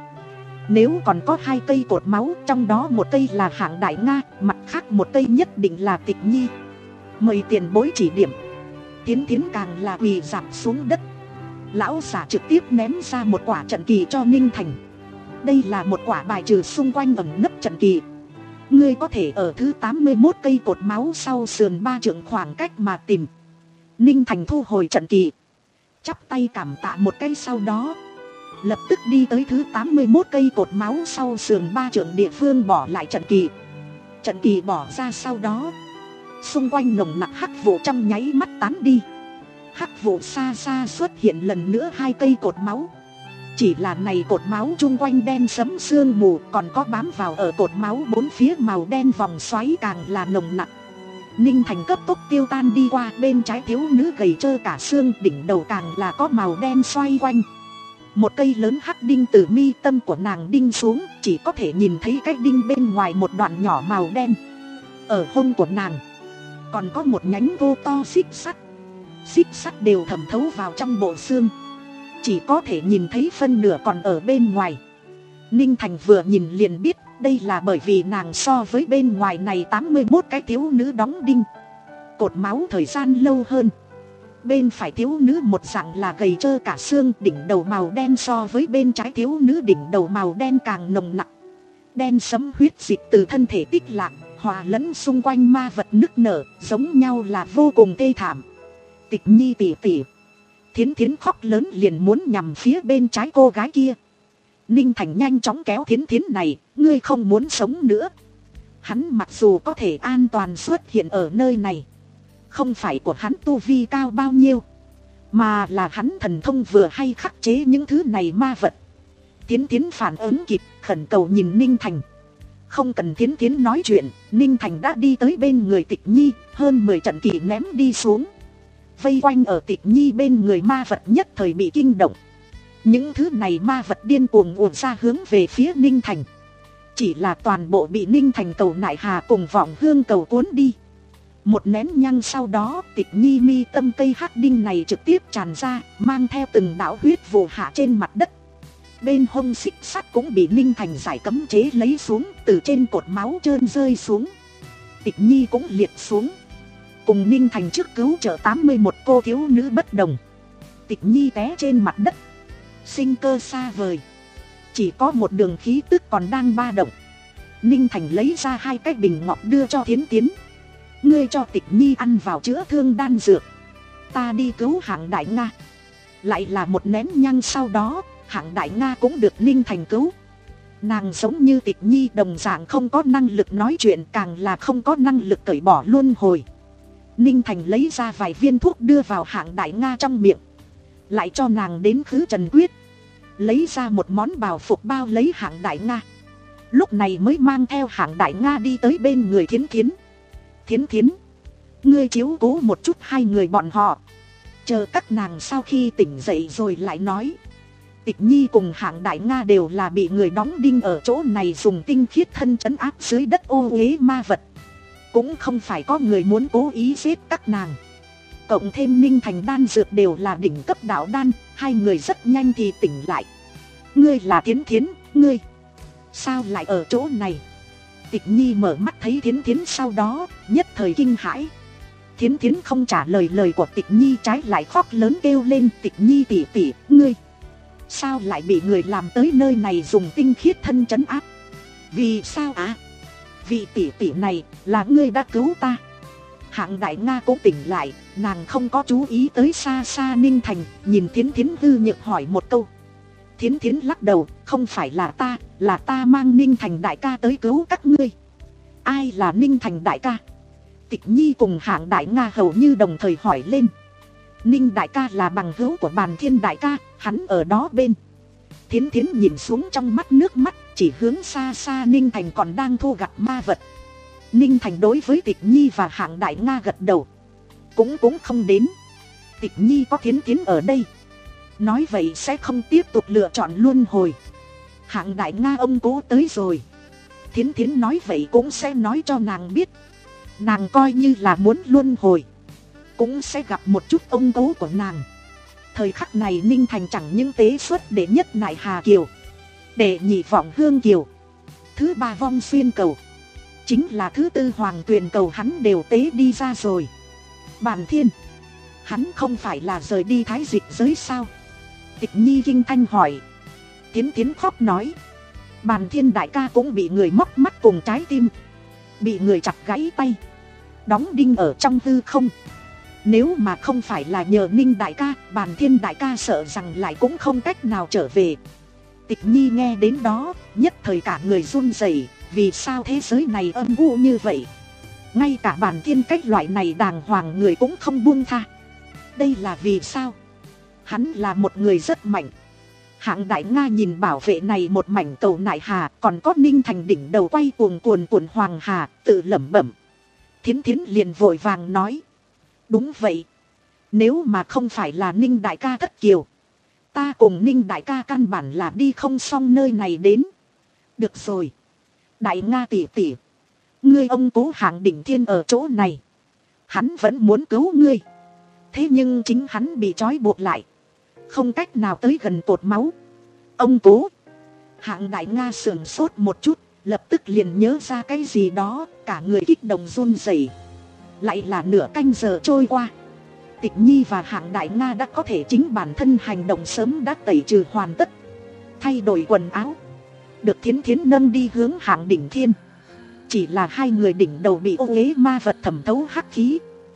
Nếu còn có hai cây cột máu, trong đó một cây là Hạng Đại Nga, mặt khác một cây nhất định là Tịch Nhi. Mời tiền bối chỉ điểm. Thiến Thiến càng là quỳ rạp xuống đất. Lão giả trực tiếp ném ra một quả trận kỳ cho Ninh Thành. Đây là một quả bài trừ xung quanh ẩn nấp trận kỳ. Ngươi có thể ở thứ tám mươi mốt cây cột máu sau sườn ba trượng khoảng cách mà tìm. Ninh Thành thu hồi trận kỳ, chắp tay cảm tạ một cái, sau đó lập tức đi tới thứ tám mươi mốt cây cột máu sau sườn ba trượng địa phương bỏ lại trận kỳ. Trận kỳ bỏ ra sau đó, xung quanh nồng nặc hắc vụ trong nháy mắt tán đi. Hắc vụ xa xa xuất hiện lần nữa hai cây cột máu. Chỉ là này cột máu chung quanh đen sẫm sương mù, còn có bám vào ở cột máu bốn phía màu đen vòng xoáy càng là nồng nặc. Ninh Thành cấp tốc tiêu tan đi qua, bên trái thiếu nữ gầy trơ cả xương, đỉnh đầu càng là có màu đen xoay quanh. Một cây lớn hắc đinh từ mi tâm của nàng đinh xuống, chỉ có thể nhìn thấy cái đinh bên ngoài một đoạn nhỏ màu đen. Ở hông của nàng còn có một nhánh vô to xích sắt. Xích sắt đều thẩm thấu vào trong bộ xương, chỉ có thể nhìn thấy phân nửa còn ở bên ngoài. Ninh Thành vừa nhìn liền biết đây là bởi vì nàng so với bên ngoài này tám mươi mốt cái thiếu nữ đóng đinh cột máu thời gian lâu hơn. Bên phải thiếu nữ một dạng là gầy trơ cả xương, đỉnh đầu màu đen, so với bên trái thiếu nữ đỉnh đầu màu đen càng nồng nặc. Đen sẫm huyết dịch từ thân thể tích lạc, hòa lẫn xung quanh ma vật nức nở, giống nhau là vô cùng thê thảm. Tịch Nhi tỉ tỉ. Thiến Thiến khóc lớn liền muốn nhằm phía bên trái cô gái kia. Ninh Thành nhanh chóng kéo Thiến Thiến này, ngươi không muốn sống nữa. Hắn mặc dù có thể an toàn xuất hiện ở nơi này, không phải của hắn tu vi cao bao nhiêu, mà là hắn thần thông vừa hay khắc chế những thứ này ma vật. Thiến Thiến phản ứng kịp, khẩn cầu nhìn Ninh Thành. Không cần Thiến Thiến nói chuyện, Ninh Thành đã đi tới bên người Tịch Nhi, hơn mười trận kỳ ném đi xuống. Vây quanh ở Tịch Nhi bên người ma vật nhất thời bị kinh động. Những thứ này ma vật điên cuồng ùa ra hướng về phía Ninh Thành. Chỉ là toàn bộ bị Ninh Thành cầu nại hà cùng vọng hương cầu cuốn đi. Một nén nhang sau đó, Tịch Nhi mi tâm cây hắc đinh này trực tiếp tràn ra, mang theo từng đạo huyết vụ hạ trên mặt đất. Bên hông xích sắt cũng bị Ninh Thành giải cấm chế lấy xuống, từ trên cột máu trơn rơi xuống. Tịch Nhi cũng liệt xuống. Cùng Ninh Thành trước cứu trợ tám mươi mốt cô thiếu nữ bất đồng. Tịch Nhi té trên mặt đất, sinh cơ xa vời, chỉ có một đường khí tức còn đang ba động. Ninh Thành lấy ra hai cái bình ngọc đưa cho Thiến Thiến. Ngươi cho Tịch Nhi ăn vào chữa thương đan dược, ta đi cứu Hạng Đại Nga. Lại là một nén nhang sau đó, Hạng Đại Nga cũng được Ninh Thành cứu. Nàng giống như Tịch Nhi đồng dạng không có năng lực nói chuyện, càng là không có năng lực cởi bỏ luân hồi. Ninh Thành lấy ra vài viên thuốc đưa vào Hạng Đại Nga trong miệng, lại cho nàng đến khứ trần quyết, lấy ra một món bào phục bao lấy Hạng Đại Nga. Lúc này mới mang theo Hạng Đại Nga đi tới bên người Thiến Thiến. Thiến Thiến, ngươi chiếu cố một chút hai người bọn họ, chờ các nàng sau khi tỉnh dậy rồi lại nói. Tịch Nhi cùng Hạng Đại Nga đều là bị người đóng đinh ở chỗ này dùng tinh khiết thân trấn áp dưới đất ô uế ma vật, cũng không phải có người muốn cố ý giết các nàng. Cộng thêm Ninh Thành đan dược đều là đỉnh cấp đạo đan, hai người rất nhanh thì tỉnh lại. Ngươi là Thiến Thiến, ngươi sao lại ở chỗ này? Tịch Nhi mở mắt thấy Thiến Thiến sau đó, nhất thời kinh hãi. Thiến Thiến không trả lời lời của Tịch Nhi, trái lại khóc lớn kêu lên. Tịch Nhi tỉ tỉ, ngươi sao lại bị người làm tới nơi này dùng tinh khiết thân trấn áp? Vì sao ạ? À? Vị tỉ tỉ này là ngươi đã cứu ta. Hạng Đại Nga cũng tỉnh lại, nàng không có chú ý tới xa xa Ninh Thành, nhìn Thiến Thiến hư nhược hỏi một câu. Thiến Thiến lắc đầu, không phải là ta, là ta mang Ninh Thành đại ca tới cứu các ngươi. Ai là Ninh Thành đại ca? Tịch Nhi cùng Hạng Đại Nga hầu như đồng thời hỏi lên. Ninh đại ca là bằng hữu của Bàn Thiên đại ca, hắn ở đó bên. Thiến Thiến nhìn xuống trong mắt nước mắt, chỉ hướng xa xa Ninh Thành còn đang thu gặt ma vật. Ninh Thành đối với Tịch Nhi và Hạng Đại Nga gật đầu. Cũng cũng không đến. Tịch Nhi có Thiến Thiến ở đây, nói vậy sẽ không tiếp tục lựa chọn luân hồi. Hạng Đại Nga ông cố tới rồi, Thiến Thiến nói vậy cũng sẽ nói cho nàng biết. Nàng coi như là muốn luân hồi, cũng sẽ gặp một chút ông cố của nàng. Thời khắc này Ninh Thành chẳng những tế xuất đệ nhất Nại Hà Kiều, đệ nhị Vọng Hương Kiều, thứ ba Vong Xuyên Cầu, chính là thứ tư Hoàng Tuyền Cầu hắn đều tế đi ra rồi. Bàn Thiên, hắn không phải là rời đi Thái Dịch giới sao? Tịch Nhi kinh thanh hỏi. Tiến Tiến khóc nói, Bàn Thiên đại ca cũng bị người móc mắt cùng trái tim, bị người chặt gãy tay, đóng đinh ở trong hư không. Nếu mà không phải là nhờ Ninh đại ca, Bàn Thiên đại ca sợ rằng lại cũng không cách nào trở về. Tịch Nhi nghe đến đó, nhất thời cả người run rẩy. Vì sao thế giới này âm u như vậy? Ngay cả Bàn Thiên cách loại này đàng hoàng người cũng không buông tha. Đây là vì sao? Hắn là một người rất mạnh. Hạng Đại Nga nhìn bảo vệ này một mảnh cầu Nại Hà, còn có Ninh Thành đỉnh đầu quay cuồng cuồn cuộn Hoàng Hà, tự lẩm bẩm. Thiến Thiến liền vội vàng nói, đúng vậy, nếu mà không phải là Ninh đại ca thất kiều, ta cùng Ninh đại ca căn bản là đi không xong nơi này đến. Được rồi, Đại Nga tỷ tỷ, ngươi ông cố Hạng Đỉnh Thiên ở chỗ này, hắn vẫn muốn cứu ngươi, thế nhưng chính hắn bị trói buộc lại, không cách nào tới gần cột máu. Ông cố. Hạng Đại Nga sườn sốt một chút, lập tức liền nhớ ra cái gì đó, cả người kích động run rẩy. Lại là nửa canh giờ trôi qua, Tịch Nhi và Hạng Đại Nga đã có thể chính bản thân hành động sớm đã tẩy trừ hoàn tất, thay đổi quần áo, được Thiến Thiến nâng đi hướng Hạng Đỉnh Thiên. Chỉ là hai người đỉnh đầu bị ô uế ma vật thẩm thấu hắc khí,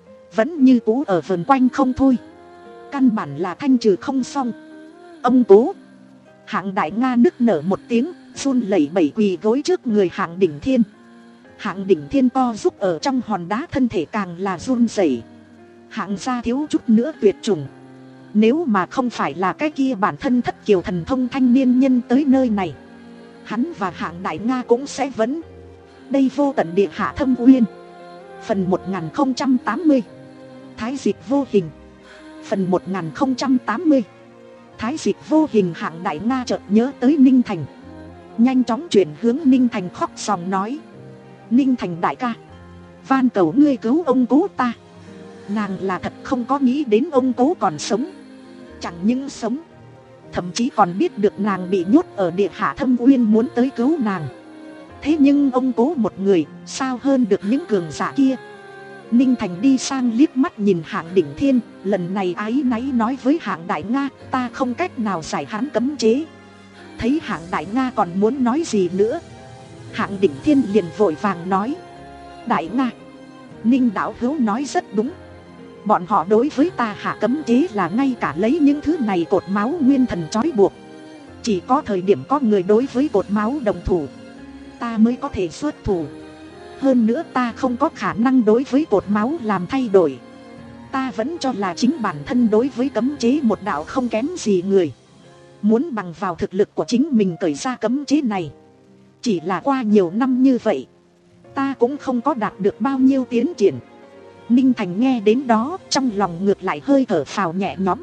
vẫn như cũ ở vườn quanh không thôi, căn bản là thanh trừ không xong. Ông cố. Hạng Đại Nga nức nở một tiếng, run lẩy bẩy quỳ gối trước người Hạng Đỉnh Thiên. Hạng Đỉnh Thiên co giúp ở trong hòn đá, thân thể càng là run rẩy. Hạng gia thiếu chút nữa tuyệt chủng. Nếu mà không phải là cái kia bản thân thất kiều thần thông thanh niên nhân tới nơi này, hắn và Hạng Đại Nga cũng sẽ vẫn. Đây vô tận địa hạ thâm uyên. Phần một nghìn không trăm tám mươi. Thái dịch vô hình. Phần một nghìn không trăm tám mươi. Thái dịch vô hình. Hạng Đại Nga chợt nhớ tới Ninh Thành, nhanh chóng chuyển hướng Ninh Thành khóc sòng nói, Ninh Thành đại ca, van cầu ngươi cứu ông cố ta. Nàng là thật không có nghĩ đến ông cố còn sống. Chẳng những sống, thậm chí còn biết được nàng bị nhốt ở địa hạ thâm uyên muốn tới cứu nàng. Thế nhưng ông cố một người, sao hơn được những cường giả kia. Ninh Thành đi sang liếc mắt nhìn Hạng Đỉnh Thiên, lần này áy náy nói với Hạng Đại Nga, ta không cách nào giải hắn cấm chế. Thấy Hạng Đại Nga còn muốn nói gì nữa, Hạng Đỉnh Thiên liền vội vàng nói, Đại Nga, Ninh đạo hữu nói rất đúng. Bọn họ đối với ta hạ cấm chế là ngay cả lấy những thứ này cột máu nguyên thần trói buộc. Chỉ có thời điểm có người đối với cột máu đồng thủ, ta mới có thể xuất thủ. Hơn nữa ta không có khả năng đối với cột máu làm thay đổi. Ta vẫn cho là chính bản thân đối với cấm chế một đạo không kém gì người. Muốn bằng vào thực lực của chính mình cởi ra cấm chế này. Chỉ là qua nhiều năm như vậy, ta cũng không có đạt được bao nhiêu tiến triển. Ninh Thành nghe đến đó, trong lòng ngược lại hơi thở phào nhẹ nhõm.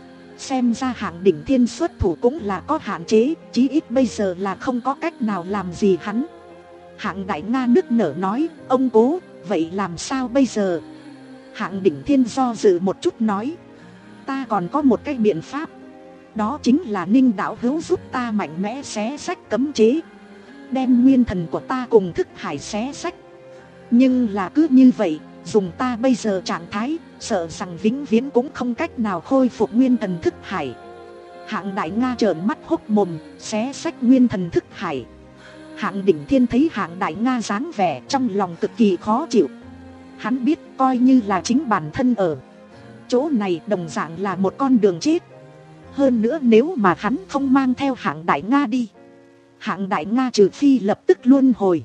Xem ra Hạng Đỉnh Thiên xuất thủ cũng là có hạn chế, chí ít bây giờ là không có cách nào làm gì hắn. Hạng Đại Nga nức nở nói, ông cố, vậy làm sao bây giờ? Hạng Đỉnh Thiên do dự một chút nói, ta còn có một cái biện pháp. Đó chính là Ninh đạo hữu giúp ta mạnh mẽ xé sách cấm chế, đem nguyên thần của ta cùng thức hải xé sách. Nhưng là cứ như vậy, dùng ta bây giờ trạng thái, sợ rằng vĩnh viễn cũng không cách nào khôi phục nguyên thần thức hải. Hạng Đại Nga trợn mắt hốc mồm, xé sách nguyên thần thức hải. Hạng Đỉnh Thiên thấy Hạng Đại Nga dáng vẻ, trong lòng cực kỳ khó chịu. Hắn biết coi như là chính bản thân ở chỗ này đồng dạng là một con đường chết. Hơn nữa nếu mà hắn không mang theo Hạng Đại Nga đi, Hạng Đại Nga trừ phi lập tức luân hồi.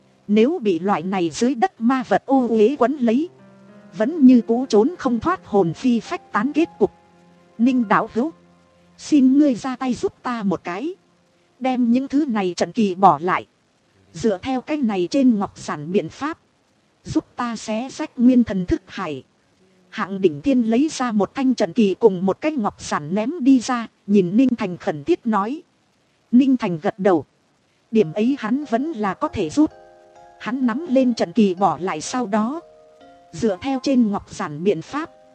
Nếu bị loại này dưới đất ma vật ô uế quấn lấy, vẫn như cũ trốn không thoát hồn phi phách tán kết cục. Ninh đạo hữu, xin ngươi ra tay giúp ta một cái, đem những thứ này trận kỳ bỏ lại. Dựa theo cái này trên ngọc giản biện pháp, giúp ta xé sách nguyên thần thức hải. Hạng Đỉnh Thiên lấy ra một thanh trận kỳ cùng một cái ngọc giản ném đi ra, nhìn Ninh Thành khẩn thiết nói. Ninh Thành gật đầu, điểm ấy hắn vẫn là có thể rút. Hắn nắm lên trận kỳ bỏ lại, sau đó dựa theo trên ngọc giản biện pháp,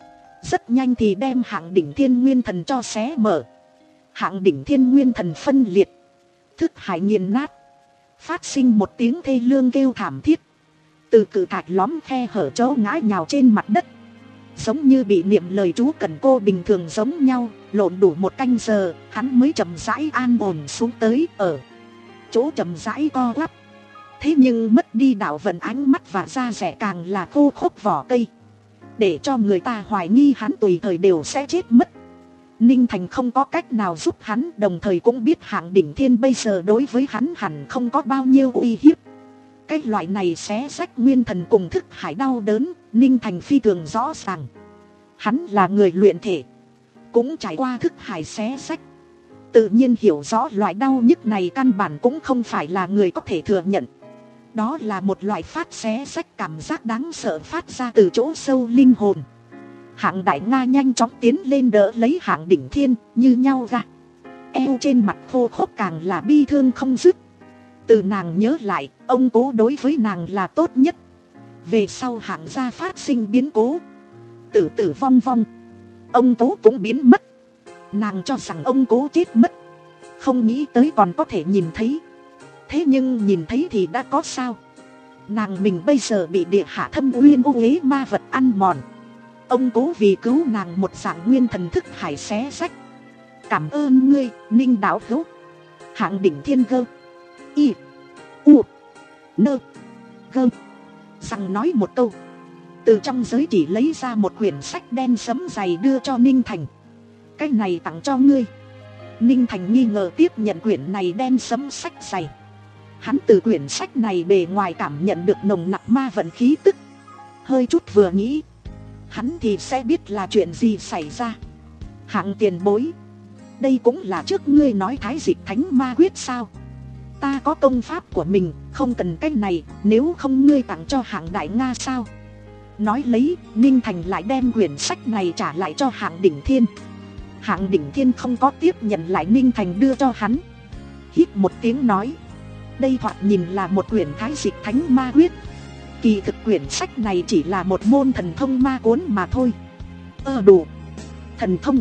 rất nhanh thì đem hạng đỉnh thiên nguyên thần cho xé mở. Hạng đỉnh thiên nguyên thần phân liệt, thức hải nghiền nát, phát sinh một tiếng thê lương kêu thảm thiết. Từ cự thạch lõm khe hở chỗ ngã nhào trên mặt đất, giống như bị niệm lời chú cần cô bình thường giống nhau. Lộn đủ một canh giờ, hắn mới chậm rãi an ổn xuống tới, ở chỗ chậm rãi co quắp. Thế nhưng mất đi đạo vận, ánh mắt và da rẻ càng là khô khốc vỏ cây, để cho người ta hoài nghi hắn tùy thời đều sẽ chết mất. Ninh Thành không có cách nào giúp hắn, đồng thời cũng biết hạng đỉnh thiên bây giờ đối với hắn hẳn không có bao nhiêu uy hiếp. Cái loại này xé rách nguyên thần cùng thức hải đau đớn, Ninh Thành phi thường rõ ràng. Hắn là người luyện thể, cũng trải qua thức hải xé rách, tự nhiên hiểu rõ loại đau nhức này căn bản cũng không phải là người có thể thừa nhận. Đó là một loại phát xé rách cảm giác đáng sợ phát ra từ chỗ sâu linh hồn. Hạng Đại Nga nhanh chóng tiến lên đỡ lấy hạng đỉnh thiên, như nhau ra. Eo trên mặt khô khốc càng là bi thương không dứt. Từ nàng nhớ lại, ông cố đối với nàng là tốt nhất. Về sau hạng gia phát sinh biến cố, tử tử vong vong, ông cố cũng biến mất. Nàng cho rằng ông cố chết mất, không nghĩ tới còn có thể nhìn thấy. Thế nhưng nhìn thấy thì đã có sao. Nàng mình bây giờ bị địa hạ thâm uyên ô uế ma vật ăn mòn. Ông cố vì cứu nàng một dạng nguyên thần thức hải xé rách. Cảm ơn ngươi, Ninh đạo hữu. Hạng đỉnh thiên gơ Y U Nơ Gơ rằng nói một câu, từ trong giới chỉ lấy ra một quyển sách đen sẫm dày đưa cho Ninh Thành. Cái này tặng cho ngươi. Ninh Thành nghi ngờ tiếp nhận quyển này đen sẫm sách dày. Hắn từ quyển sách này bề ngoài cảm nhận được nồng nặc ma vận khí tức. Hơi chút vừa nghĩ, hắn thì sẽ biết là chuyện gì xảy ra. Hạng tiền bối, đây cũng là trước ngươi nói thái dịch thánh ma quyết sao? Ta có công pháp của mình, không cần cái này, nếu không ngươi tặng cho hạng Đại Nga sao? Nói lấy, Ninh Thành lại đem quyển sách này trả lại cho hạng đỉnh thiên. Hạng đỉnh thiên không có tiếp nhận lại Ninh Thành đưa cho hắn. Hít một tiếng nói, đây thoạt nhìn là một quyển thái dịch thánh ma quyết. Kỳ thực quyển sách này chỉ là một môn thần thông ma cuốn mà thôi. Ơ đủ. Thần thông?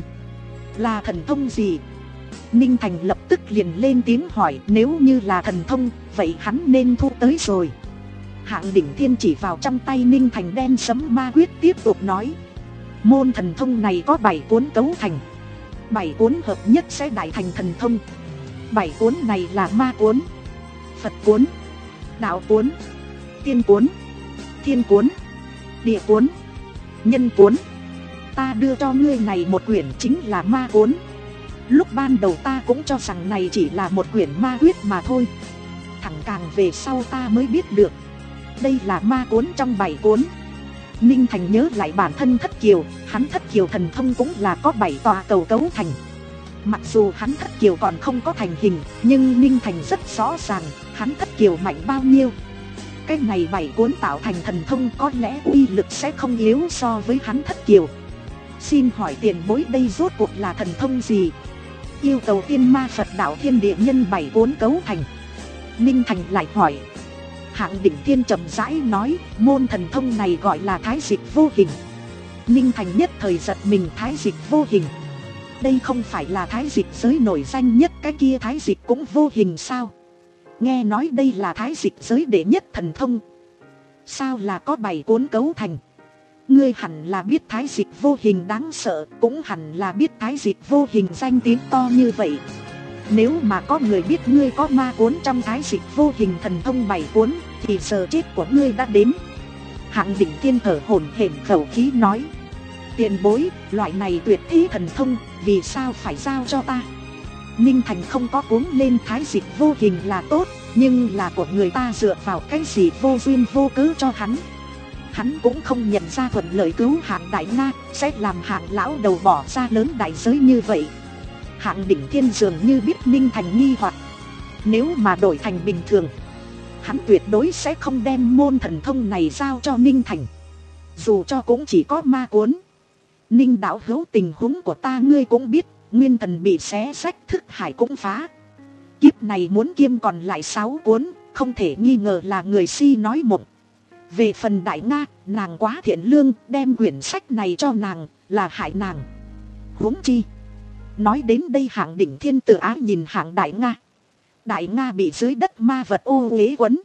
Là thần thông gì? Ninh Thành lập tức liền lên tiếng hỏi, nếu như là thần thông, vậy hắn nên thu tới rồi. Hạng đỉnh thiên chỉ vào trong tay Ninh Thành đen sẫm ma quyết tiếp tục nói, môn thần thông này có bảy cuốn cấu thành. Bảy cuốn hợp nhất sẽ đại thành thần thông. Bảy cuốn này là ma cuốn, Phật cuốn, đạo cuốn, tiên cuốn, thiên cuốn, địa cuốn, nhân cuốn. Ta đưa cho ngươi này một quyển chính là ma cuốn. Lúc ban đầu ta cũng cho rằng này chỉ là một quyển ma quyết mà thôi. Thẳng càng về sau ta mới biết được, đây là ma cuốn trong bảy cuốn. Ninh Thành nhớ lại bản thân Thất Kiều, hắn Thất Kiều thần thông cũng là có bảy tòa cầu cấu thành. Mặc dù hắn Thất Kiều còn không có thành hình, nhưng Ninh Thành rất rõ ràng, hắn Thất Kiều mạnh bao nhiêu. Cái này bảy cuốn tạo thành thần thông có lẽ uy lực sẽ không yếu so với hắn Thất Kiều. Xin hỏi tiền bối đây rốt cuộc là thần thông gì? Yêu cầu tiên ma Phật đạo thiên địa nhân bảy cuốn cấu thành. Ninh Thành lại hỏi. Hạng đỉnh thiên trầm rãi nói, môn thần thông này gọi là thái dịch vô hình. Ninh Thành nhất thời giật mình, thái dịch vô hình. Đây không phải là thái dịch giới nổi danh nhất cái kia thái dịch cũng vô hình sao? Nghe nói đây là thái dịch giới đệ nhất thần thông. Sao là có bảy cuốn cấu thành? Ngươi hẳn là biết thái dịch vô hình đáng sợ, cũng hẳn là biết thái dịch vô hình danh tiếng to như vậy. Nếu mà có người biết ngươi có ma cuốn trong thái dịch vô hình thần thông bảy cuốn, thì giờ chết của ngươi đã đến. Hạng đỉnh thiên thở hổn hển khẩu khí nói, tiền bối, loại này tuyệt thế thần thông, vì sao phải giao cho ta? Ninh Thành không có cuống lên thái dịch vô hình là tốt, nhưng là của người ta dựa vào cái gì vô duyên vô cớ cho hắn. Hắn cũng không nhận ra thuận lợi cứu hạng Đại Nga sẽ làm hạng lão đầu bỏ ra lớn đại giới như vậy. Hạng đỉnh thiên dường như biết Ninh Thành nghi hoặc. Nếu mà đổi thành bình thường, hắn tuyệt đối sẽ không đem môn thần thông này giao cho Ninh Thành. Dù cho cũng chỉ có ma cuốn. Ninh đạo hữu, tình huống của ta ngươi cũng biết, nguyên thần bị xé rách, thức hải cũng phá. Kiếp này muốn kiêm còn lại sáu cuốn, không thể nghi ngờ là người si nói mộng. Về phần Đại Nga, nàng quá thiện lương, đem quyển sách này cho nàng, là hại nàng. Huống chi. Nói đến đây Hạng Đỉnh Thiên tự ái nhìn Hạng Đại Nga. Đại Nga bị dưới đất ma vật ô uế quấn.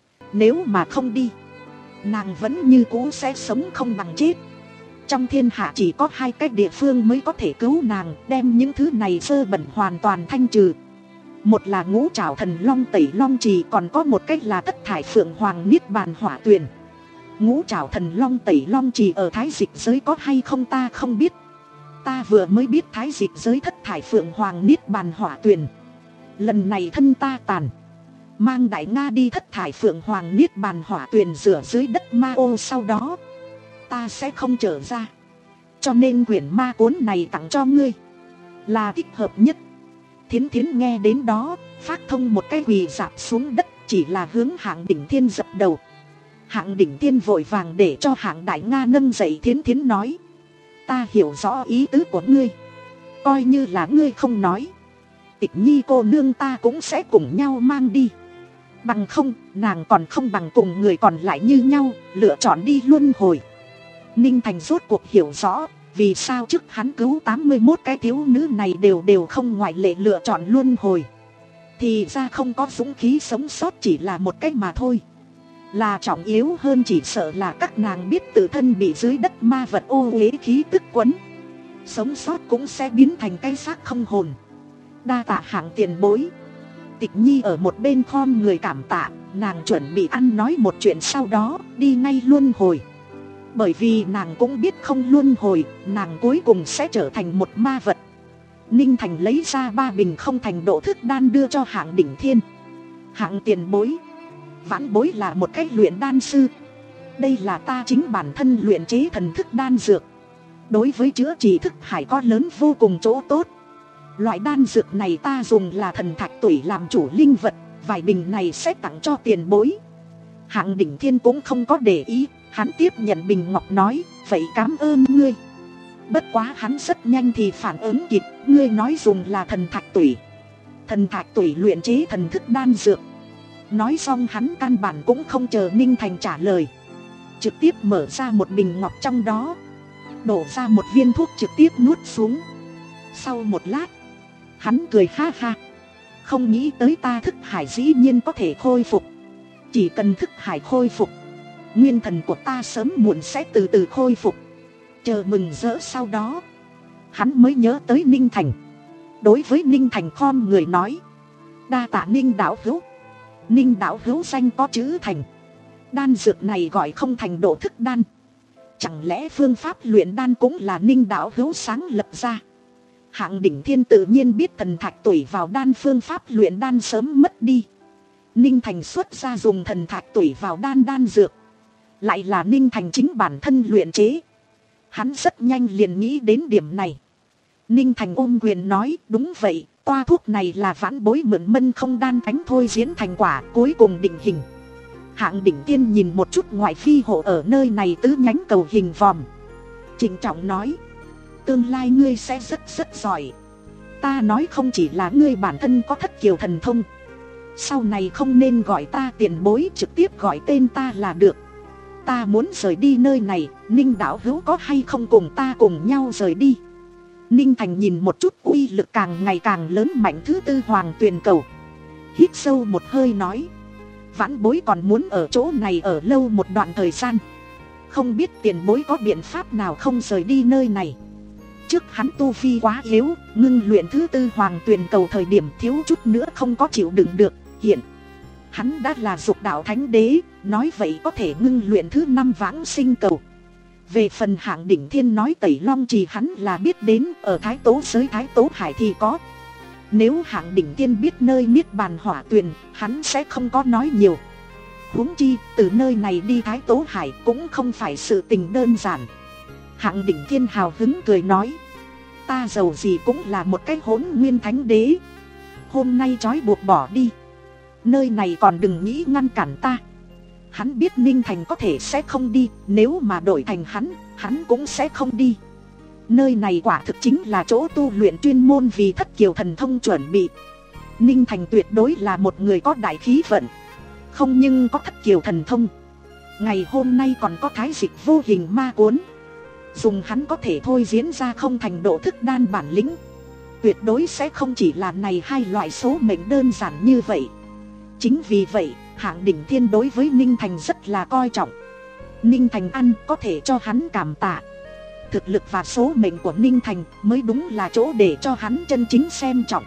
Nếu mà không đi, nàng vẫn như cũ sẽ sống không bằng chết. Trong thiên hạ chỉ có hai cách địa phương mới có thể cứu nàng, đem những thứ này dơ bẩn hoàn toàn thanh trừ. Một là Ngũ Trảo Thần Long Tẩy Long Trì, còn có một cách là Thất Thải Phượng Hoàng Niết Bàn Hỏa Tuyền. Ngũ Trảo Thần Long Tẩy Long Trì ở Thái Dịch giới có hay không ta không biết. Ta vừa mới biết Thái Dịch giới Thất Thải Phượng Hoàng Niết Bàn Hỏa Tuyền. Lần này thân ta tàn, mang Đại Nga đi Thất Thải Phượng Hoàng Niết Bàn Hỏa Tuyền rửa dưới đất ma ô, sau đó ta sẽ không trở ra. Cho nên quyển ma cuốn này tặng cho ngươi, là thích hợp nhất. Thiến Thiến nghe đến đó, phát thông một cái quỳ dạp xuống đất, chỉ là hướng Hạng Đỉnh Thiên dập đầu. Hạng Đỉnh Thiên vội vàng để cho Hạng Đại Nga nâng dậy Thiến Thiến nói: ta hiểu rõ ý tứ của ngươi, coi như là ngươi không nói, Tịch Nhi cô nương ta cũng sẽ cùng nhau mang đi. Bằng không, nàng còn không bằng cùng người còn lại như nhau, lựa chọn đi luân hồi. Ninh Thành rốt cuộc hiểu rõ, vì sao trước hắn cứu tám mươi mốt cái thiếu nữ này đều đều không ngoại lệ lựa chọn luân hồi. Thì ra không có dũng khí sống sót chỉ là một cách mà thôi. Là trọng yếu hơn chỉ sợ là các nàng biết tự thân bị dưới đất ma vật ô uế khí tức quấn, sống sót cũng sẽ biến thành cái xác không hồn. Đa tạ Hạng tiền bối. Tịch Nhi ở một bên khom người cảm tạ, nàng chuẩn bị ăn nói một chuyện sau đó đi ngay luân hồi. Bởi vì nàng cũng biết không luân hồi, nàng cuối cùng sẽ trở thành một ma vật. Ninh Thành lấy ra ba bình không thành độ thức đan đưa cho Hạng Đỉnh Thiên. Hạng tiền bối, vãn bối là một cách luyện đan sư. Đây là ta chính bản thân luyện chế thần thức đan dược. Đối với chữa trị thức hải có lớn vô cùng chỗ tốt. Loại đan dược này ta dùng là thần thạch tủy làm chủ linh vật, vài bình này sẽ tặng cho tiền bối. Hạng Đỉnh Thiên cũng không có để ý, hắn tiếp nhận bình ngọc nói: vậy cảm ơn ngươi. Bất quá hắn rất nhanh thì phản ứng kịp, ngươi nói dùng là thần thạch tủy. Thần thạch tủy luyện chế thần thức đan dược. Nói xong hắn căn bản cũng không chờ Ninh Thành trả lời, trực tiếp mở ra một bình ngọc trong đó, đổ ra một viên thuốc trực tiếp nuốt xuống. Sau một lát, hắn cười ha ha: không nghĩ tới ta thức hải dĩ nhiên có thể khôi phục. Chỉ cần thức hải khôi phục, nguyên thần của ta sớm muộn sẽ từ từ khôi phục. Chờ mừng rỡ sau đó, hắn mới nhớ tới Ninh Thành. Đối với Ninh Thành khom người nói: đa tạ Ninh đạo hữu. Ninh đạo hữu danh có chữ thành. Đan dược này gọi không thành độ thức đan. Chẳng lẽ phương pháp luyện đan cũng là Ninh đạo hữu sáng lập ra? Hạng Đỉnh Thiên tự nhiên biết thần thạch tủy vào đan phương pháp luyện đan sớm mất đi. Ninh Thành xuất ra dùng thần thạch tủy vào đan đan dược, lại là Ninh Thành chính bản thân luyện chế. Hắn rất nhanh liền nghĩ đến điểm này. Ninh Thành ôm quyền nói: đúng vậy, toa thuốc này là vãn bối mượn mân không đan cánh thôi diễn thành quả, cuối cùng định hình. Hạng Đỉnh Thiên nhìn một chút ngoại phi hộ ở nơi này tứ nhánh cầu hình vòm, trịnh trọng nói: tương lai ngươi sẽ rất rất giỏi. Ta nói không chỉ là ngươi bản thân có thất kiều thần thông, sau này không nên gọi ta tiền bối, trực tiếp gọi tên ta là được. Ta muốn rời đi nơi này, Ninh đạo hữu có hay không cùng ta cùng nhau rời đi? Ninh Thành nhìn một chút uy lực càng ngày càng lớn mạnh thứ tư hoàng tuyền cầu, hít sâu một hơi nói: vãn bối còn muốn ở chỗ này ở lâu một đoạn thời gian. Không biết tiền bối có biện pháp nào không rời đi nơi này? Trước hắn tu vi quá yếu, ngưng luyện thứ tư hoàng tuyền cầu thời điểm thiếu chút nữa không có chịu đựng được. Hiện hắn đã là dục đạo thánh đế, nói vậy có thể ngưng luyện thứ năm vãng sinh cầu. Về phần Hạng Đỉnh Thiên nói Tẩy Long Trì hắn là biết đến, ở Thái Tố giới Thái Tố Hải thì có. Nếu Hạng Đỉnh Thiên biết nơi Niết Bàn Hỏa Tuyền, hắn sẽ không có nói nhiều. Huống chi từ nơi này đi Thái Tố Hải cũng không phải sự tình đơn giản. Hạng Đỉnh Thiên hào hứng cười nói: ta giàu gì cũng là một cái hỗn nguyên thánh đế, hôm nay trói buộc bỏ đi, nơi này còn đừng nghĩ ngăn cản ta. Hắn biết Ninh Thành có thể sẽ không đi, nếu mà đổi thành hắn, hắn cũng sẽ không đi. Nơi này quả thực chính là chỗ tu luyện chuyên môn vì thất kiều thần thông chuẩn bị. Ninh Thành tuyệt đối là một người có đại khí vận, không nhưng có thất kiều thần thông. Ngày hôm nay còn có thái dịch vô hình ma cuốn, dùng hắn có thể thôi diễn ra không thành độ thức đan bản lĩnh. Tuyệt đối sẽ không chỉ là này hai loại số mệnh đơn giản như vậy. Chính vì vậy, Hạng Đỉnh Thiên đối với Ninh Thành rất là coi trọng. Ninh Thành ăn có thể cho hắn cảm tạ. Thực lực và số mệnh của Ninh Thành mới đúng là chỗ để cho hắn chân chính xem trọng.